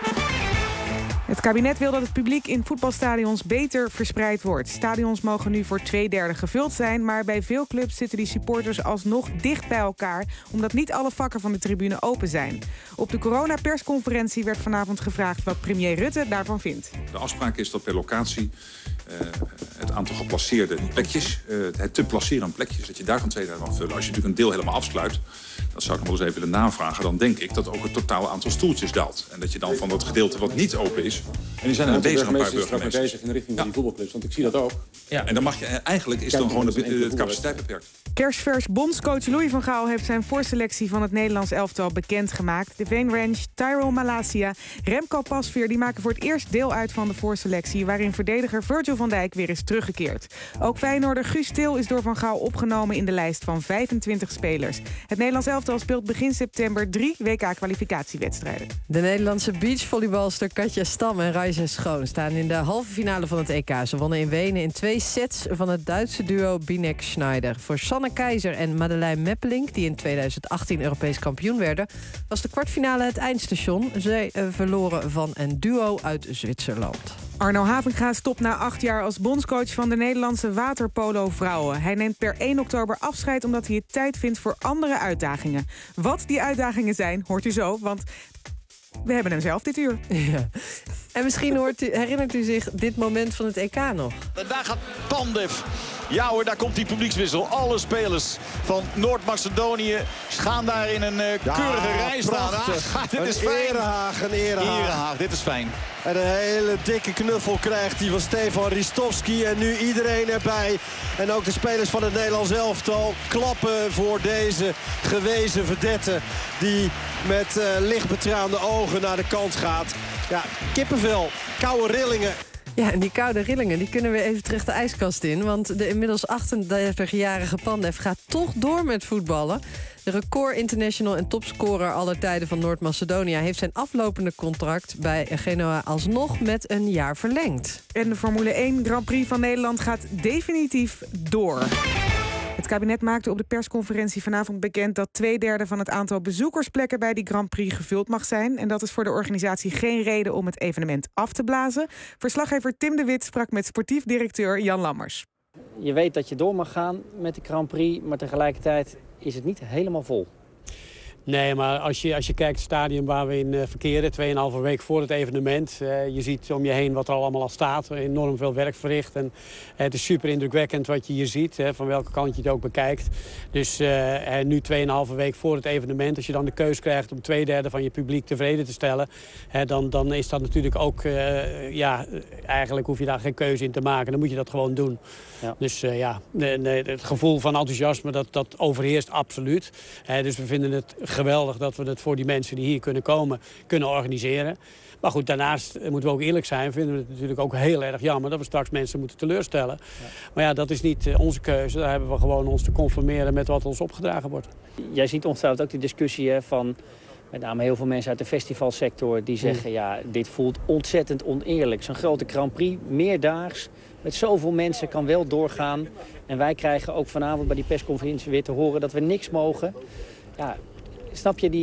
Het kabinet wil dat het publiek in voetbalstadions beter verspreid wordt. Stadions mogen nu voor twee derde gevuld zijn, maar bij veel clubs zitten die supporters alsnog dicht bij elkaar, omdat niet alle vakken van de tribune open zijn. Op de coronapersconferentie werd vanavond gevraagd wat premier Rutte daarvan vindt. De afspraak is dat per locatie uh, het aantal geplaceerde plekjes, uh, het te placeren aan plekjes, dat je daarvan twee derde mag vullen. Als je natuurlijk een deel helemaal afsluit, dat zou ik nog wel eens even willen navragen, dan denk ik dat ook het totale aantal stoeltjes daalt. En dat je dan van dat gedeelte wat niet open is, en die zijn er bezig, een paar burgemeesters. bezig in de richting van die voetbalclubs, want ik zie dat ook. Ja, en dan mag je, eigenlijk is dan gewoon de, de, de capaciteit beperkt. Kerstvers bondscoach Louis van Gaal heeft zijn voorselectie van het Nederlands elftal bekendgemaakt. De Veen Ranch, Tyrone Malasia, Remco Pasveer die maken voor het eerst deel uit van de voorselectie, waarin verdediger Virgil van Dijk weer is teruggekeerd. Ook Feyenoorder Guus Til is door Van Gaal opgenomen in de lijst van vijfentwintig spelers. Het Nederlands elftal speelt begin september drie W K-kwalificatiewedstrijden. De Nederlandse beachvolleybalster Katja Stam en Raisa Schoon staan in de halve finale van het E K. Ze wonnen in Wenen in twee sets van het Duitse duo Binek-Schneider. Voor Sanne Keizer en Madeleine Meppelink, die in tweeduizend achttien Europees kampioen werden, was de kwartfinale het eindstation. Zij uh, verloren van een duo uit Zwitserland. Arno Havenga stopt na acht jaar als bondscoach van de Nederlandse waterpolo-vrouwen. Hij neemt per één oktober afscheid omdat hij het tijd vindt voor andere uitdagingen. Wat die uitdagingen zijn, hoort u zo, want we hebben hem zelf dit uur. Ja. En misschien hoort u, herinnert u zich dit moment van het E K nog? En daar gaat Pandev. Ja hoor, daar komt die publiekswissel. Alle spelers van Noord-Macedonië gaan daar in een uh, keurige ja, rij staan. Ah, dit een is fijn. Erehaag, een erehaag. Erehaag, dit is fijn. En een hele dikke knuffel krijgt hij van Stefan Ristovski. En nu iedereen erbij. En ook de spelers van het Nederlands elftal klappen voor deze gewezen vedette. Die met uh, lichtbetraande ogen naar de kant gaat. Ja, kippenvel, koude rillingen. Ja, en die koude rillingen die kunnen we even terug de ijskast in. Want de inmiddels achtendertigjarige Pandev gaat toch door met voetballen. De record international en topscorer aller tijden van Noord-Macedonië heeft zijn aflopende contract bij Genoa alsnog met een jaar verlengd. En de Formule één Grand Prix van Nederland gaat definitief door. Het kabinet maakte op de persconferentie vanavond bekend dat twee derde van het aantal bezoekersplekken bij die Grand Prix gevuld mag zijn. En dat is voor de organisatie geen reden om het evenement af te blazen. Verslaggever Tim de Wit sprak met sportief directeur Jan Lammers. Je weet dat je door mag gaan met de Grand Prix, maar tegelijkertijd is het niet helemaal vol. Nee, maar als je, als je kijkt het stadion waar we in uh, verkeren, tweeënhalve week voor het evenement. Uh, je ziet om je heen wat er allemaal al staat. Enorm veel werk verricht. En uh, het is super indrukwekkend wat je hier ziet, hè, van welke kant je het ook bekijkt. Dus uh, uh, nu tweeënhalve week voor het evenement. Als je dan de keus krijgt om twee derde van je publiek tevreden te stellen. Uh, dan, dan is dat natuurlijk ook, uh, ja, eigenlijk hoef je daar geen keuze in te maken. Dan moet je dat gewoon doen. Ja. Dus uh, ja, nee, nee, het gevoel van enthousiasme, dat, dat overheerst absoluut. Uh, dus we vinden het geweldig dat we het voor die mensen die hier kunnen komen, kunnen organiseren. Maar goed, daarnaast moeten we ook eerlijk zijn, vinden we het natuurlijk ook heel erg jammer dat we straks mensen moeten teleurstellen. Ja. Maar ja, dat is niet uh, onze keuze. Daar hebben we gewoon ons te conformeren met wat ons opgedragen wordt. Jij ziet ongetwijfeld ook die discussie hè, van met name heel veel mensen uit de festivalsector die zeggen, mm. ja, dit voelt ontzettend oneerlijk. Zo'n grote Grand Prix, meerdaags, met zoveel mensen kan wel doorgaan. En wij krijgen ook vanavond bij die persconferentie weer te horen dat we niks mogen. Ja, snap je die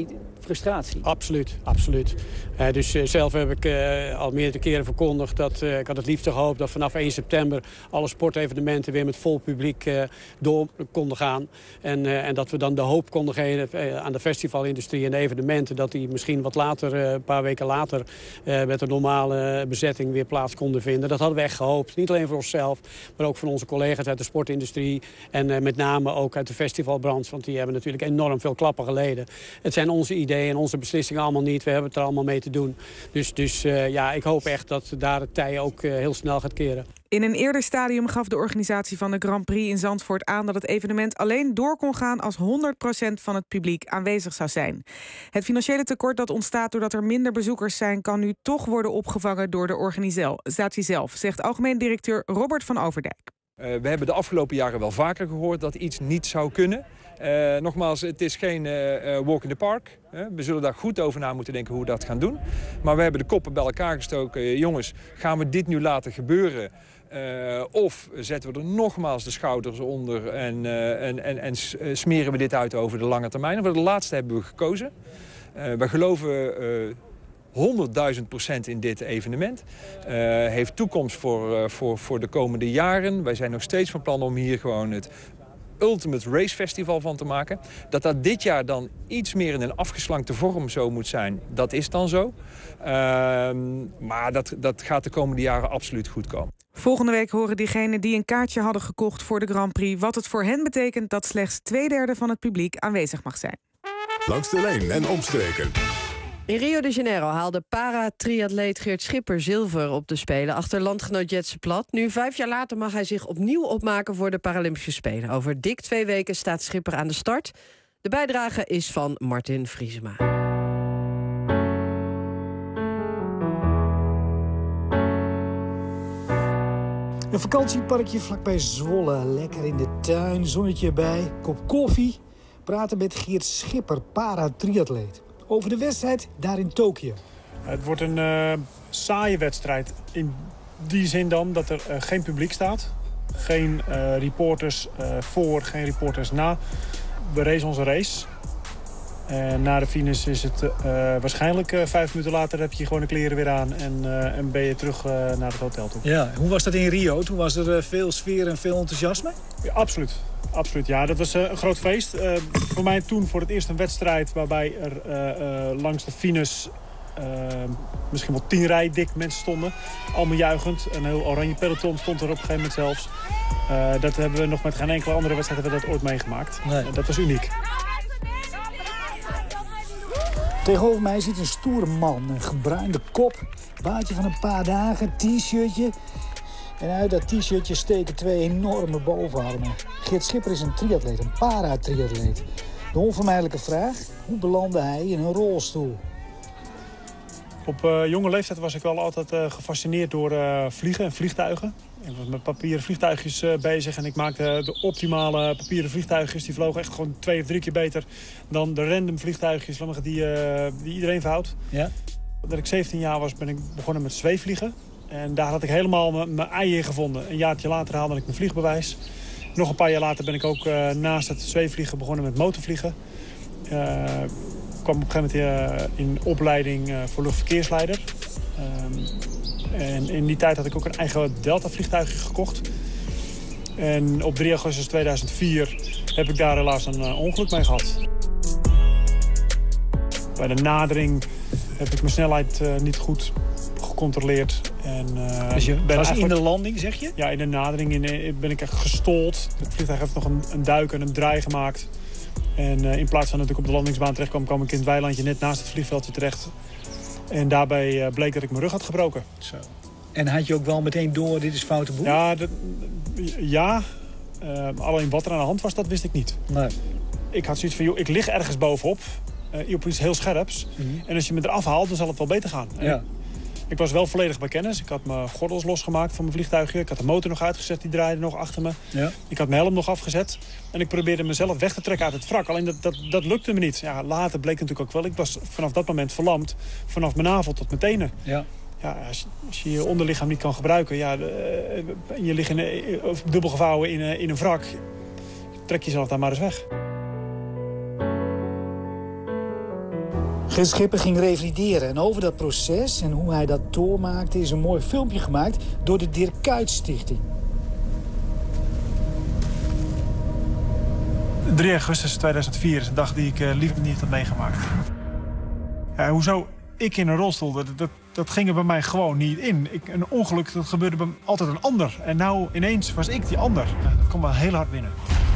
frustratie. Absoluut, absoluut. Uh, dus uh, zelf heb ik uh, al meerdere keren verkondigd dat uh, ik had het liefst gehoopt dat vanaf één september alle sportevenementen weer met vol publiek uh, door konden gaan. En, uh, en dat we dan de hoop konden geven uh, aan de festivalindustrie en de evenementen dat die misschien wat later, uh, een paar weken later, uh, met een normale bezetting weer plaats konden vinden. Dat hadden we echt gehoopt. Niet alleen voor onszelf, maar ook van onze collega's uit de sportindustrie en uh, met name ook uit de festivalbranche, want die hebben natuurlijk enorm veel klappen geleden. Het zijn onze ideeën en onze beslissingen allemaal niet. We hebben het er allemaal mee te doen. Dus, dus uh, ja, ik hoop echt dat daar het tij ook uh, heel snel gaat keren. In een eerder stadium gaf de organisatie van de Grand Prix in Zandvoort aan dat het evenement alleen door kon gaan als honderd procent van het publiek aanwezig zou zijn. Het financiële tekort dat ontstaat doordat er minder bezoekers zijn, kan nu toch worden opgevangen door de organisatie zelf, zegt algemeen directeur Robert van Overdijk. Uh, we hebben de afgelopen jaren wel vaker gehoord dat iets niet zou kunnen. Uh, nogmaals, het is geen uh, walk in the park. Uh, we zullen daar goed over na moeten denken hoe we dat gaan doen. Maar we hebben de koppen bij elkaar gestoken. Uh, jongens, gaan we dit nu laten gebeuren? Uh, of zetten we er nogmaals de schouders onder en, uh, en, en, en smeren we dit uit over de lange termijn? Voor de laatste hebben we gekozen. Uh, we geloven uh, honderdduizend procent in dit evenement. Uh, heeft toekomst voor, uh, voor, voor de komende jaren. Wij zijn nog steeds van plan om hier gewoon het Ultimate Race Festival van te maken. Dat dat dit jaar dan iets meer in een afgeslankte vorm zo moet zijn, dat is dan zo. Uh, maar dat, dat gaat de komende jaren absoluut goed komen. Volgende week horen diegenen die een kaartje hadden gekocht voor de Grand Prix wat het voor hen betekent dat slechts twee derde van het publiek aanwezig mag zijn. Langs de lijn en omstreken. In Rio de Janeiro haalde para-triatleet Geert Schipper zilver op de Spelen achter landgenoot Jetse Plat. Nu, vijf jaar later, mag hij zich opnieuw opmaken voor de Paralympische Spelen. Over dik twee weken staat Schipper aan de start. De bijdrage is van Martin Vriesema. Een vakantieparkje vlakbij Zwolle. Lekker in de tuin, zonnetje erbij, kop koffie. Praten met Geert Schipper, para-triatleet. Over de wedstrijd daar in Tokio. Het wordt een uh, saaie wedstrijd. In die zin dan dat er uh, geen publiek staat. Geen uh, reporters uh, voor, geen reporters na. We racen onze race. En na de finish is het uh, waarschijnlijk uh, vijf minuten later heb je gewoon de kleren weer aan. En, uh, en ben je terug uh, naar het hotel toe. Ja, hoe was dat in Rio? Toen was er uh, veel sfeer en veel enthousiasme? Ja, absoluut. Absoluut, ja. Dat was uh, een groot feest. Uh, voor mij toen voor het eerst een wedstrijd waarbij er uh, uh, langs de finish uh, misschien wel tien rij dik mensen stonden. Allemaal juichend. Een heel oranje peloton stond er op een gegeven moment zelfs. Uh, dat hebben we nog met geen enkele andere wedstrijd hebben we dat ooit meegemaakt. Nee. Uh, dat was uniek. Tegenover mij zit een stoere man, een gebruinde kop, baardje van een paar dagen, t-shirtje. En uit dat t-shirtje steken twee enorme bovenarmen. Geert Schipper is een triatleet, een para-triatleet. De onvermijdelijke vraag, hoe belandde hij in een rolstoel? Op uh, jonge leeftijd was ik wel altijd uh, gefascineerd door uh, vliegen en vliegtuigen. Ik was met papieren vliegtuigjes uh, bezig en ik maakte de optimale papieren vliegtuigjes. Die vlogen echt gewoon twee of drie keer beter dan de random vliegtuigjes die, uh, die iedereen verhoudt. Ja. Dat ik zeventien jaar was, ben ik begonnen met zweefvliegen. En daar had ik helemaal mijn ei in gevonden. Een jaartje later haalde ik mijn vliegbewijs. Nog een paar jaar later ben ik ook uh, naast het zweefvliegen begonnen met motorvliegen. Uh, ik kwam op een gegeven moment uh, in opleiding uh, voor luchtverkeersleider. Uh, en in die tijd had ik ook een eigen Delta-vliegtuigje gekocht. En op drie augustus tweeduizend vier heb ik daar helaas een uh, ongeluk mee gehad. Bij de nadering heb ik mijn snelheid uh, niet goed gecontroleerd. En, uh, dus je ben was in de landing, zeg je? Ja, in de nadering in, ben ik echt gestold. Het vliegtuig heeft nog een, een duik en een draai gemaakt. En uh, in plaats van dat ik op de landingsbaan terecht kwam, kwam ik in het weilandje net naast het vliegveldje terecht. En daarbij uh, bleek dat ik mijn rug had gebroken. Zo. En had je ook wel meteen door, dit is foute boel? Ja, dat, ja. Uh, alleen wat er aan de hand was, dat wist ik niet. Nee. Ik had zoiets van, joh, ik lig ergens bovenop. Uh, op iets heel scherps. Mm-hmm. En als je me eraf haalt, dan zal het wel beter gaan. Ja. Ik was wel volledig bij kennis. Ik had mijn gordels losgemaakt van mijn vliegtuigje. Ik had de motor nog uitgezet, die draaide nog achter me. Ja. Ik had mijn helm nog afgezet. En ik probeerde mezelf weg te trekken uit het wrak. Alleen dat, dat, dat lukte me niet. Ja, later bleek natuurlijk ook wel. Ik was vanaf dat moment verlamd. Vanaf mijn navel tot mijn tenen. Ja. Ja, als, als je je onderlichaam niet kan gebruiken. Ja, de, je ligt in, dubbel gevouwen in, in een wrak. Trek jezelf daar maar eens weg. Geert Schipper ging revalideren en over dat proces en hoe hij dat doormaakte is een mooi filmpje gemaakt door de Dirk Kuyt Stichting. drie augustus tweeduizend vier is een dag die ik uh, liever niet had meegemaakt. Ja, hoezo ik in een rolstoel, dat, dat, dat ging er bij mij gewoon niet in. Ik, een ongeluk, dat gebeurde bij altijd een ander. En nou ineens was ik die ander. Ja, dat kwam wel heel hard binnen.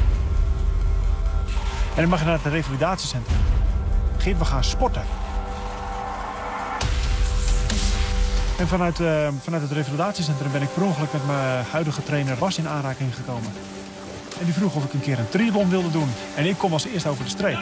En dan mag je naar het revalidatiecentrum. Geert, we gaan sporten. En vanuit, uh, vanuit het revalidatiecentrum ben ik per ongeluk met mijn huidige trainer Bas in aanraking gekomen. En die vroeg of ik een keer een triathlon wilde doen. En ik kom als eerste over de streep.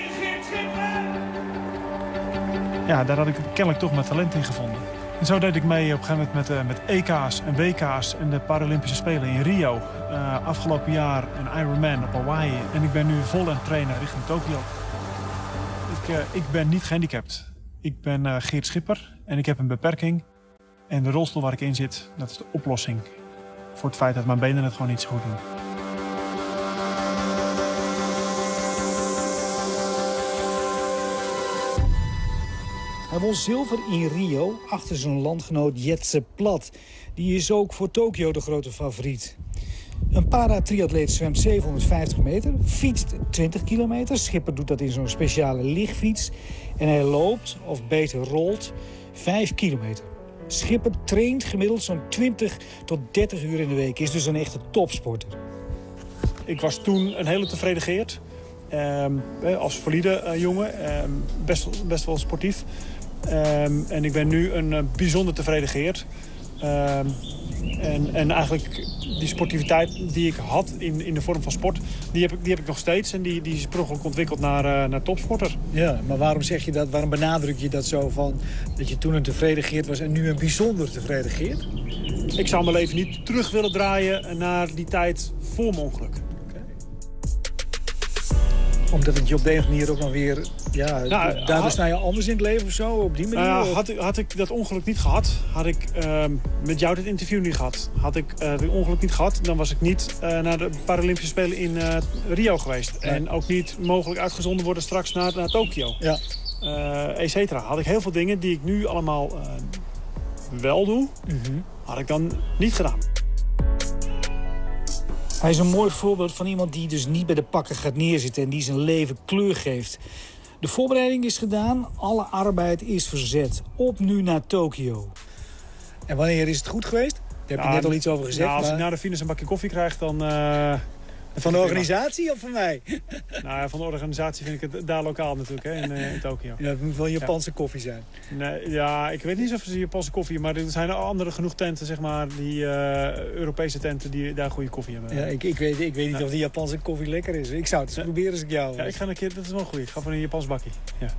Ja, daar had ik kennelijk toch mijn talent in gevonden. En zo deed ik mee op een gegeven moment met, uh, met E K's en W K's en de Paralympische Spelen in Rio. Uh, afgelopen jaar een Ironman op Hawaii. En ik ben nu vol aan het trainen richting Tokio. Ik, uh, ik ben niet gehandicapt. Ik ben uh, Geert Schipper en ik heb een beperking. En de rolstoel waar ik in zit, dat is de oplossing voor het feit dat mijn benen het gewoon niet zo goed doen. Hij won zilver in Rio achter zijn landgenoot Jetse Plat. Die is ook voor Tokio de grote favoriet. Een paratriatleet zwemt zevenhonderdvijftig meter, fietst twintig kilometer. Schipper doet dat in zo'n speciale lichtfiets. En hij loopt, of beter rolt, vijf kilometer. Schipper traint gemiddeld zo'n twintig tot dertig uur in de week. Is dus een echte topsporter. Ik was toen een hele tevreden Geert. Um, als valide uh, jongen, um, best, best wel sportief. Um, en ik ben nu een uh, bijzonder tevreden Geert. Um, en, en eigenlijk die sportiviteit die ik had in, in de vorm van sport, die heb ik, die heb ik nog steeds. En die, die is per ongeluk ontwikkeld naar, uh, naar topsporter. Ja, maar waarom zeg je dat? Waarom benadruk je dat zo van dat je toen een tevreden Geert was en nu een bijzonder tevreden Geert? Ik zou mijn leven niet terug willen draaien naar die tijd voor mijn ongeluk. Omdat het je op de een of andere manier ook nog weer... Ja, nou, daardoor sta je anders in het leven of zo, op die manier? Uh, had, ik, had ik dat ongeluk niet gehad, had ik uh, met jou dit interview niet gehad. Had ik uh, het ongeluk niet gehad, dan was ik niet uh, naar de Paralympische Spelen in uh, Rio geweest. Ja. En ook niet mogelijk uitgezonden worden straks naar, naar Tokio. Ja. Uh, et cetera. Had ik heel veel dingen die ik nu allemaal uh, wel doe, mm-hmm. had ik dan niet gedaan. Hij is een mooi voorbeeld van iemand die dus niet bij de pakken gaat neerzitten en die zijn leven kleur geeft. De voorbereiding is gedaan, alle arbeid is verzet. Op nu naar Tokio. En wanneer is het goed geweest? Daar heb je ja, net al iets over gezegd. Ja, als maar... ik na de finish een bakje koffie krijg, dan... Uh... Van de organisatie of van mij? Nou ja, van de organisatie vind ik het daar lokaal natuurlijk, hè, in, uh, in Tokio. Ja, het moet wel Japanse ja. koffie zijn. Nee, ja, ik weet niet of het Japanse koffie, maar er zijn andere genoeg tenten, zeg maar, die uh, Europese tenten die daar goede koffie hebben. Ja, ik, ik, weet, ik weet niet ja. of die Japanse koffie lekker is. Ik zou het eens ja. proberen als ik jou was. Ja, ik ga een keer, dat is wel goed. Ik ga voor een Japans bakkie. Ja.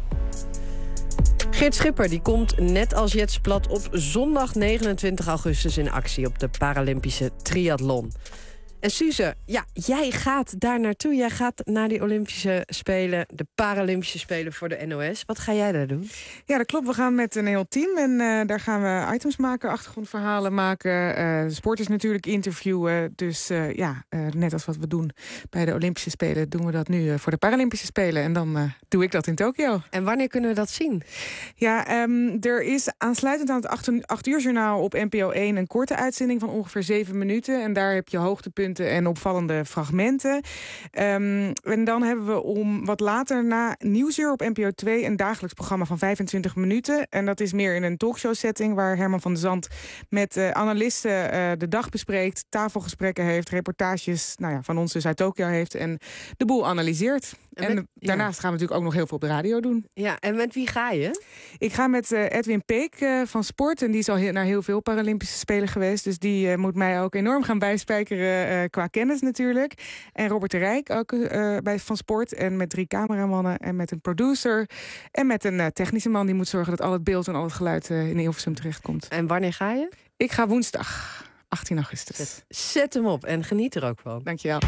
Geert Schipper die komt net als Jetse Plat op zondag negenentwintig augustus in actie op de Paralympische triathlon. En Suze, ja, jij gaat daar naartoe. Jij gaat naar die Olympische Spelen, de Paralympische Spelen voor de N O S. Wat ga jij daar doen? Ja, dat klopt. We gaan met een heel team en uh, daar gaan we items maken, achtergrondverhalen maken, uh, sporters natuurlijk interviewen. Dus uh, ja, uh, net als wat we doen bij de Olympische Spelen, doen we dat nu uh, voor de Paralympische Spelen. En dan uh, doe ik dat in Tokio. En wanneer kunnen we dat zien? Ja, um, er is aansluitend aan het acht uur journaal op N P O één een korte uitzending van ongeveer zeven minuten. En daar heb je hoogtepunten en opvallende fragmenten. Um, en dan hebben we om wat later na Nieuwsuur op N P O twee een dagelijks programma van vijfentwintig minuten. En dat is meer in een talkshow setting waar Herman van der Zand met uh, analisten uh, de dag bespreekt, tafelgesprekken heeft, reportages nou ja, van ons dus uit Tokio heeft en de boel analyseert. En, met, en daarnaast ja. gaan we natuurlijk ook nog heel veel op de radio doen. Ja, en met wie ga je? Ik ga met uh, Edwin Peek uh, van Sport. En die is al heel, naar heel veel Paralympische Spelen geweest. Dus die uh, moet mij ook enorm gaan bijspijkeren uh, qua kennis natuurlijk. En Robert de Rijk ook uh, bij van Sport. En met drie cameramannen en met een producer. En met een uh, technische man die moet zorgen dat al het beeld en al het geluid uh, in Hilversum terechtkomt. En wanneer ga je? Ik ga woensdag, achttien augustus. Zet, zet hem op en geniet er ook van. Dankjewel.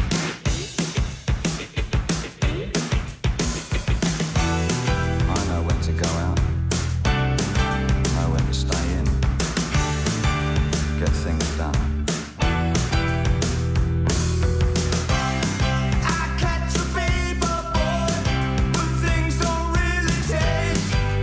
To go out, know when to stay in, get things done. I catch a paper boy, but things don't really change.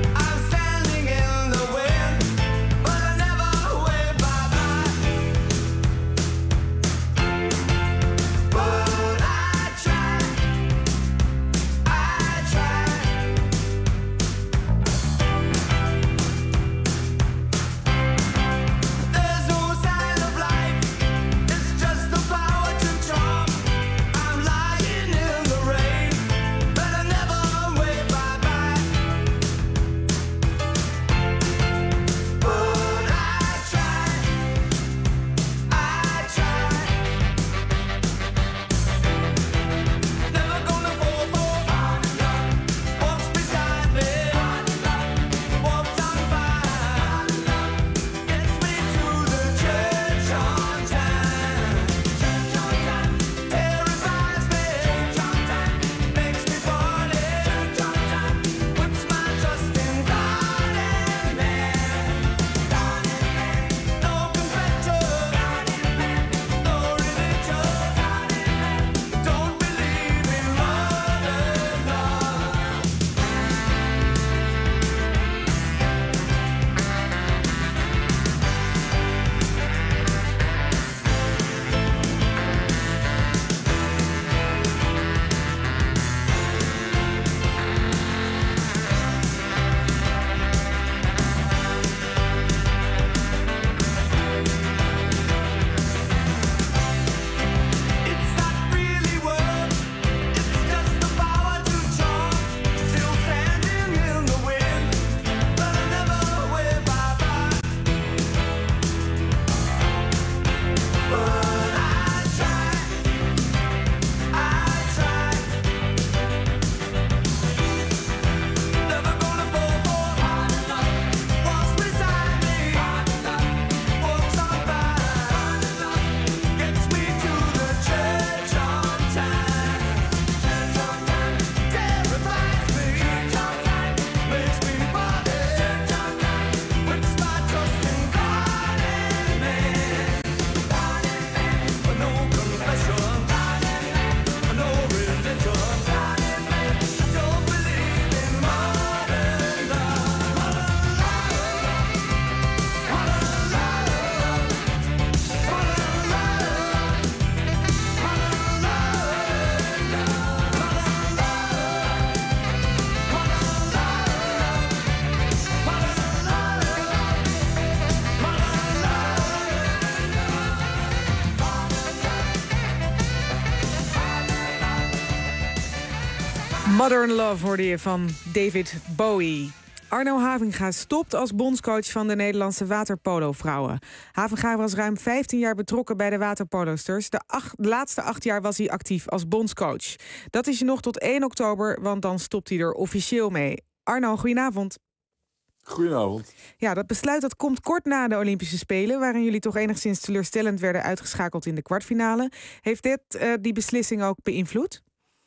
Modern Love hoorde je van David Bowie. Arno Havinga stopt als bondscoach van de Nederlandse waterpolo-vrouwen. Havinga was ruim vijftien jaar betrokken bij de waterpolosters. De, acht, de laatste acht jaar was hij actief als bondscoach. Dat is je nog tot één oktober, want dan stopt hij er officieel mee. Arno, goedenavond. Goedenavond. Ja, dat besluit dat komt kort na de Olympische Spelen, waarin jullie toch enigszins teleurstellend werden uitgeschakeld in de kwartfinale. Heeft dit uh, die beslissing ook beïnvloed?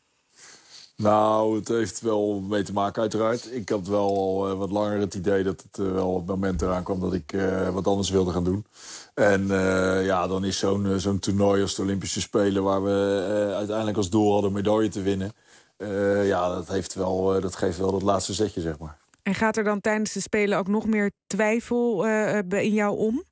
Nou, het heeft wel mee te maken uiteraard. Ik had wel al uh, wat langer het idee dat het uh, wel het moment eraan kwam dat ik uh, wat anders wilde gaan doen. En uh, ja, dan is zo'n uh, zo'n toernooi als de Olympische Spelen, waar we uh, uiteindelijk als doel hadden medaille te winnen. Uh, ja, dat, heeft wel, uh, dat geeft wel dat laatste zetje, zeg maar. En gaat er dan tijdens de Spelen ook nog meer twijfel uh, in jou om?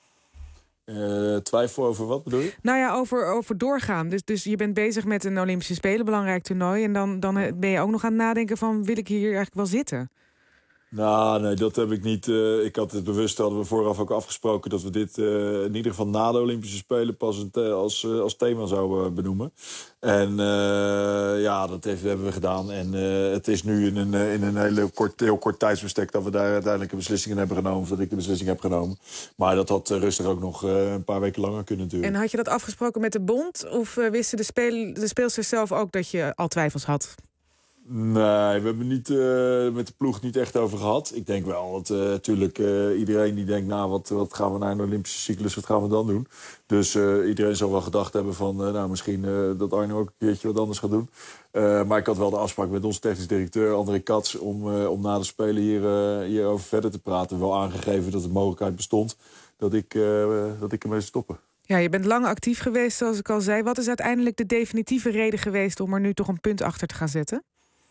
Uh, twijfel over wat bedoel je? Nou ja, over, over doorgaan. Dus, dus je bent bezig met een Olympische Spelen, belangrijk toernooi. En dan, dan ben je ook nog aan het nadenken van, wil ik hier eigenlijk wel zitten? Nou, nee, dat heb ik niet. Uh, ik had het bewust, hadden we vooraf ook afgesproken dat we dit uh, in ieder geval na de Olympische Spelen pas een te, als, uh, als thema zouden benoemen. En uh, ja, dat heeft, hebben we gedaan. En uh, het is nu in een, in een hele kort, heel kort tijdsbestek dat we daar uiteindelijk een beslissing in hebben genomen. Of dat ik de beslissing heb genomen. Maar dat had uh, rustig ook nog uh, een paar weken langer kunnen duren. En had je dat afgesproken met de bond? Of uh, wisten de, speel, de speelsters zelf ook dat je al twijfels had? Nee, we hebben niet uh, met de ploeg niet echt over gehad. Ik denk wel dat natuurlijk uh, uh, iedereen die denkt, nou, wat, wat gaan we naar een Olympische cyclus, wat gaan we dan doen? Dus uh, iedereen zal wel gedacht hebben van, uh, nou, misschien uh, dat Arno ook een keertje wat anders gaat doen. Uh, maar ik had wel de afspraak met onze technisch directeur, André Katz, om, uh, om na de Spelen hier, uh, hierover verder te praten. Wel aangegeven dat de mogelijkheid bestond dat ik, uh, dat ik ermee zou stoppen. Ja, je bent lang actief geweest, zoals ik al zei. Wat is uiteindelijk de definitieve reden geweest om er nu toch een punt achter te gaan zetten?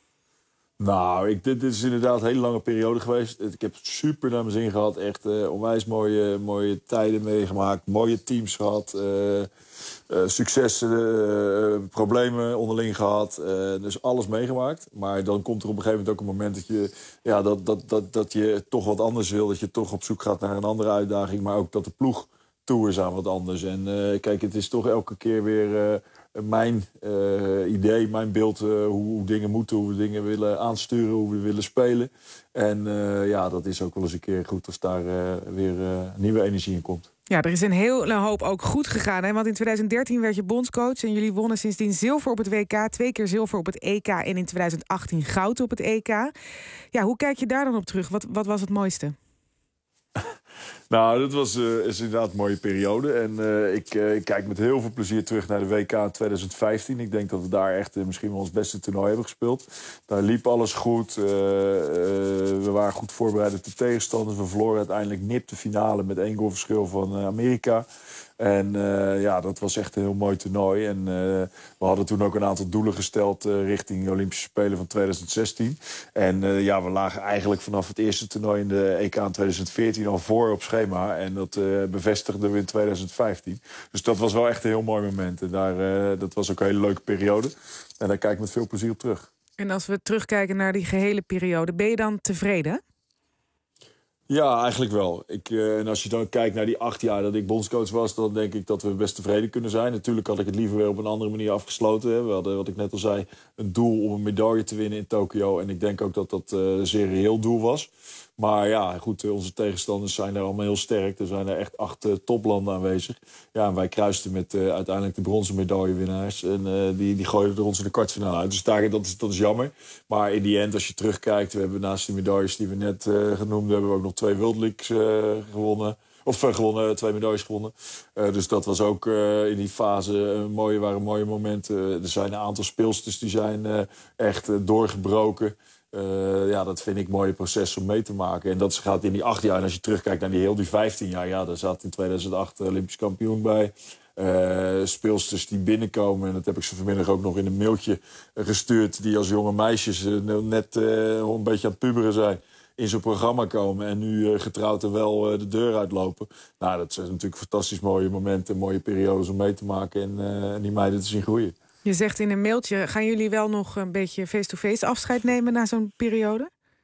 Nou, ik, dit, dit is inderdaad een hele lange periode geweest. Ik heb super naar mijn zin gehad. Echt uh, onwijs mooie, mooie tijden meegemaakt. Mooie teams gehad. Uh, uh, successen, uh, problemen onderling gehad. Uh, dus alles meegemaakt. Maar dan komt er op een gegeven moment ook een moment dat je, ja, dat, dat, dat, dat je toch wat anders wil. Dat je toch op zoek gaat naar een andere uitdaging. Maar ook dat de ploeg toe is aan wat anders. En uh, kijk, het is toch elke keer weer Uh, mijn uh, idee, mijn beeld, uh, hoe, hoe dingen moeten, hoe we dingen willen aansturen, hoe we willen spelen. En uh, ja, dat is ook wel eens een keer goed als daar uh, weer uh, nieuwe energie in komt. Ja, er is een hele hoop ook goed gegaan. Hè? Want in twintig dertien werd je bondscoach en jullie wonnen sindsdien zilver op het W K, twee keer zilver op het E K en in twintig achttien goud op het E K. Ja, hoe kijk je daar dan op terug? Wat, wat was het mooiste? Nou, dat was uh, is inderdaad een mooie periode. En uh, ik, uh, ik kijk met heel veel plezier terug naar de W K in twintig vijftien. Ik denk dat we daar echt uh, misschien wel ons beste toernooi hebben gespeeld. Daar liep alles goed. Uh, uh, we waren goed voorbereid op de tegenstanders. We verloren uiteindelijk nipt de finale met één goal verschil van uh, Amerika. En uh, ja, dat was echt een heel mooi toernooi. En uh, we hadden toen ook een aantal doelen gesteld uh, richting de Olympische Spelen van twintig zestien. En uh, ja, we lagen eigenlijk vanaf het eerste toernooi in de E K in twintig veertien al voor op schema. En dat uh, bevestigden we in twintig vijftien. Dus dat was wel echt een heel mooi moment. En daar, uh, dat was ook een hele leuke periode. En daar kijk ik met veel plezier op terug. En als we terugkijken naar die gehele periode, ben je dan tevreden? Ja, eigenlijk wel. Ik, uh, en als je dan kijkt naar die acht jaar dat ik bondscoach was, dan denk ik dat we best tevreden kunnen zijn. Natuurlijk had ik het liever weer op een andere manier afgesloten. Hè. We hadden, wat ik net al zei, een doel om een medaille te winnen in Tokio. En ik denk ook dat dat uh, een zeer reëel doel was. Maar ja, goed, onze tegenstanders zijn er allemaal heel sterk. Er zijn er echt acht uh, toplanden aanwezig. Ja, en wij kruisten met uh, uiteindelijk de bronzen medaillewinnaars. En uh, die, die gooiden er ons in de kwartfinale uit. Dus daar, dat, is, dat is jammer. Maar in die end, als je terugkijkt, we hebben naast die medailles die we net uh, genoemd hebben, we ook nog twee World Leagues uh, gewonnen. Of uh, gewonnen, twee medailles gewonnen. Uh, dus dat was ook uh, in die fase een mooie, waren mooie momenten. Uh, er zijn een aantal speelsters die zijn uh, echt uh, doorgebroken. Uh, ja, dat vind ik mooie processen om mee te maken. En dat gaat in die acht jaar. En als je terugkijkt naar die heel die vijftien jaar, ja, daar zat in tweeduizend acht Olympisch kampioen bij. Uh, speelsters die binnenkomen. En dat heb ik ze vanmiddag ook nog in een mailtje gestuurd. Die als jonge meisjes uh, net uh, een beetje aan het puberen zijn. In zo'n programma komen en nu uh, getrouwd en wel uh, de deur uitlopen. Nou, dat zijn natuurlijk fantastisch mooie momenten, mooie periodes om mee te maken en, uh, en die meiden te zien groeien. Je zegt in een mailtje, gaan jullie wel nog een beetje face-to-face afscheid nemen na zo'n periode?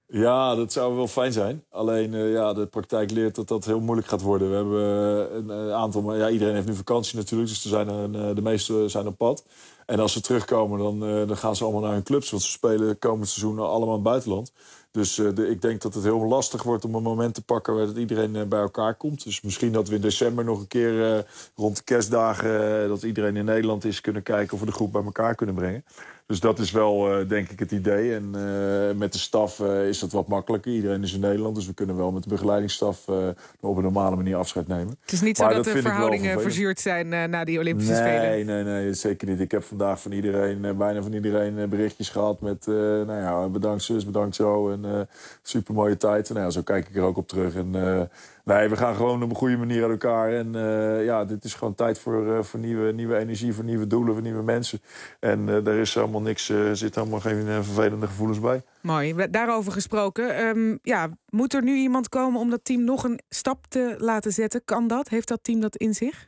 Ja, dat zou wel fijn zijn. Alleen uh, ja, de praktijk leert dat dat heel moeilijk gaat worden. We hebben uh, een uh, aantal... Maar ja, iedereen heeft nu vakantie natuurlijk. Dus er zijn er een, uh, de meesten zijn op pad. En als ze terugkomen, dan, uh, dan gaan ze allemaal naar hun clubs. Want ze spelen komend seizoen allemaal in het buitenland. Dus uh, de, ik denk dat het heel lastig wordt om een moment te pakken waar dat iedereen uh, bij elkaar komt. Dus misschien dat we in december nog een keer uh, rond de kerstdagen... Uh, dat iedereen in Nederland is kunnen kijken of we de groep bij elkaar kunnen brengen. Dus dat is wel, uh, denk ik, het idee. En uh, met de staf uh, is dat wat makkelijker. Iedereen is in Nederland, dus we kunnen wel met de begeleidingsstaf uh, op een normale manier afscheid nemen. Het is niet maar zo dat, dat de verhoudingen verzuurd zijn uh, na die Olympische nee, Spelen? Nee, nee, nee, zeker niet. Ik heb vandaag van iedereen, uh, bijna van iedereen uh, berichtjes gehad met... Uh, nou ja, bedankt zus, bedankt zo. En uh, supermooie tijd. En nou ja, zo kijk ik er ook op terug. En, uh, nee, we gaan gewoon op een goede manier uit elkaar. En uh, ja, dit is gewoon tijd voor, uh, voor nieuwe, nieuwe energie, voor nieuwe doelen, voor nieuwe mensen. En uh, daar is helemaal niks, uh, zit helemaal geen uh, vervelende gevoelens bij. Mooi. Daarover gesproken. Um, ja, moet er nu iemand komen om dat team nog een stap te laten zetten? Kan dat? Heeft dat team dat in zich?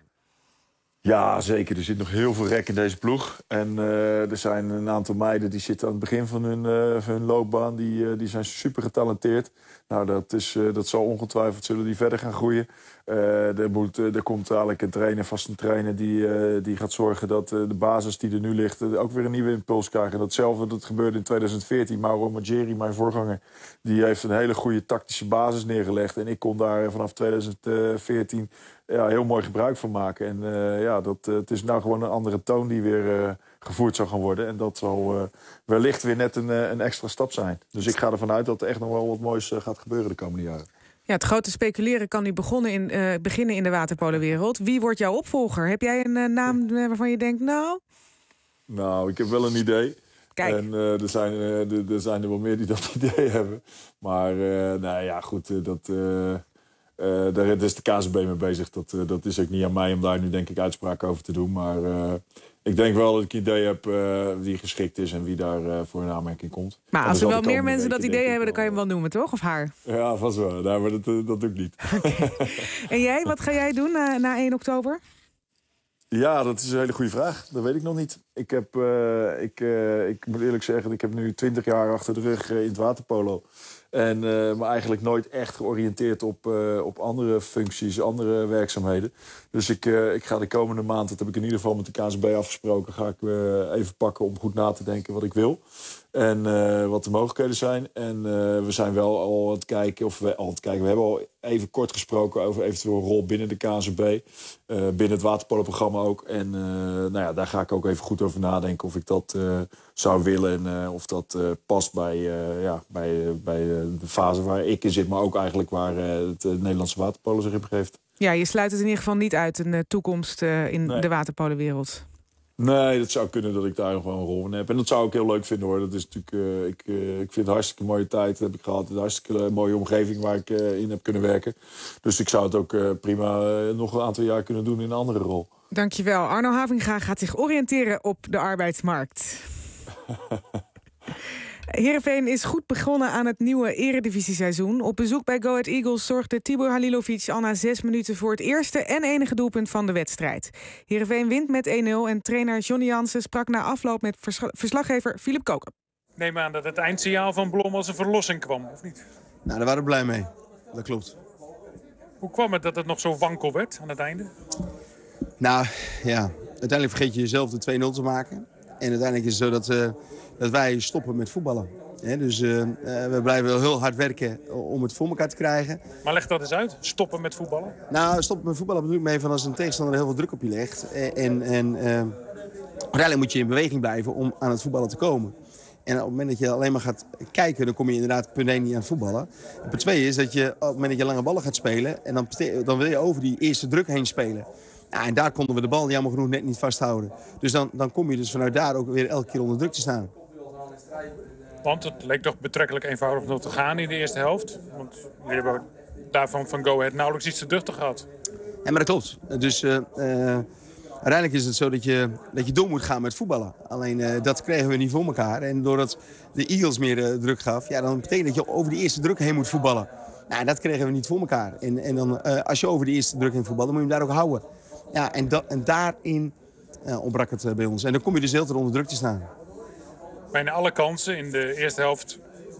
Ja, zeker. Er zit nog heel veel rek in deze ploeg. En uh, er zijn een aantal meiden die zitten aan het begin van hun, uh, van hun loopbaan. Die, uh, die zijn super getalenteerd. Nou, dat, is, uh, dat zal ongetwijfeld zullen die verder gaan groeien. Uh, er, moet, uh, er komt dadelijk een trainer, vast een trainer... die, uh, die gaat zorgen dat uh, de basis die er nu ligt... Uh, ook weer een nieuwe impuls krijgt. En datzelfde dat gebeurde in twintig veertien. Mauro Maggieri, mijn voorganger... die heeft een hele goede tactische basis neergelegd. En ik kon daar vanaf twintig veertien... Ja, heel mooi gebruik van maken. En uh, ja, dat, uh, het is nou gewoon een andere toon die weer uh, gevoerd zal gaan worden. En dat zal uh, wellicht weer net een, uh, een extra stap zijn. Dus ik ga ervan uit dat er echt nog wel wat moois uh, gaat gebeuren de komende jaren. Ja, het grote speculeren kan nu begonnen in, uh, beginnen in de waterpolenwereld. Wie wordt jouw opvolger? Heb jij een uh, naam waarvan je denkt, nou... Nou, ik heb wel een idee. Kijk. En uh, er, zijn, uh, er, er zijn er wel meer die dat idee hebben. Maar uh, nou ja, goed, uh, dat... Uh, Uh, daar is de K Z B mee bezig. Dat, uh, dat is ook niet aan mij om daar nu denk ik uitspraken over te doen. Maar uh, ik denk wel dat ik een idee heb uh, die geschikt is en wie daar uh, voor een aanmerking komt. Maar als er wel meer mensen dat idee hebben, dan kan je hem wel noemen, toch? Of haar? Ja, vast wel. Nou, maar dat, uh, dat doe ik niet. Okay. En jij, wat ga jij doen na, na één oktober? Ja, dat is een hele goede vraag. Dat weet ik nog niet. Ik, heb, uh, ik, uh, ik moet eerlijk zeggen, ik heb nu twintig jaar achter de rug uh, in het waterpolo. En uh, me eigenlijk nooit echt georiënteerd op, uh, op andere functies, andere werkzaamheden. Dus ik, uh, ik ga de komende maand, dat heb ik in ieder geval met de K Z B afgesproken... ga ik uh, even pakken om goed na te denken wat ik wil. En uh, wat de mogelijkheden zijn. En uh, we zijn wel al aan het kijken, of we al aan het kijken... we hebben al even kort gesproken over eventueel een rol binnen de K Z B. Uh, binnen het waterpolo-programma ook. En uh, nou ja, daar ga ik ook even goed over nadenken of ik dat uh, zou willen. En uh, of dat uh, past bij, uh, ja, bij, uh, bij uh, de fase waar ik in zit. Maar ook eigenlijk waar uh, het uh, Nederlandse waterpolo zich in begeeft. Ja, je sluit het in ieder geval niet uit, een uh, toekomst uh, in nee. de waterpolenwereld. Nee, dat zou kunnen dat ik daar nog wel een rol in heb. En dat zou ik heel leuk vinden hoor. Dat is natuurlijk, uh, ik, uh, ik vind het een hartstikke mooie tijd heb ik gehad. Een hartstikke mooie omgeving waar ik uh, in heb kunnen werken. Dus ik zou het ook uh, prima uh, nog een aantal jaar kunnen doen in een andere rol. Dankjewel. Arno Havinga gaat zich oriënteren op de arbeidsmarkt. Heerenveen is goed begonnen aan het nieuwe eredivisieseizoen. Op bezoek bij Go Ahead Eagles zorgde Tibor Halilovic al na zes minuten voor het eerste en enige doelpunt van de wedstrijd. Heerenveen wint met één nul en trainer Johnny Jansen sprak na afloop met vers- verslaggever Philip Koken. Neem aan dat het eindsignaal van Blom als een verlossing kwam, of niet? Nou, daar waren we blij mee. Dat klopt. Hoe kwam het dat het nog zo wankel werd aan het einde? Nou, ja. Uiteindelijk vergeet je jezelf de twee nul te maken. En uiteindelijk is het zo dat, uh, dat wij stoppen met voetballen. He, dus uh, uh, we blijven wel heel hard werken om het voor elkaar te krijgen. Maar leg dat eens uit, stoppen met voetballen? Nou, stoppen met voetballen bedoel ik mee van als een tegenstander heel veel druk op je legt. En, en uh, uiteindelijk moet je in beweging blijven om aan het voetballen te komen. En op het moment dat je alleen maar gaat kijken, dan kom je inderdaad punt één niet aan het voetballen. En punt twee is dat je op het moment dat je lange ballen gaat spelen, en dan, dan wil je over die eerste druk heen spelen. Ja, en daar konden we de bal jammer genoeg net niet vasthouden. Dus dan, dan kom je dus vanuit daar ook weer elke keer onder druk te staan. Want het leek toch betrekkelijk eenvoudig om te gaan in de eerste helft. Want jullie hebben daarvan van Go Ahead nauwelijks iets te duchten gehad. Ja, maar dat klopt. Dus uh, uh, uiteindelijk is het zo dat je, dat je door moet gaan met voetballen. Alleen uh, dat kregen we niet voor elkaar. En doordat de Eagles meer uh, druk gaf, ja, dan betekent dat je over die eerste druk heen moet voetballen. Nou, dat kregen we niet voor elkaar. En, en dan, uh, als je over die eerste druk heen voetballen, dan moet je hem daar ook houden. Ja, en, da- en daarin uh, ontbrak het uh, bij ons. En dan kom je dus heel te onder druk te staan. Bijna alle kansen in de eerste helft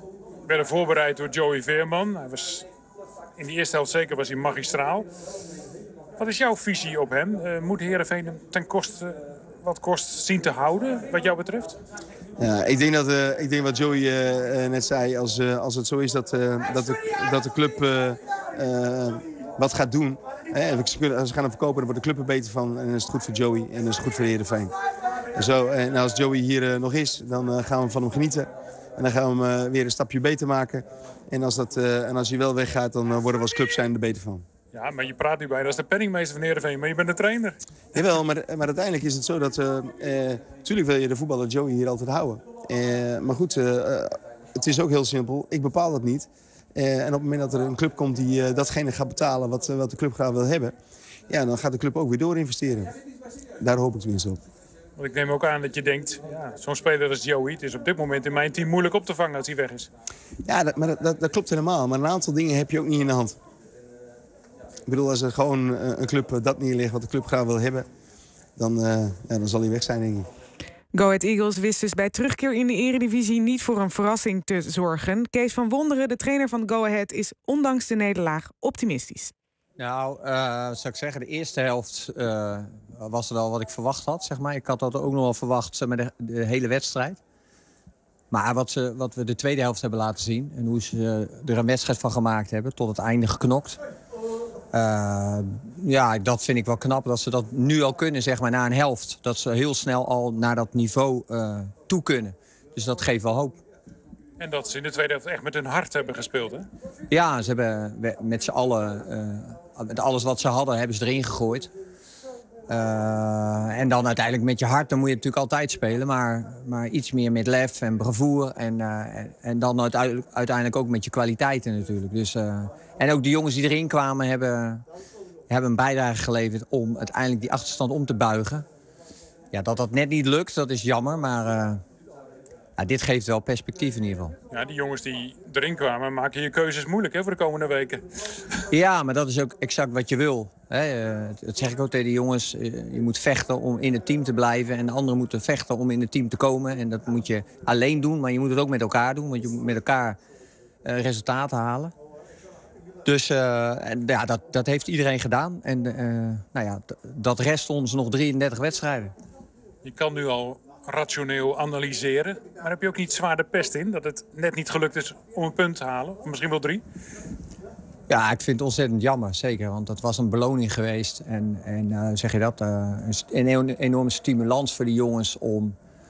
werden voorbereid door Joey Veerman. Hij was, in de eerste helft zeker was hij magistraal. Wat is jouw visie op hem? Uh, moet Heerenveen hem ten koste wat kost zien te houden, wat jou betreft? Ja, ik denk dat uh, ik denk wat Joey uh, net zei, als, uh, als het zo is dat, uh, dat, de, dat de club uh, uh, wat gaat doen. Hè, als ze gaan hem verkopen, dan wordt de club er beter van. En dan is het goed voor Joey en dan is het goed voor Heerenveen. En, zo, en als Joey hier uh, nog is, dan uh, gaan we van hem genieten. En dan gaan we hem uh, weer een stapje beter maken. En als, dat, uh, en als hij wel weggaat, dan uh, worden we als club zijn er beter van. Ja, maar je praat nu bij, dat is de penningmeester van Heerenveen, maar je bent de trainer. Jawel, maar, maar uiteindelijk is het zo dat... Uh, uh, tuurlijk wil je de voetballer Joey hier altijd houden. Uh, maar goed, uh, uh, het is ook heel simpel. Ik bepaal dat niet. Uh, en op het moment dat er een club komt die uh, datgene gaat betalen wat, uh, wat de club graag wil hebben... ja, dan gaat de club ook weer door investeren. Daar hoop ik tenminste op. Want ik neem ook aan dat je denkt, ja, zo'n speler als Joey... het is op dit moment in mijn team moeilijk op te vangen als hij weg is. Ja, dat, maar dat, dat, dat klopt helemaal. Maar een aantal dingen heb je ook niet in de hand. Ik bedoel, als er gewoon een club dat neerlegt wat de club graag wil hebben... dan, uh, ja, dan zal hij weg zijn, denk ik. Go Ahead Eagles wist dus bij terugkeer in de Eredivisie niet voor een verrassing te zorgen. Kees van Wonderen, de trainer van Go Ahead, is ondanks de nederlaag optimistisch. Nou, uh, zou ik zeggen, de eerste helft uh, was wel wat ik verwacht had, zeg maar. Ik had dat ook nog wel verwacht, zeg maar, de, de hele wedstrijd. Maar wat, ze, wat we de tweede helft hebben laten zien... en hoe ze er een wedstrijd van gemaakt hebben, tot het einde geknokt... Uh, ja, dat vind ik wel knap dat ze dat nu al kunnen, zeg maar, na een helft. Dat ze heel snel al naar dat niveau uh, toe kunnen. Dus dat geeft wel hoop. En dat ze in de tweede helft echt met hun hart hebben gespeeld, hè? Ja, ze hebben met z'n allen, uh, met alles wat ze hadden, hebben ze erin gegooid. Uh, en dan uiteindelijk met je hart, dan moet je natuurlijk altijd spelen. Maar, maar iets meer met lef en bravoure. En, uh, en, en dan uiteindelijk, uiteindelijk ook met je kwaliteiten natuurlijk. Dus, uh, en ook de jongens die erin kwamen hebben, hebben een bijdrage geleverd... om uiteindelijk die achterstand om te buigen. Ja, dat dat net niet lukt, dat is jammer. Maar uh, ja, dit geeft wel perspectief in ieder geval. Ja, die jongens die erin kwamen maken je keuzes moeilijk, hè, voor de komende weken. Ja, maar dat is ook exact wat je wil. Hè. Dat zeg ik ook tegen de jongens. Je moet vechten om in het team te blijven. En de anderen moeten vechten om in het team te komen. En dat moet je alleen doen, maar je moet het ook met elkaar doen. Want je moet met elkaar uh, resultaten halen. Dus uh, en, ja, dat, dat heeft iedereen gedaan. En uh, nou ja, dat rest ons nog drieëndertig wedstrijden. Je kan nu al rationeel analyseren. Maar heb je ook niet zwaar de pest in dat het net niet gelukt is om een punt te halen? Of misschien wel drie? Ja, ik vind het ontzettend jammer, zeker. Want dat was een beloning geweest. En, en uh, zeg je dat, uh, een enorme stimulans voor die jongens om,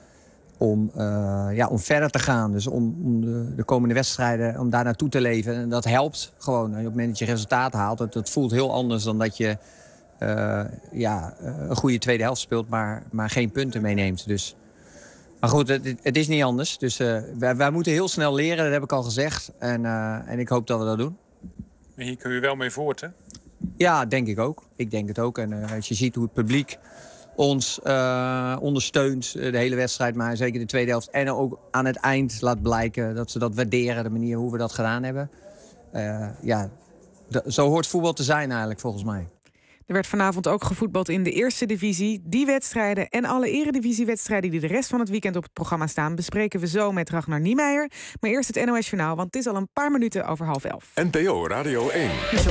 om, uh, ja, om verder te gaan. Dus om, om de, de komende wedstrijden, om daar naartoe te leven. En dat helpt gewoon. Op het moment dat je resultaat haalt, dat, dat voelt heel anders dan dat je uh, ja, een goede tweede helft speelt, maar, maar geen punten meeneemt. Dus... Maar goed, het, het is niet anders. Dus uh, wij, wij moeten heel snel leren, dat heb ik al gezegd. En, uh, en ik hoop dat we dat doen. En hier kun je wel mee voort, hè? Ja, denk ik ook. Ik denk het ook. En uh, als je ziet hoe het publiek ons uh, ondersteunt uh, de hele wedstrijd, maar zeker de tweede helft. En ook aan het eind laat blijken dat ze dat waarderen, de manier hoe we dat gedaan hebben. Uh, ja, zo hoort voetbal te zijn eigenlijk, volgens mij. Er werd vanavond ook gevoetbald in de eerste divisie. Die wedstrijden en alle eredivisiewedstrijden die de rest van het weekend op het programma staan, bespreken we zo met Ragnar Niemeyer. Maar eerst het N O S Journaal, want het is al een paar minuten over half elf. N P O Radio één.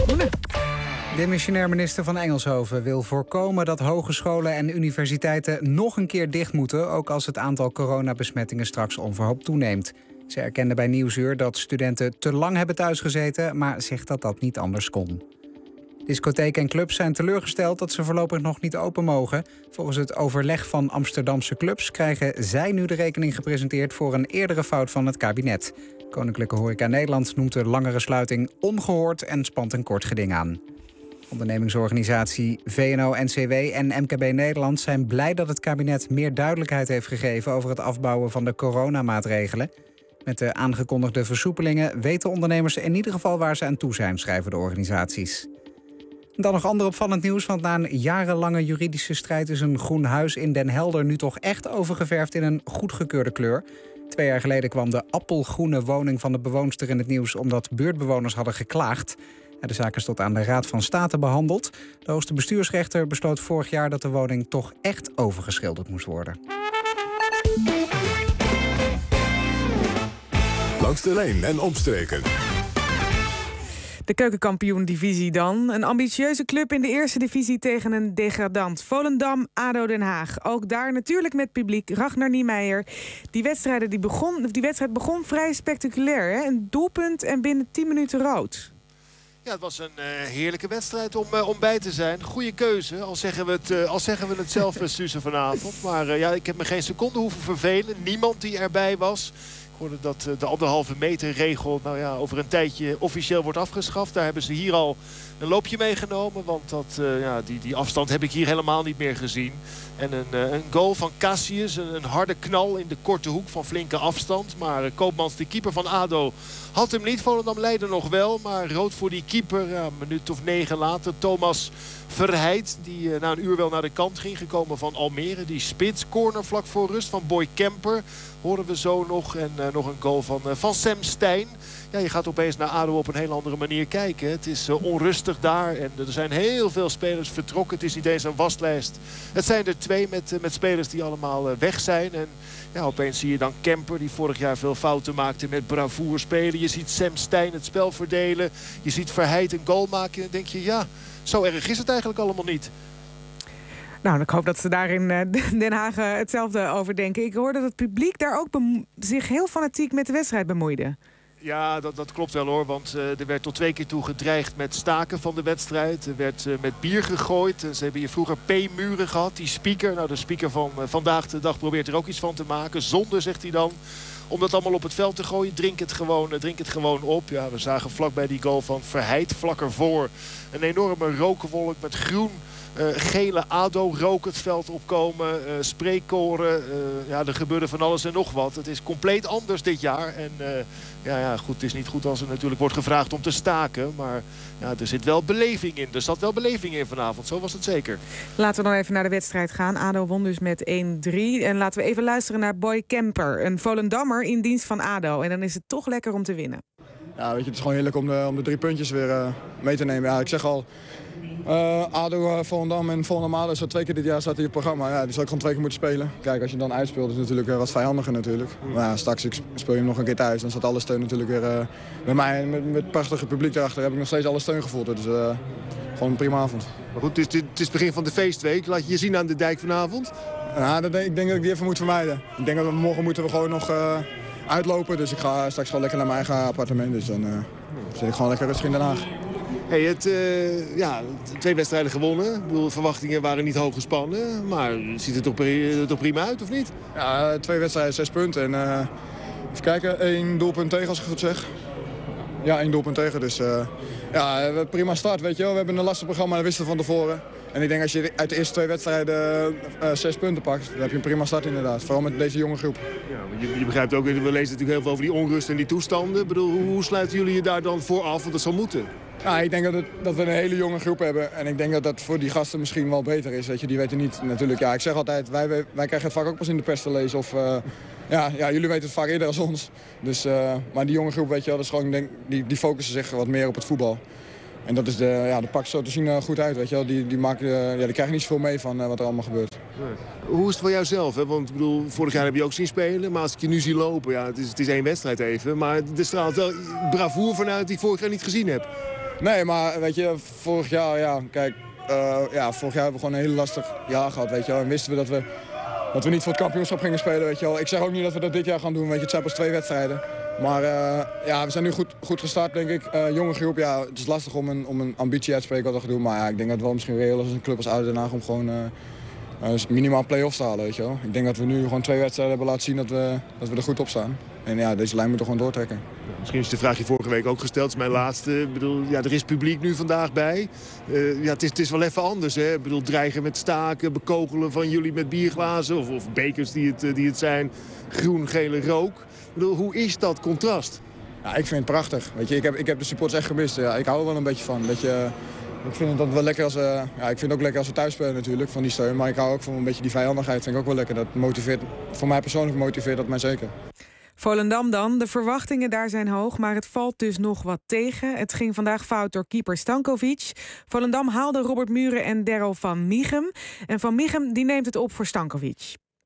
Demissionair minister van Engelshoven wil voorkomen dat hogescholen en universiteiten nog een keer dicht moeten, ook als het aantal coronabesmettingen straks onverhoopt toeneemt. Ze erkende bij Nieuwsuur dat studenten te lang hebben thuisgezeten, maar zegt dat dat niet anders kon. Discotheken en clubs zijn teleurgesteld dat ze voorlopig nog niet open mogen. Volgens het overleg van Amsterdamse clubs krijgen zij nu de rekening gepresenteerd voor een eerdere fout van het kabinet. Koninklijke Horeca Nederland noemt de langere sluiting ongehoord en spant een kort geding aan. Ondernemingsorganisatie V N O N C W en M K B Nederland zijn blij dat het kabinet meer duidelijkheid heeft gegeven over het afbouwen van de coronamaatregelen. Met de aangekondigde versoepelingen weten ondernemers in ieder geval waar ze aan toe zijn, schrijven de organisaties. Dan nog ander opvallend nieuws, want na een jarenlange juridische strijd is een groen huis in Den Helder nu toch echt overgeverfd in een goedgekeurde kleur. Twee jaar geleden kwam de appelgroene woning van de bewoonster in het nieuws omdat buurtbewoners hadden geklaagd. De zaak is tot aan de Raad van State behandeld. De hoogste bestuursrechter besloot vorig jaar dat de woning toch echt overgeschilderd moest worden. Langs de lijn en omstreken. De keukenkampioen-divisie dan. Een ambitieuze club in de eerste divisie tegen een degradant. Volendam, ADO Den Haag. Ook daar natuurlijk met publiek. Ragnar Niemeyer. Die, wedstrijden die, begon, die wedstrijd begon vrij spectaculair. Hè? Een doelpunt en binnen tien minuten rood. Ja, het was een uh, heerlijke wedstrijd om, uh, om bij te zijn. Goeie keuze, al zeggen we het, uh, al zeggen we het zelf, Suze, vanavond. Maar uh, ja, ik heb me geen seconde hoeven vervelen. Niemand die erbij was. Ik hoorde dat uh, de anderhalve meter regel nou ja, over een tijdje officieel wordt afgeschaft. Daar hebben ze hier al een loopje meegenomen. Want dat, uh, ja, die, die afstand heb ik hier helemaal niet meer gezien. En een, uh, een goal van Cassius. Een, een harde knal in de korte hoek van flinke afstand. Maar uh, Koopmans, de keeper van ADO, had hem niet. Volendam leidde nog wel. Maar rood voor die keeper. Ja, een minuut of negen later. Thomas Verheid. Die uh, na een uur wel naar de kant ging. Gekomen van Almere. Die spits. Corner vlak voor rust van Boy Kemper. Horen we zo nog. En uh, nog een goal van, uh, van Sam Stein. Ja, je gaat opeens naar ADO op een heel andere manier kijken. Het is uh, onrustig daar. En er zijn heel veel spelers vertrokken. Het is niet eens een waslijst. Het zijn er twee met, uh, met spelers die allemaal uh, weg zijn. En ja, opeens zie je dan Kemper, die vorig jaar veel fouten maakte, met bravoure spelen. Je ziet Sam Stein het spel verdelen. Je ziet Verheid een goal maken. En dan denk je, ja, zo erg is het eigenlijk allemaal niet. Nou, ik hoop dat ze daar in Den Haag hetzelfde over denken. Ik hoorde dat het publiek daar ook zich heel fanatiek met de wedstrijd bemoeide. Ja, dat, dat klopt wel hoor. Want uh, er werd tot twee keer toe gedreigd met staken van de wedstrijd. Er werd uh, met bier gegooid. En ze hebben hier vroeger P-muren gehad. Die speaker, nou de speaker van uh, Vandaag de Dag probeert er ook iets van te maken. Zonde, zegt hij dan. Om dat allemaal op het veld te gooien. Drink het gewoon, uh, drink het gewoon op. Ja, we zagen vlakbij die goal van Verheid, vlak ervoor, een enorme rokenwolk met groen. Uh, gele ADO-rook het veld opkomen, uh, spreekkoren. Uh, ja, er gebeurde van alles en nog wat. Het is compleet anders dit jaar. En uh, ja, ja, goed, het is niet goed als er natuurlijk wordt gevraagd om te staken. Maar ja, er zit wel beleving in. Er zat wel beleving in vanavond, zo was het zeker. Laten we dan even naar de wedstrijd gaan. ADO won dus met één drie. En laten we even luisteren naar Boy Kemper. Een Volendammer in dienst van ADO. En dan is het toch lekker om te winnen. Ja, weet je, het is gewoon heerlijk om de, om de drie puntjes weer uh, mee te nemen. Ja, ik zeg al... Uh, ADO, uh, Volendam en Volendam ADO, zo twee keer dit jaar staat hij op het programma. Ja, die zal ik gewoon twee keer moeten spelen. Kijk, als je dan uitspeelt is het natuurlijk uh, wat vijandiger natuurlijk. Maar ja, straks speel je hem nog een keer thuis. Dan staat alle steun natuurlijk weer uh, bij mij. En met, met het prachtige publiek erachter heb ik nog steeds alle steun gevoeld. Dus uh, gewoon een prima avond. Maar goed, het is, het is het begin van de feestweek. Laat je je zien aan de dijk vanavond? Ja, dat denk, ik denk dat ik die even moet vermijden. Ik denk dat we morgen moeten we gewoon nog uh, uitlopen. Dus ik ga straks gewoon lekker naar mijn eigen appartement. Dus dan uh, zit ik gewoon lekker rustig in Den Haag. Hey, het, uh, ja, twee wedstrijden gewonnen. Ik bedoel, verwachtingen waren niet hoog gespannen. Maar ziet het toch, toch prima uit, of niet? Ja, twee wedstrijden, zes punten. En, uh, even kijken, één doelpunt tegen, als ik het goed zeg. Ja, één doelpunt tegen. Dus uh, ja, prima start, weet je wel. We hebben een lastig programma, dat wisten we van tevoren. En ik denk als je uit de eerste twee wedstrijden uh, zes punten pakt, dan heb je een prima start inderdaad. Vooral met deze jonge groep. Ja, je, je begrijpt ook, we lezen natuurlijk heel veel over die onrust en die toestanden. Ik bedoel, hoe, hoe sluiten jullie je daar dan voor af? Want dat zal moeten. Ja, ik denk dat, het, dat we een hele jonge groep hebben. En ik denk dat dat voor die gasten misschien wel beter is. Weet je, die weten niet natuurlijk. Ja, ik zeg altijd, wij, wij, wij krijgen het vaak ook pas in de pers te lezen. Of, uh, ja, ja, jullie weten het vaak eerder dan ons. Dus, uh, maar die jonge groep, weet je wel, dat is gewoon, denk, die, die focussen zich wat meer op het voetbal. En dat is de, ja, de pakt zo te zien uh, goed uit, weet je wel. Die, die, maken, uh, ja, die krijgen niet zoveel mee van uh, wat er allemaal gebeurt. Nee. Hoe is het voor jou zelf? Hè? Want ik bedoel, vorig jaar heb je ook zien spelen. Maar als ik je nu zie lopen, ja, het is, het is één wedstrijd even. Maar er straalt wel bravoure vanuit die ik vorig jaar niet gezien heb. Nee, maar weet je, vorig jaar, ja, kijk, uh, ja, vorig jaar hebben we gewoon een heel lastig jaar gehad, weet je wel. En wisten we dat we, dat we niet voor het kampioenschap gingen spelen, weet je wel. Ik zeg ook niet dat we dat dit jaar gaan doen, weet je, het zijn pas twee wedstrijden. Maar uh, ja, we zijn nu goed, goed gestart, denk ik. Uh, jonge groep, ja, het is lastig om een, om een ambitie uit te spreken wat we gaan doen. Maar ja, ik denk dat het wel misschien reëel is als een club als ADO Den Haag om gewoon uh, uh, minimaal play-offs te halen, weet je wel. Ik denk dat we nu gewoon twee wedstrijden hebben laten zien dat we, dat we er goed op staan. En ja, deze lijn moeten we gewoon doortrekken. Ja, misschien is de vraag je vorige week ook gesteld. Het is mijn laatste. Ik bedoel, ja, er is publiek nu vandaag bij. Uh, ja, het, is, het is wel even anders. Hè? Ik bedoel, dreigen met staken, bekogelen van jullie met bierglazen. Of, of bekers die het, die het zijn. Groen-gele rook. Ik bedoel, hoe is dat contrast? Ja, ik vind het prachtig. Weet je, ik, heb, ik heb de supporters echt gemist. Ja, ik hou er wel een beetje van. Weet je, ik vind het wel lekker als, uh, ja, ik vind het ook lekker als we thuis spelen natuurlijk, van die steun. Maar ik hou ook van een beetje die vijandigheid. Vind ik ook wel lekker. Dat motiveert, voor mij persoonlijk motiveert dat mij zeker. Volendam dan. De verwachtingen daar zijn hoog, maar het valt dus nog wat tegen. Het ging vandaag fout door keeper Stankovic. Volendam haalde Robert Muren en Daryl van Mieghem. En Van Mieghem die neemt het op voor Stankovic.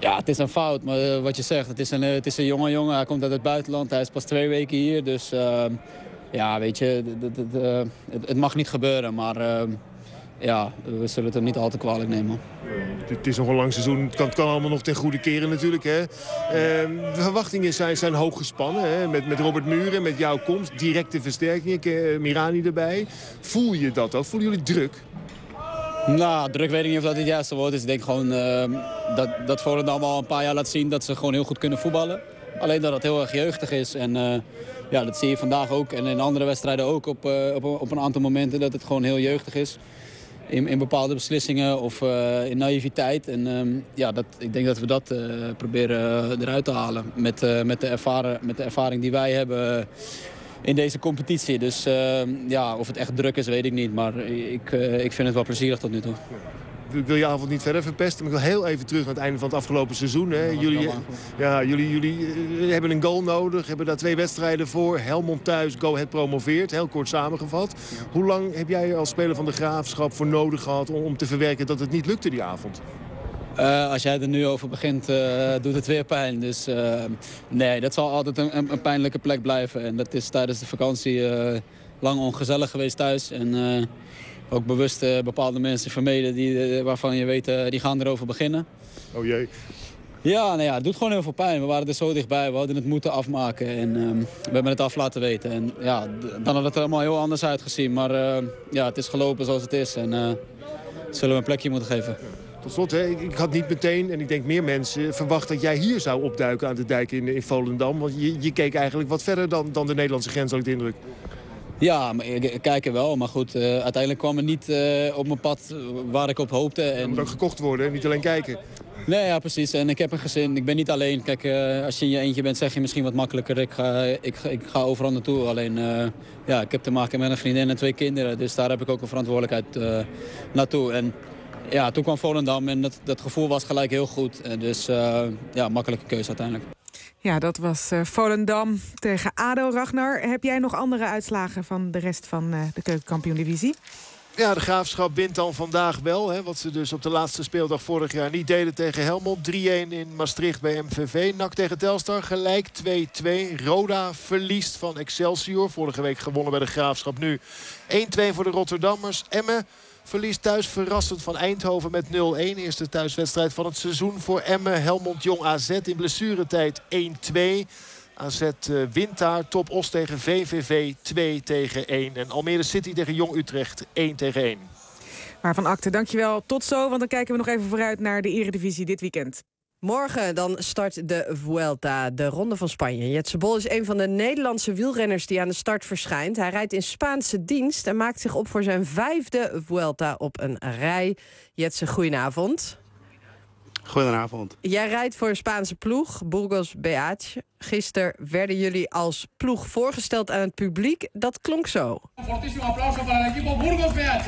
Ja, het is een fout, maar uh, wat je zegt, het is, een, uh, het is een jonge jongen. Hij komt uit het buitenland, hij is pas twee weken hier. Dus uh, ja, weet je, d- d- d- uh, het, het mag niet gebeuren. Maar uh, ja, we zullen het hem niet al te kwalijk nemen. Het is nog een lang seizoen, het kan, het kan allemaal nog ten goede keren natuurlijk. Hè. Uh, de verwachtingen zijn, zijn hoog gespannen. Hè. Met, met Robert Muren, met jouw komst, directe versterkingen, uh, Mirani erbij. Voel je dat ook? Voelen jullie druk? Nou, druk weet ik niet of dat het juiste woord is. Ik denk gewoon uh, dat, dat Volendam al een paar jaar laat zien dat ze gewoon heel goed kunnen voetballen. Alleen dat het heel erg jeugdig is. En uh, ja, dat zie je vandaag ook. En in andere wedstrijden ook op, uh, op, op een aantal momenten dat het gewoon heel jeugdig is. In, in bepaalde beslissingen of uh, in naïviteit. En um, ja, dat, ik denk dat we dat uh, proberen uh, eruit te halen. Met, uh, met, de ervaren, met de ervaring die wij hebben uh, in deze competitie. Dus uh, ja, of het echt druk is, weet ik niet. Maar ik, uh, ik vind het wel plezierig tot nu toe. Ik wil je avond niet verder verpesten, maar ik wil heel even terug naar het einde van het afgelopen seizoen. Hè. Jullie, ja, jullie, jullie uh, hebben een goal nodig, hebben daar twee wedstrijden voor. Helmond thuis, Go Ahead promoveert, heel kort samengevat. Ja. Hoe lang heb jij als speler van de Graafschap voor nodig gehad om, om te verwerken dat het niet lukte die avond? Uh, als jij er nu over begint, uh, doet het weer pijn. Dus uh, nee, dat zal altijd een, een pijnlijke plek blijven. En dat is tijdens de vakantie uh, lang ongezellig geweest thuis. En uh, ook bewust uh, bepaalde mensen vermeden die, uh, waarvan je weet, uh, die gaan erover beginnen. Oh jee. Ja, nou ja, het doet gewoon heel veel pijn. We waren er zo dichtbij, we hadden het moeten afmaken. En uh, we hebben het af laten weten. En ja, dan had het er allemaal heel anders uitgezien. Maar uh, ja, het is gelopen zoals het is. En uh, zullen we een plekje moeten geven. Tot slot, hè, ik had niet meteen, en ik denk meer mensen, verwacht dat jij hier zou opduiken aan de dijk in, in Volendam. Want je, je keek eigenlijk wat verder dan, dan de Nederlandse grens, had ik de indruk. Ja, maar ik, ik kijk er wel. Maar goed, uh, uiteindelijk kwam het niet uh, op mijn pad waar ik op hoopte. En... Het moet ook gekocht worden, hè? Niet alleen kijken. Nee, ja, precies. En ik heb een gezin. Ik ben niet alleen. Kijk, uh, als je in je eentje bent, zeg je misschien wat makkelijker. Ik ga, ik, ik ga overal naartoe. Alleen, uh, ja, ik heb te maken met een vriendin en twee kinderen. Dus daar heb ik ook een verantwoordelijkheid uh, naartoe. En ja, toen kwam Volendam en dat, dat gevoel was gelijk heel goed. En dus, uh, ja, makkelijke keuze uiteindelijk. Ja, dat was uh, Volendam tegen ADO. Ragnar, heb jij nog andere uitslagen van de rest van uh, de keukenkampioen-divisie? Ja, de Graafschap wint dan vandaag wel. Hè, wat ze dus op de laatste speeldag vorig jaar niet deden tegen Helmond. drie-een in Maastricht bij M V V. N A C tegen Telstar gelijk twee-twee. Roda verliest van Excelsior. Vorige week gewonnen bij de Graafschap. Nu één-twee voor de Rotterdammers. Emmen verliest thuis verrassend van Eindhoven met nul-een. Eerste thuiswedstrijd van het seizoen voor Emmen. Helmond Jong A Z in blessuretijd één-twee. A Z uh, wint daar. Top Os tegen V V V twee tegen één. En Almere City tegen Jong Utrecht één tegen één. Waarvan Akte, dankjewel. Tot zo, want dan kijken we nog even vooruit naar de Eredivisie dit weekend. Morgen dan start de Vuelta, de Ronde van Spanje. Jetse Bol is een van de Nederlandse wielrenners die aan de start verschijnt. Hij rijdt in Spaanse dienst en maakt zich op voor zijn vijfde Vuelta op een rij. Jetse, goedenavond. Goedenavond. Jij rijdt voor een Spaanse ploeg, Burgos B H. Gisteren werden jullie als ploeg voorgesteld aan het publiek. Dat klonk zo. Een fortísimo aplauso para el equipo Burgos B H.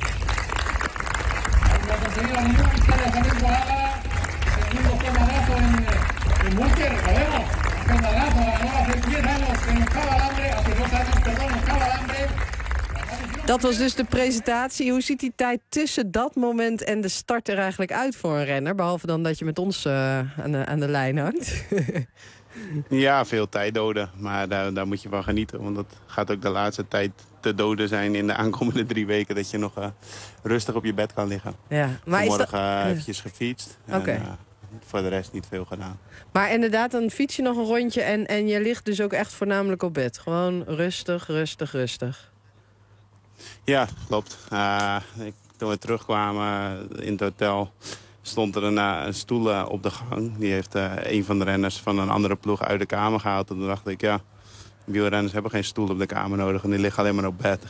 Dat was dus de presentatie. Hoe ziet die tijd tussen dat moment en de start er eigenlijk uit voor een renner? Behalve dan dat je met ons uh, aan, de, aan de lijn hangt. Ja, veel tijd doden. Maar daar, daar moet je van genieten. Want dat gaat ook de laatste tijd te doden zijn in de aankomende drie weken. Dat je nog uh, rustig op je bed kan liggen. Ja, maar Vanmorgen is dat... uh, eventjes gefietst. Oké. Okay. Uh, voor de rest niet veel gedaan. Maar inderdaad, dan fiets je nog een rondje en, en je ligt dus ook echt voornamelijk op bed. Gewoon rustig, rustig, rustig. Ja, klopt. Uh, ik, toen we terugkwamen in het hotel stond er een, uh, een stoel uh, op de gang. Die heeft uh, een van de renners van een andere ploeg uit de kamer gehaald. En toen dacht ik, ja, wielrenners hebben geen stoel op de kamer nodig. En die liggen alleen maar op bed.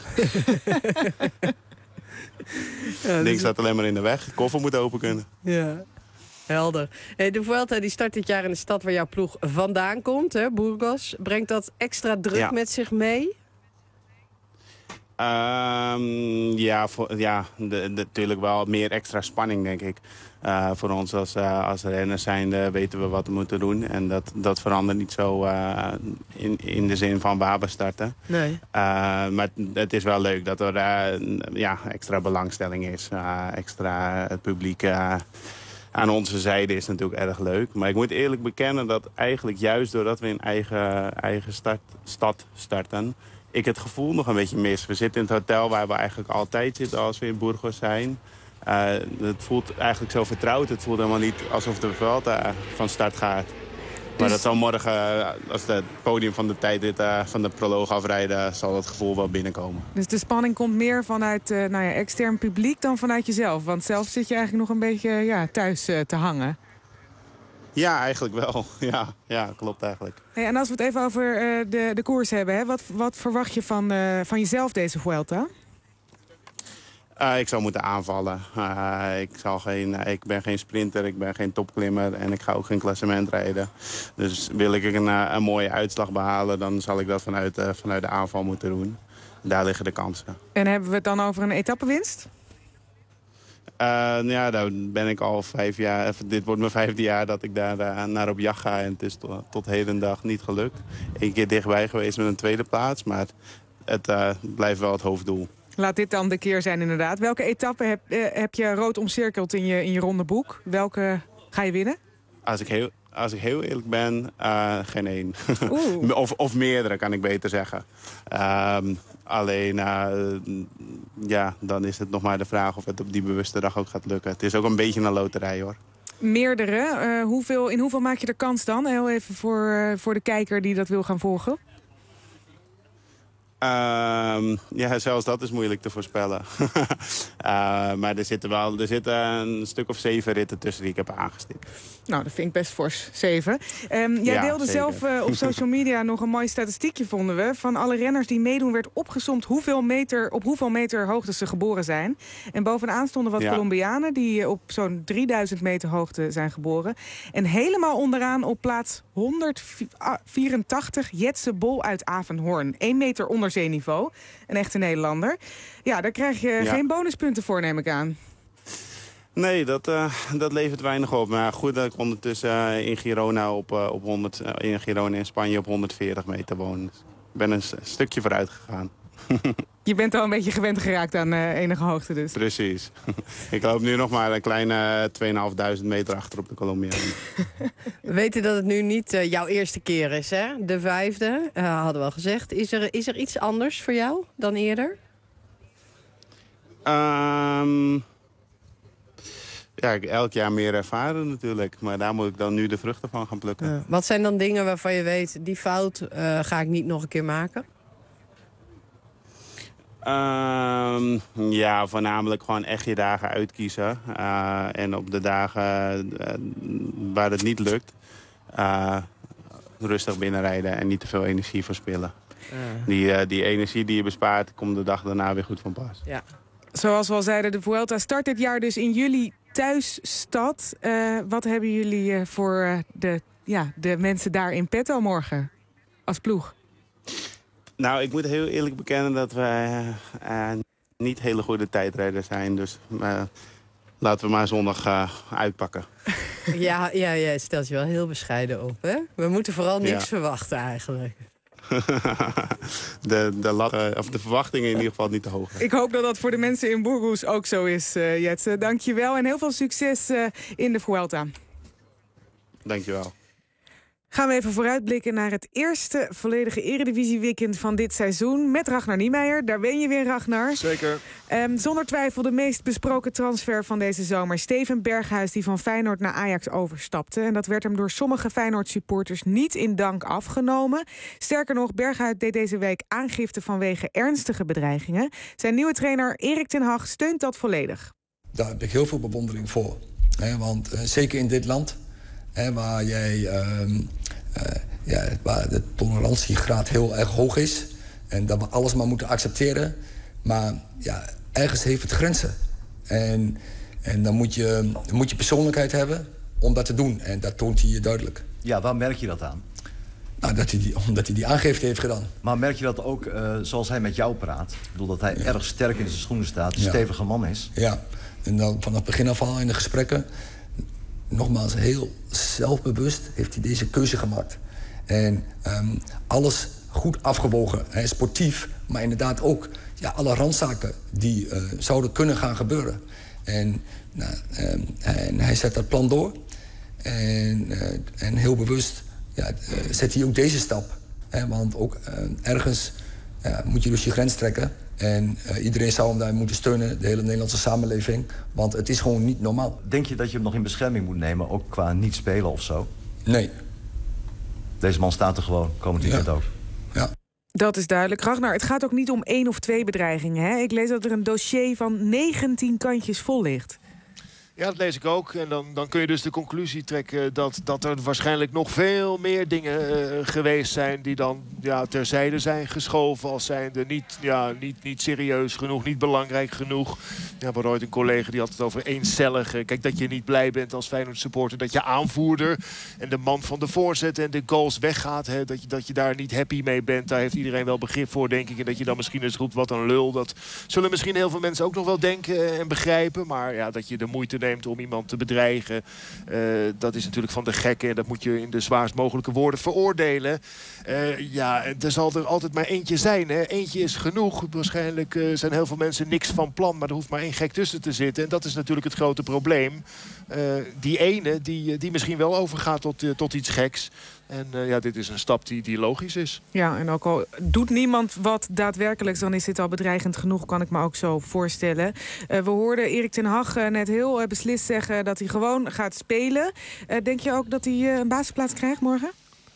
Ja, het ding staat alleen maar in de weg. De koffer moet open kunnen. Ja. Helder. Hey, de Vuelta die start dit jaar in de stad waar jouw ploeg vandaan komt, hè, Burgos. Brengt dat extra druk ja. met zich mee? Um, ja, voor, ja de, de, natuurlijk wel meer extra spanning, denk ik. Uh, voor ons als, uh, als renners zijnde weten we wat we moeten doen. En dat, dat verandert niet zo uh, in, in de zin van wapen starten. Nee. Uh, maar het is wel leuk dat er uh, ja, extra belangstelling is. Uh, extra het publiek uh, aan onze zijde is natuurlijk erg leuk. Maar ik moet eerlijk bekennen dat eigenlijk juist doordat we in eigen, eigen start, stad starten... ik het gevoel nog een beetje mis. We zitten in het hotel waar we eigenlijk altijd zitten als we in Burgos zijn. Uh, het voelt eigenlijk zo vertrouwd. Het voelt helemaal niet alsof de Vuelta van start gaat. Maar dat zal morgen, als het podium van de tijdrit uh, van de proloog afrijden... zal het gevoel wel binnenkomen. Dus de spanning komt meer vanuit uh, nou ja, extern publiek dan vanuit jezelf? Want zelf zit je eigenlijk nog een beetje ja, thuis uh, te hangen. Ja, eigenlijk wel. Ja, ja klopt eigenlijk. Hey, en als we het even over uh, de, de koers hebben... Hè, wat, wat verwacht je van, uh, van jezelf deze Vuelta? Uh, ik zou moeten aanvallen. Uh, ik, zal geen, uh, ik ben geen sprinter, ik ben geen topklimmer en ik ga ook geen klassement rijden. Dus wil ik een, uh, een mooie uitslag behalen, dan zal ik dat vanuit, uh, vanuit de aanval moeten doen. Daar liggen de kansen. En hebben we het dan over een etappewinst? Uh, nou ja, daar ben ik al vijf jaar. Dit wordt mijn vijfde jaar dat ik daar uh, naar op jacht ga. En het is tot, tot heden dag niet gelukt. Eén keer dichtbij geweest met een tweede plaats, maar het, het uh, blijft wel het hoofddoel. Laat dit dan de keer zijn inderdaad. Welke etappe heb, uh, heb je rood omcirkeld in je, in je ronde boek? Welke ga je winnen? Als ik heel, als ik heel eerlijk ben, uh, geen één. of, of meerdere, kan ik beter zeggen. Um, alleen, uh, ja, dan is het nog maar de vraag of het op die bewuste dag ook gaat lukken. Het is ook een beetje een loterij, hoor. Meerdere. Uh, hoeveel, in hoeveel maak je er kans dan? Heel even voor, uh, voor de kijker die dat wil gaan volgen. Um, ja, zelfs dat is moeilijk te voorspellen. uh, maar er zitten wel er zitten een stuk of zeven ritten tussen die ik heb aangestipt. Nou, dat vind ik best fors. Zeven. Um, jij ja, deelde zeker. zelf uh, op social media nog een mooi statistiekje, vonden we. Van alle renners die meedoen werd opgesomd hoeveel meter, op hoeveel meter hoogte ze geboren zijn. En bovenaan stonden wat ja. Colombianen die op zo'n drieduizend meter hoogte zijn geboren. En helemaal onderaan op plaats honderdvierentachtig Jetse Bol uit Avenhoorn. één meter onder zeeniveau. Een echte Nederlander. Ja, daar krijg je ja. geen bonuspunten voor, neem ik aan. Nee, dat, uh, dat levert weinig op. Maar goed dat ik ondertussen uh, in Girona op, uh, op honderd, uh, in Girona in Spanje op honderdveertig meter woon. Dus ik ben een stukje vooruit gegaan. Je bent al een beetje gewend geraakt aan uh, enige hoogte dus. Precies. Ik loop nu nog maar een kleine tweeduizend meter achter op de Colombiaan. We weten dat het nu niet uh, jouw eerste keer is, hè? De vijfde, uh, hadden we al gezegd. Is er, is er iets anders voor jou dan eerder? Um, ja, elk jaar meer ervaren natuurlijk. Maar daar moet ik dan nu de vruchten van gaan plukken. Uh, wat zijn dan dingen waarvan je weet, die fout uh, ga ik niet nog een keer maken? Um, ja, voornamelijk gewoon echt je dagen uitkiezen. Uh, en op de dagen uh, waar het niet lukt, uh, rustig binnenrijden en niet te veel energie verspillen. Uh. Die, uh, die energie die je bespaart, komt de dag daarna weer goed van pas. Ja. Zoals we al zeiden, de Vuelta start dit jaar dus in jullie thuisstad. Uh, wat hebben jullie uh, voor uh, de, ja, de mensen daar in petto morgen als ploeg? Nou, ik moet heel eerlijk bekennen dat wij uh, niet hele goede tijdrijders zijn. Dus uh, laten we maar zondag uh, uitpakken. Ja, ja, ja, stelt je wel heel bescheiden op, hè? We moeten vooral niks ja. verwachten eigenlijk. de, de, lat, uh, of de verwachtingen in ieder geval niet te hoog. Ik hoop dat dat voor de mensen in Burgos ook zo is, uh, Jetse. Dank je wel en heel veel succes uh, in de Vuelta. Dank je wel. Gaan we even vooruitblikken naar het eerste volledige Eredivisie-weekend van dit seizoen. Met Ragnar Niemeyer. Daar ben je weer, Ragnar. Zeker. Um, zonder twijfel de meest besproken transfer van deze zomer. Steven Berghuis, die van Feyenoord naar Ajax overstapte. En dat werd hem door sommige Feyenoord-supporters niet in dank afgenomen. Sterker nog, Berghuis deed deze week aangifte vanwege ernstige bedreigingen. Zijn nieuwe trainer Erik ten Hag steunt dat volledig. Daar heb ik heel veel bewondering voor. He, want uh, zeker in dit land... He, waar, jij, uh, uh, ja, waar de tolerantiegraad heel erg hoog is. En dat we alles maar moeten accepteren. Maar ja, ergens heeft het grenzen. En, en dan, moet je, dan moet je persoonlijkheid hebben om dat te doen. En dat toont hij je duidelijk. Ja, waar merk je dat aan? Nou, dat hij die, omdat hij die aangifte heeft gedaan. Maar merk je dat ook uh, zoals hij met jou praat? Ik bedoel dat hij ja. erg sterk in zijn schoenen staat. Een ja. stevige man is. Ja, en dan vanaf het begin af aan in de gesprekken... Nogmaals, heel zelfbewust heeft hij deze keuze gemaakt. En um, alles goed afgewogen, hè, sportief, maar inderdaad ook ja, alle randzaken die uh, zouden kunnen gaan gebeuren. En, nou, um, en hij zet dat plan door. En, uh, en heel bewust ja, uh, zet hij ook deze stap. Hè, want ook uh, ergens uh, moet je dus je grens trekken. En uh, iedereen zou hem daar moeten steunen, de hele Nederlandse samenleving. Want het is gewoon niet normaal. Denk je dat je hem nog in bescherming moet nemen, ook qua niet spelen of zo? Nee. Deze man staat er gewoon, komend weekend ja. ook. Ja. Dat is duidelijk. Ragnar, het gaat ook niet om één of twee bedreigingen. Hè? Ik lees dat er een dossier van negentien kantjes vol ligt. Ja, dat lees ik ook. En dan, dan kun je dus de conclusie trekken dat, dat er waarschijnlijk nog veel meer dingen uh, geweest zijn die dan ja, terzijde zijn geschoven als zijnde niet, ja, niet, niet serieus genoeg, niet belangrijk genoeg. Ja, we hadden ooit een collega die had het over eencellige. Kijk, dat je niet blij bent als Feyenoord supporter dat je aanvoerder en de man van de voorzet en de goals weggaat. Hè, dat, je, dat je daar niet happy mee bent. Daar heeft iedereen wel begrip voor, denk ik. En dat je dan misschien eens roept, wat een lul. Dat zullen misschien heel veel mensen ook nog wel denken en begrijpen. Maar ja, dat je de moeite neemt om iemand te bedreigen. Uh, dat is natuurlijk van de gekken. En dat moet je in de zwaarst mogelijke woorden veroordelen. Uh, ja, er zal er altijd maar eentje zijn. Hè. Eentje is genoeg. Waarschijnlijk uh, zijn heel veel mensen niks van plan. Maar er hoeft maar één gek tussen te zitten. En dat is natuurlijk het grote probleem. Uh, die ene, die, die misschien wel overgaat tot, uh, tot iets geks. En uh, ja, dit is een stap die, die logisch is. Ja, en ook al doet niemand wat daadwerkelijks, dan is dit al bedreigend genoeg, kan ik me ook zo voorstellen. Uh, we hoorden Erik ten Hag uh, net heel uh, beslist zeggen dat hij gewoon gaat spelen. Uh, denk je ook dat hij uh, een basisplaats krijgt morgen?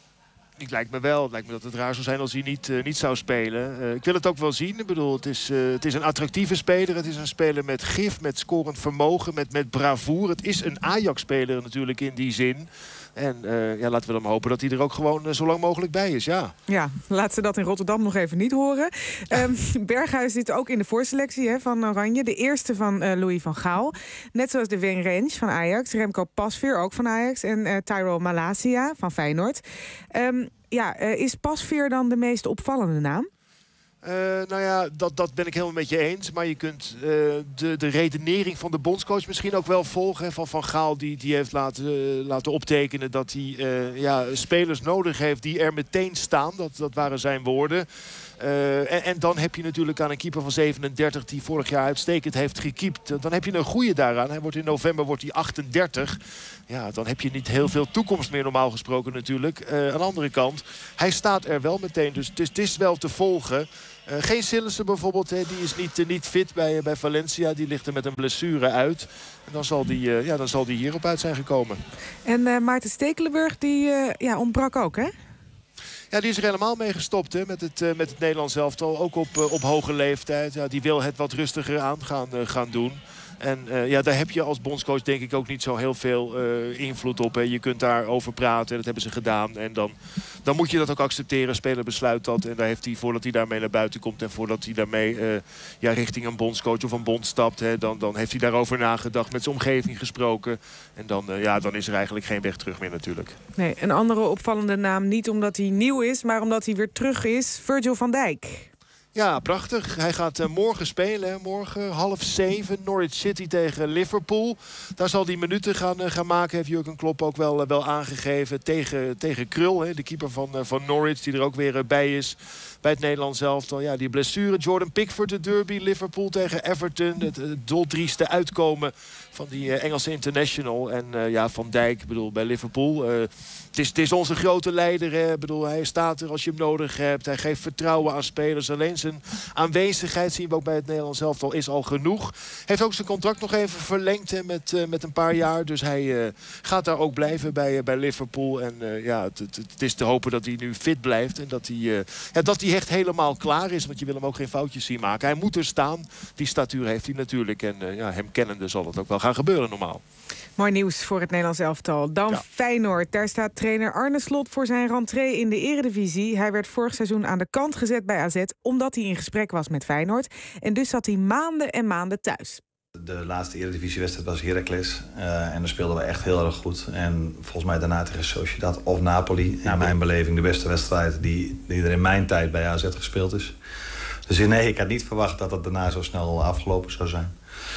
Het lijkt me wel. Het lijkt me dat het raar zou zijn als hij niet, uh, niet zou spelen. Uh, ik wil het ook wel zien. Ik bedoel, het is, uh, het is een attractieve speler. Het is een speler met gif, met scorend vermogen, met, met bravoure. Het is een Ajax-speler natuurlijk in die zin. En uh, ja, laten we dan hopen dat hij er ook gewoon uh, zo lang mogelijk bij is, ja. Ja, laten ze dat in Rotterdam nog even niet horen. Um, Berghuis zit ook in de voorselectie hè, van Oranje. De eerste van uh, Louis van Gaal. Net zoals de Wayne Range van Ajax. Remco Pasveer ook van Ajax. En uh, Tyrell Malacia van Feyenoord. Um, ja, uh, is Pasveer dan de meest opvallende naam? Uh, nou ja, dat, dat ben ik helemaal met je eens. Maar je kunt uh, de, de redenering van de bondscoach misschien ook wel volgen. Van Van Gaal die, die heeft laten, uh, laten optekenen dat hij uh, ja, spelers nodig heeft die er meteen staan. Dat, dat waren zijn woorden. Uh, en, en dan heb je natuurlijk aan een keeper van zevenendertig die vorig jaar uitstekend heeft gekiept. Dan heb je een goede daaraan. Hij wordt in november wordt hij achtendertig. Ja, dan heb je niet heel veel toekomst meer normaal gesproken natuurlijk. Uh, aan de andere kant, hij staat er wel meteen. Dus het is, het is wel te volgen. Uh, geen Sillissen bijvoorbeeld, hè, die is niet, uh, niet fit bij, uh, bij Valencia. Die ligt er met een blessure uit. En dan zal die, uh, ja, dan zal die hierop uit zijn gekomen. En uh, Maarten Stekelenburg, die uh, ja, ontbrak ook, hè? Ja, die is er helemaal mee gestopt hè, met, het, uh, met het Nederlands elftal. Ook op, uh, op hoge leeftijd. Ja, die wil het wat rustiger aan gaan, uh, gaan doen. En uh, ja, daar heb je als bondscoach denk ik ook niet zo heel veel uh, invloed op. Hè. Je kunt daarover praten, dat hebben ze gedaan. En dan, dan moet je dat ook accepteren. Speler besluit dat. En daar heeft hij, voordat hij daarmee naar buiten komt... en voordat hij daarmee uh, ja, richting een bondscoach of een bond stapt... Hè, dan, dan heeft hij daarover nagedacht, met zijn omgeving gesproken. En dan, uh, ja, dan is er eigenlijk geen weg terug meer natuurlijk. Nee, een andere opvallende naam, niet omdat hij nieuw is... maar omdat hij weer terug is, Virgil van Dijk. Ja, prachtig. Hij gaat uh, morgen spelen. Hè. Morgen half zeven. Norwich City tegen Liverpool. Daar zal hij minuten gaan, uh, gaan maken. Heeft Jurgen Klopp ook wel, uh, wel aangegeven. Tegen, tegen Krul, hè, de keeper van, uh, van Norwich. Die er ook weer uh, bij is. Bij het Nederlands elftal. Ja, die blessure. Jordan Pickford, de derby. Liverpool tegen Everton. Het, het doldrieste uitkomen van die uh, Engelse international. En uh, ja, Van Dijk, ik bedoel, bij Liverpool... Uh, Het is, het is onze grote leider. Hè. Ik bedoel, hij staat er als je hem nodig hebt. Hij geeft vertrouwen aan spelers. Alleen zijn aanwezigheid, zien we ook bij het Nederlands elftal, is al genoeg. Heeft ook zijn contract nog even verlengd hè, met, uh, met een paar jaar. Dus hij uh, gaat daar ook blijven bij, uh, bij Liverpool. En uh, ja, het, het, het is te hopen dat hij nu fit blijft. En dat hij, uh, ja, dat hij echt helemaal klaar is. Want je wil hem ook geen foutjes zien maken. Hij moet er staan. Die statuur heeft hij natuurlijk. En uh, ja, hem kennende zal het ook wel gaan gebeuren normaal. Mooi nieuws voor het Nederlands elftal. Dan ja. Feyenoord. Daar staat trainer Arne Slot voor zijn rentree in de Eredivisie. Hij werd vorig seizoen aan de kant gezet bij A Z... omdat hij in gesprek was met Feyenoord. En dus zat hij maanden en maanden thuis. De laatste Eredivisiewedstrijd was Heracles. Uh, en daar speelden we echt heel erg goed. En volgens mij daarna tegen Sociedad of Napoli. In mijn beleving de beste wedstrijd die, die er in mijn tijd bij A Z gespeeld is. Dus nee, ik had niet verwacht dat het daarna zo snel afgelopen zou zijn.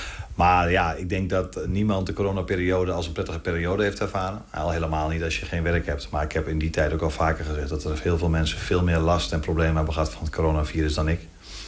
Maar ja, ik denk dat niemand de coronaperiode als een prettige periode heeft ervaren. Al helemaal niet als je geen werk hebt. Maar ik heb in die tijd ook al vaker gezegd dat er heel veel mensen veel meer last en problemen hebben gehad van het coronavirus dan ik.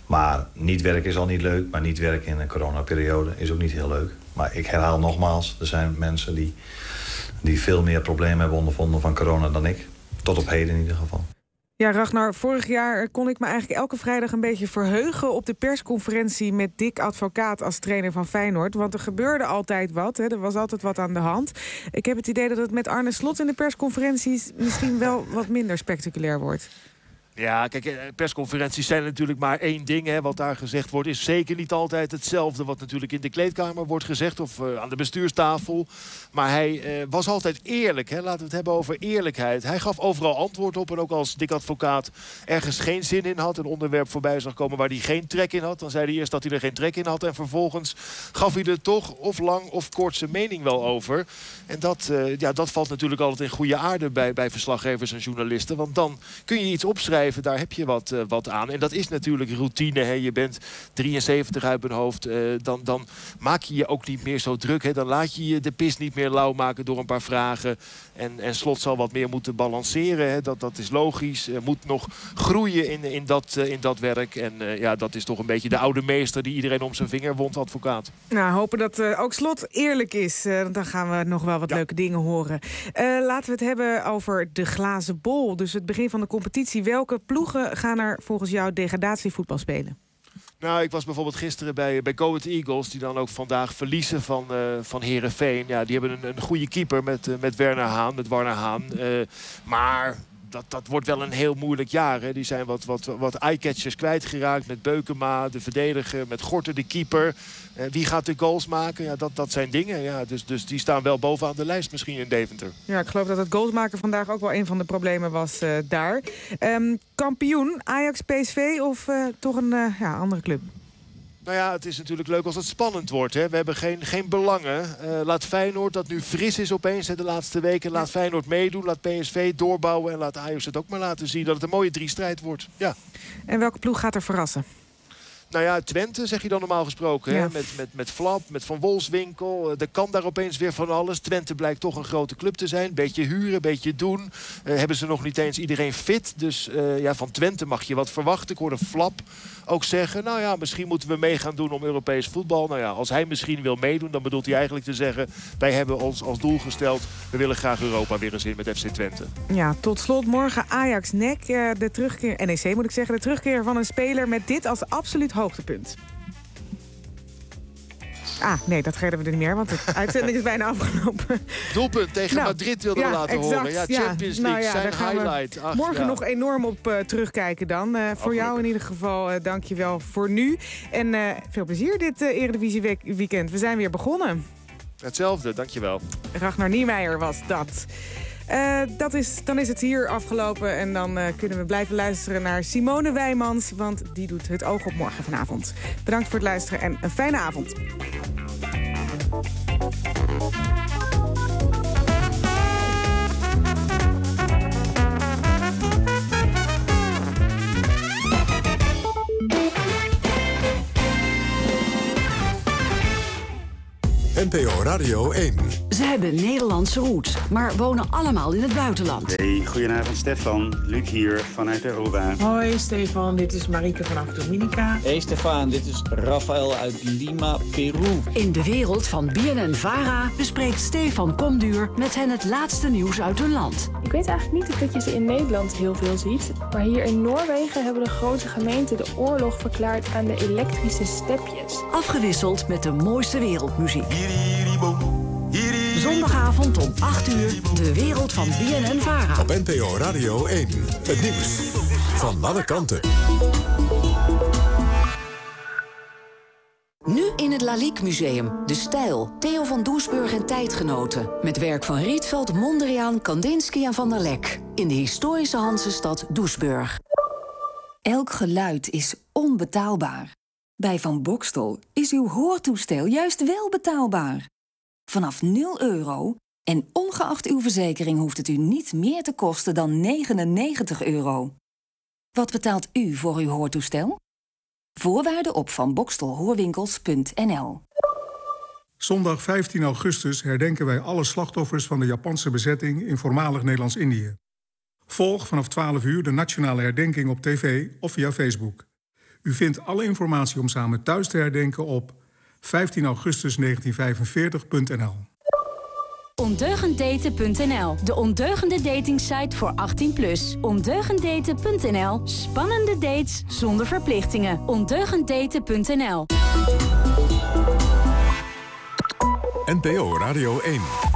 Maar niet werken is al niet leuk. Maar niet werken in een coronaperiode is ook niet heel leuk. Maar ik herhaal nogmaals, er zijn mensen die, die veel meer problemen hebben ondervonden van corona dan ik. Tot op heden in ieder geval. Ja, Ragnar, vorig jaar kon ik me eigenlijk elke vrijdag een beetje verheugen op de persconferentie met Dick Advocaat als trainer van Feyenoord. Want er gebeurde altijd wat, hè. Er was altijd wat aan de hand. Ik heb het idee dat het met Arne Slot in de persconferenties misschien wel wat minder spectaculair wordt. Ja, kijk, persconferenties zijn natuurlijk maar één ding. Hè. Wat daar gezegd wordt is zeker niet altijd hetzelfde wat natuurlijk in de kleedkamer wordt gezegd of uh, aan de bestuurstafel. Maar hij uh, was altijd eerlijk. Hè. Laten we het hebben over eerlijkheid. Hij gaf overal antwoord op en ook als Dick Advocaat ergens geen zin in had, een onderwerp voorbij zag komen waar hij geen trek in had, dan zei hij eerst dat hij er geen trek in had en vervolgens gaf hij er toch of lang of kort zijn mening wel over. En dat, uh, ja, dat valt natuurlijk altijd in goede aarde bij, bij verslaggevers en journalisten, want dan kun je iets opschrijven. Daar heb je wat, uh, wat aan. En dat is natuurlijk routine. Hè. Je bent drieënzeventig uit mijn hoofd. Uh, dan, dan maak je je ook niet meer zo druk. Hè. Dan laat je je de pis niet meer lauw maken door een paar vragen. En, en Slot zal wat meer moeten balanceren. Hè. Dat, dat is logisch. Uh, moet nog groeien in, in, dat, uh, in dat werk. En uh, ja, dat is toch een beetje de oude meester die iedereen om zijn vinger wond, Advocaat. Nou, hopen dat uh, ook Slot eerlijk is. Uh, dan gaan we nog wel wat ja. leuke dingen horen. Uh, laten we het hebben over de glazen bol. Dus het begin van de competitie. Welke ploegen gaan er volgens jou degradatievoetbal spelen? Nou, ik was bijvoorbeeld gisteren bij, bij Go Ahead Eagles, die dan ook vandaag verliezen van, uh, van Heerenveen. Ja, die hebben een, een goede keeper met, uh, met Werner Haan, met Warner Haan. Uh, maar dat, dat wordt wel een heel moeilijk jaar. Hè. Die zijn wat, wat, wat eye-catchers kwijtgeraakt met Beukema, de verdediger, met Gorter, de keeper. Uh, wie gaat de goals maken? Ja, dat, dat zijn dingen. Ja, dus, dus die staan wel bovenaan de lijst misschien in Deventer. Ja, ik geloof dat het goals maken vandaag ook wel een van de problemen was uh, daar. Um, kampioen, Ajax, P S V of uh, toch een uh, ja, andere club? Nou ja, het is natuurlijk leuk als het spannend wordt. Hè. We hebben geen, geen belangen. Uh, laat Feyenoord, dat nu fris is opeens hè, de laatste weken. Laat Feyenoord meedoen, laat P S V doorbouwen. En laat Ajax het ook maar laten zien dat het een mooie drie-strijd wordt. Ja. En welke ploeg gaat er verrassen? Nou ja, Twente zeg je dan normaal gesproken. Ja. Hè? Met, met, met Flap, met Van Wolfswinkel. Er kan daar opeens weer van alles. Twente blijkt toch een grote club te zijn. Beetje huren, beetje doen. Uh, hebben ze nog niet eens iedereen fit. Dus uh, ja, van Twente mag je wat verwachten. Ik hoorde Flap ook zeggen, nou ja, misschien moeten we mee gaan doen om Europees voetbal. Nou ja, als hij misschien wil meedoen, dan bedoelt hij eigenlijk te zeggen, wij hebben ons als doel gesteld, we willen graag Europa weer eens in met F C Twente. Ja, tot slot morgen Ajax-N E C. Uh, de terugkeer, N E C moet ik zeggen, de terugkeer van een speler met dit als absoluut hoogtepunt. Ah, nee, dat redden we er niet meer, want de uitzending is bijna afgelopen. Doelpunt tegen nou, Madrid wilden ja, we laten exact, horen. Ja, Champions ja. League, nou ja, zijn gaan highlight. Ach, morgen ja. nog enorm op uh, terugkijken dan. Uh, voor jou in ieder geval, uh, dank je wel voor nu. En uh, veel plezier dit uh, Eredivisie weekend. We zijn weer begonnen. Hetzelfde, dank je wel. Ragnar Niemeyer was dat. Uh, dat is, dan is het hier afgelopen en dan uh, kunnen we blijven luisteren naar Simone Wijmans, want die doet het oog op morgen vanavond. Bedankt voor het luisteren en een fijne avond. N P O Radio één. Ze hebben Nederlandse roots, maar wonen allemaal in het buitenland. Hey, goedenavond Stefan. Luc hier vanuit Aruba. Hoi Stefan, dit is Marieke vanaf Dominica. Hey Stefan, dit is Rafael uit Lima, Peru. In de wereld van B N N-Vara bespreekt Stefan Komduur met hen het laatste nieuws uit hun land. Ik weet eigenlijk niet dat je ze in Nederland heel veel ziet. Maar hier in Noorwegen hebben de grote gemeenten de oorlog verklaard aan de elektrische stepjes. Afgewisseld met de mooiste wereldmuziek. Zondagavond om acht uur, de wereld van B N N-Vara. Op N P O Radio één, het nieuws van alle kanten. Nu in het Lalique Museum, De Stijl, Theo van Doesburg en tijdgenoten. Met werk van Rietveld, Mondriaan, Kandinsky en Van der Lek. In de historische Hansestad Doesburg. Elk geluid is onbetaalbaar. Bij Van Boxtel is uw hoortoestel juist wel betaalbaar. Vanaf nul euro en ongeacht uw verzekering hoeft het u niet meer te kosten dan negenennegentig euro. Wat betaalt u voor uw hoortoestel? Voorwaarden op van boxtel hoorwinkels punt n l. Zondag vijftien augustus herdenken wij alle slachtoffers van de Japanse bezetting in voormalig Nederlands-Indië. Volg vanaf twaalf uur de nationale herdenking op tv of via Facebook. U vindt alle informatie om samen thuis te herdenken op vijftien augustus negentien vijfenveertig punt n l. Ondeugenddaten punt n l, de ondeugende datingsite voor achttien plus. Ondeugenddaten punt n l, spannende dates zonder verplichtingen. Ondeugenddaten punt n l. N P O Radio één.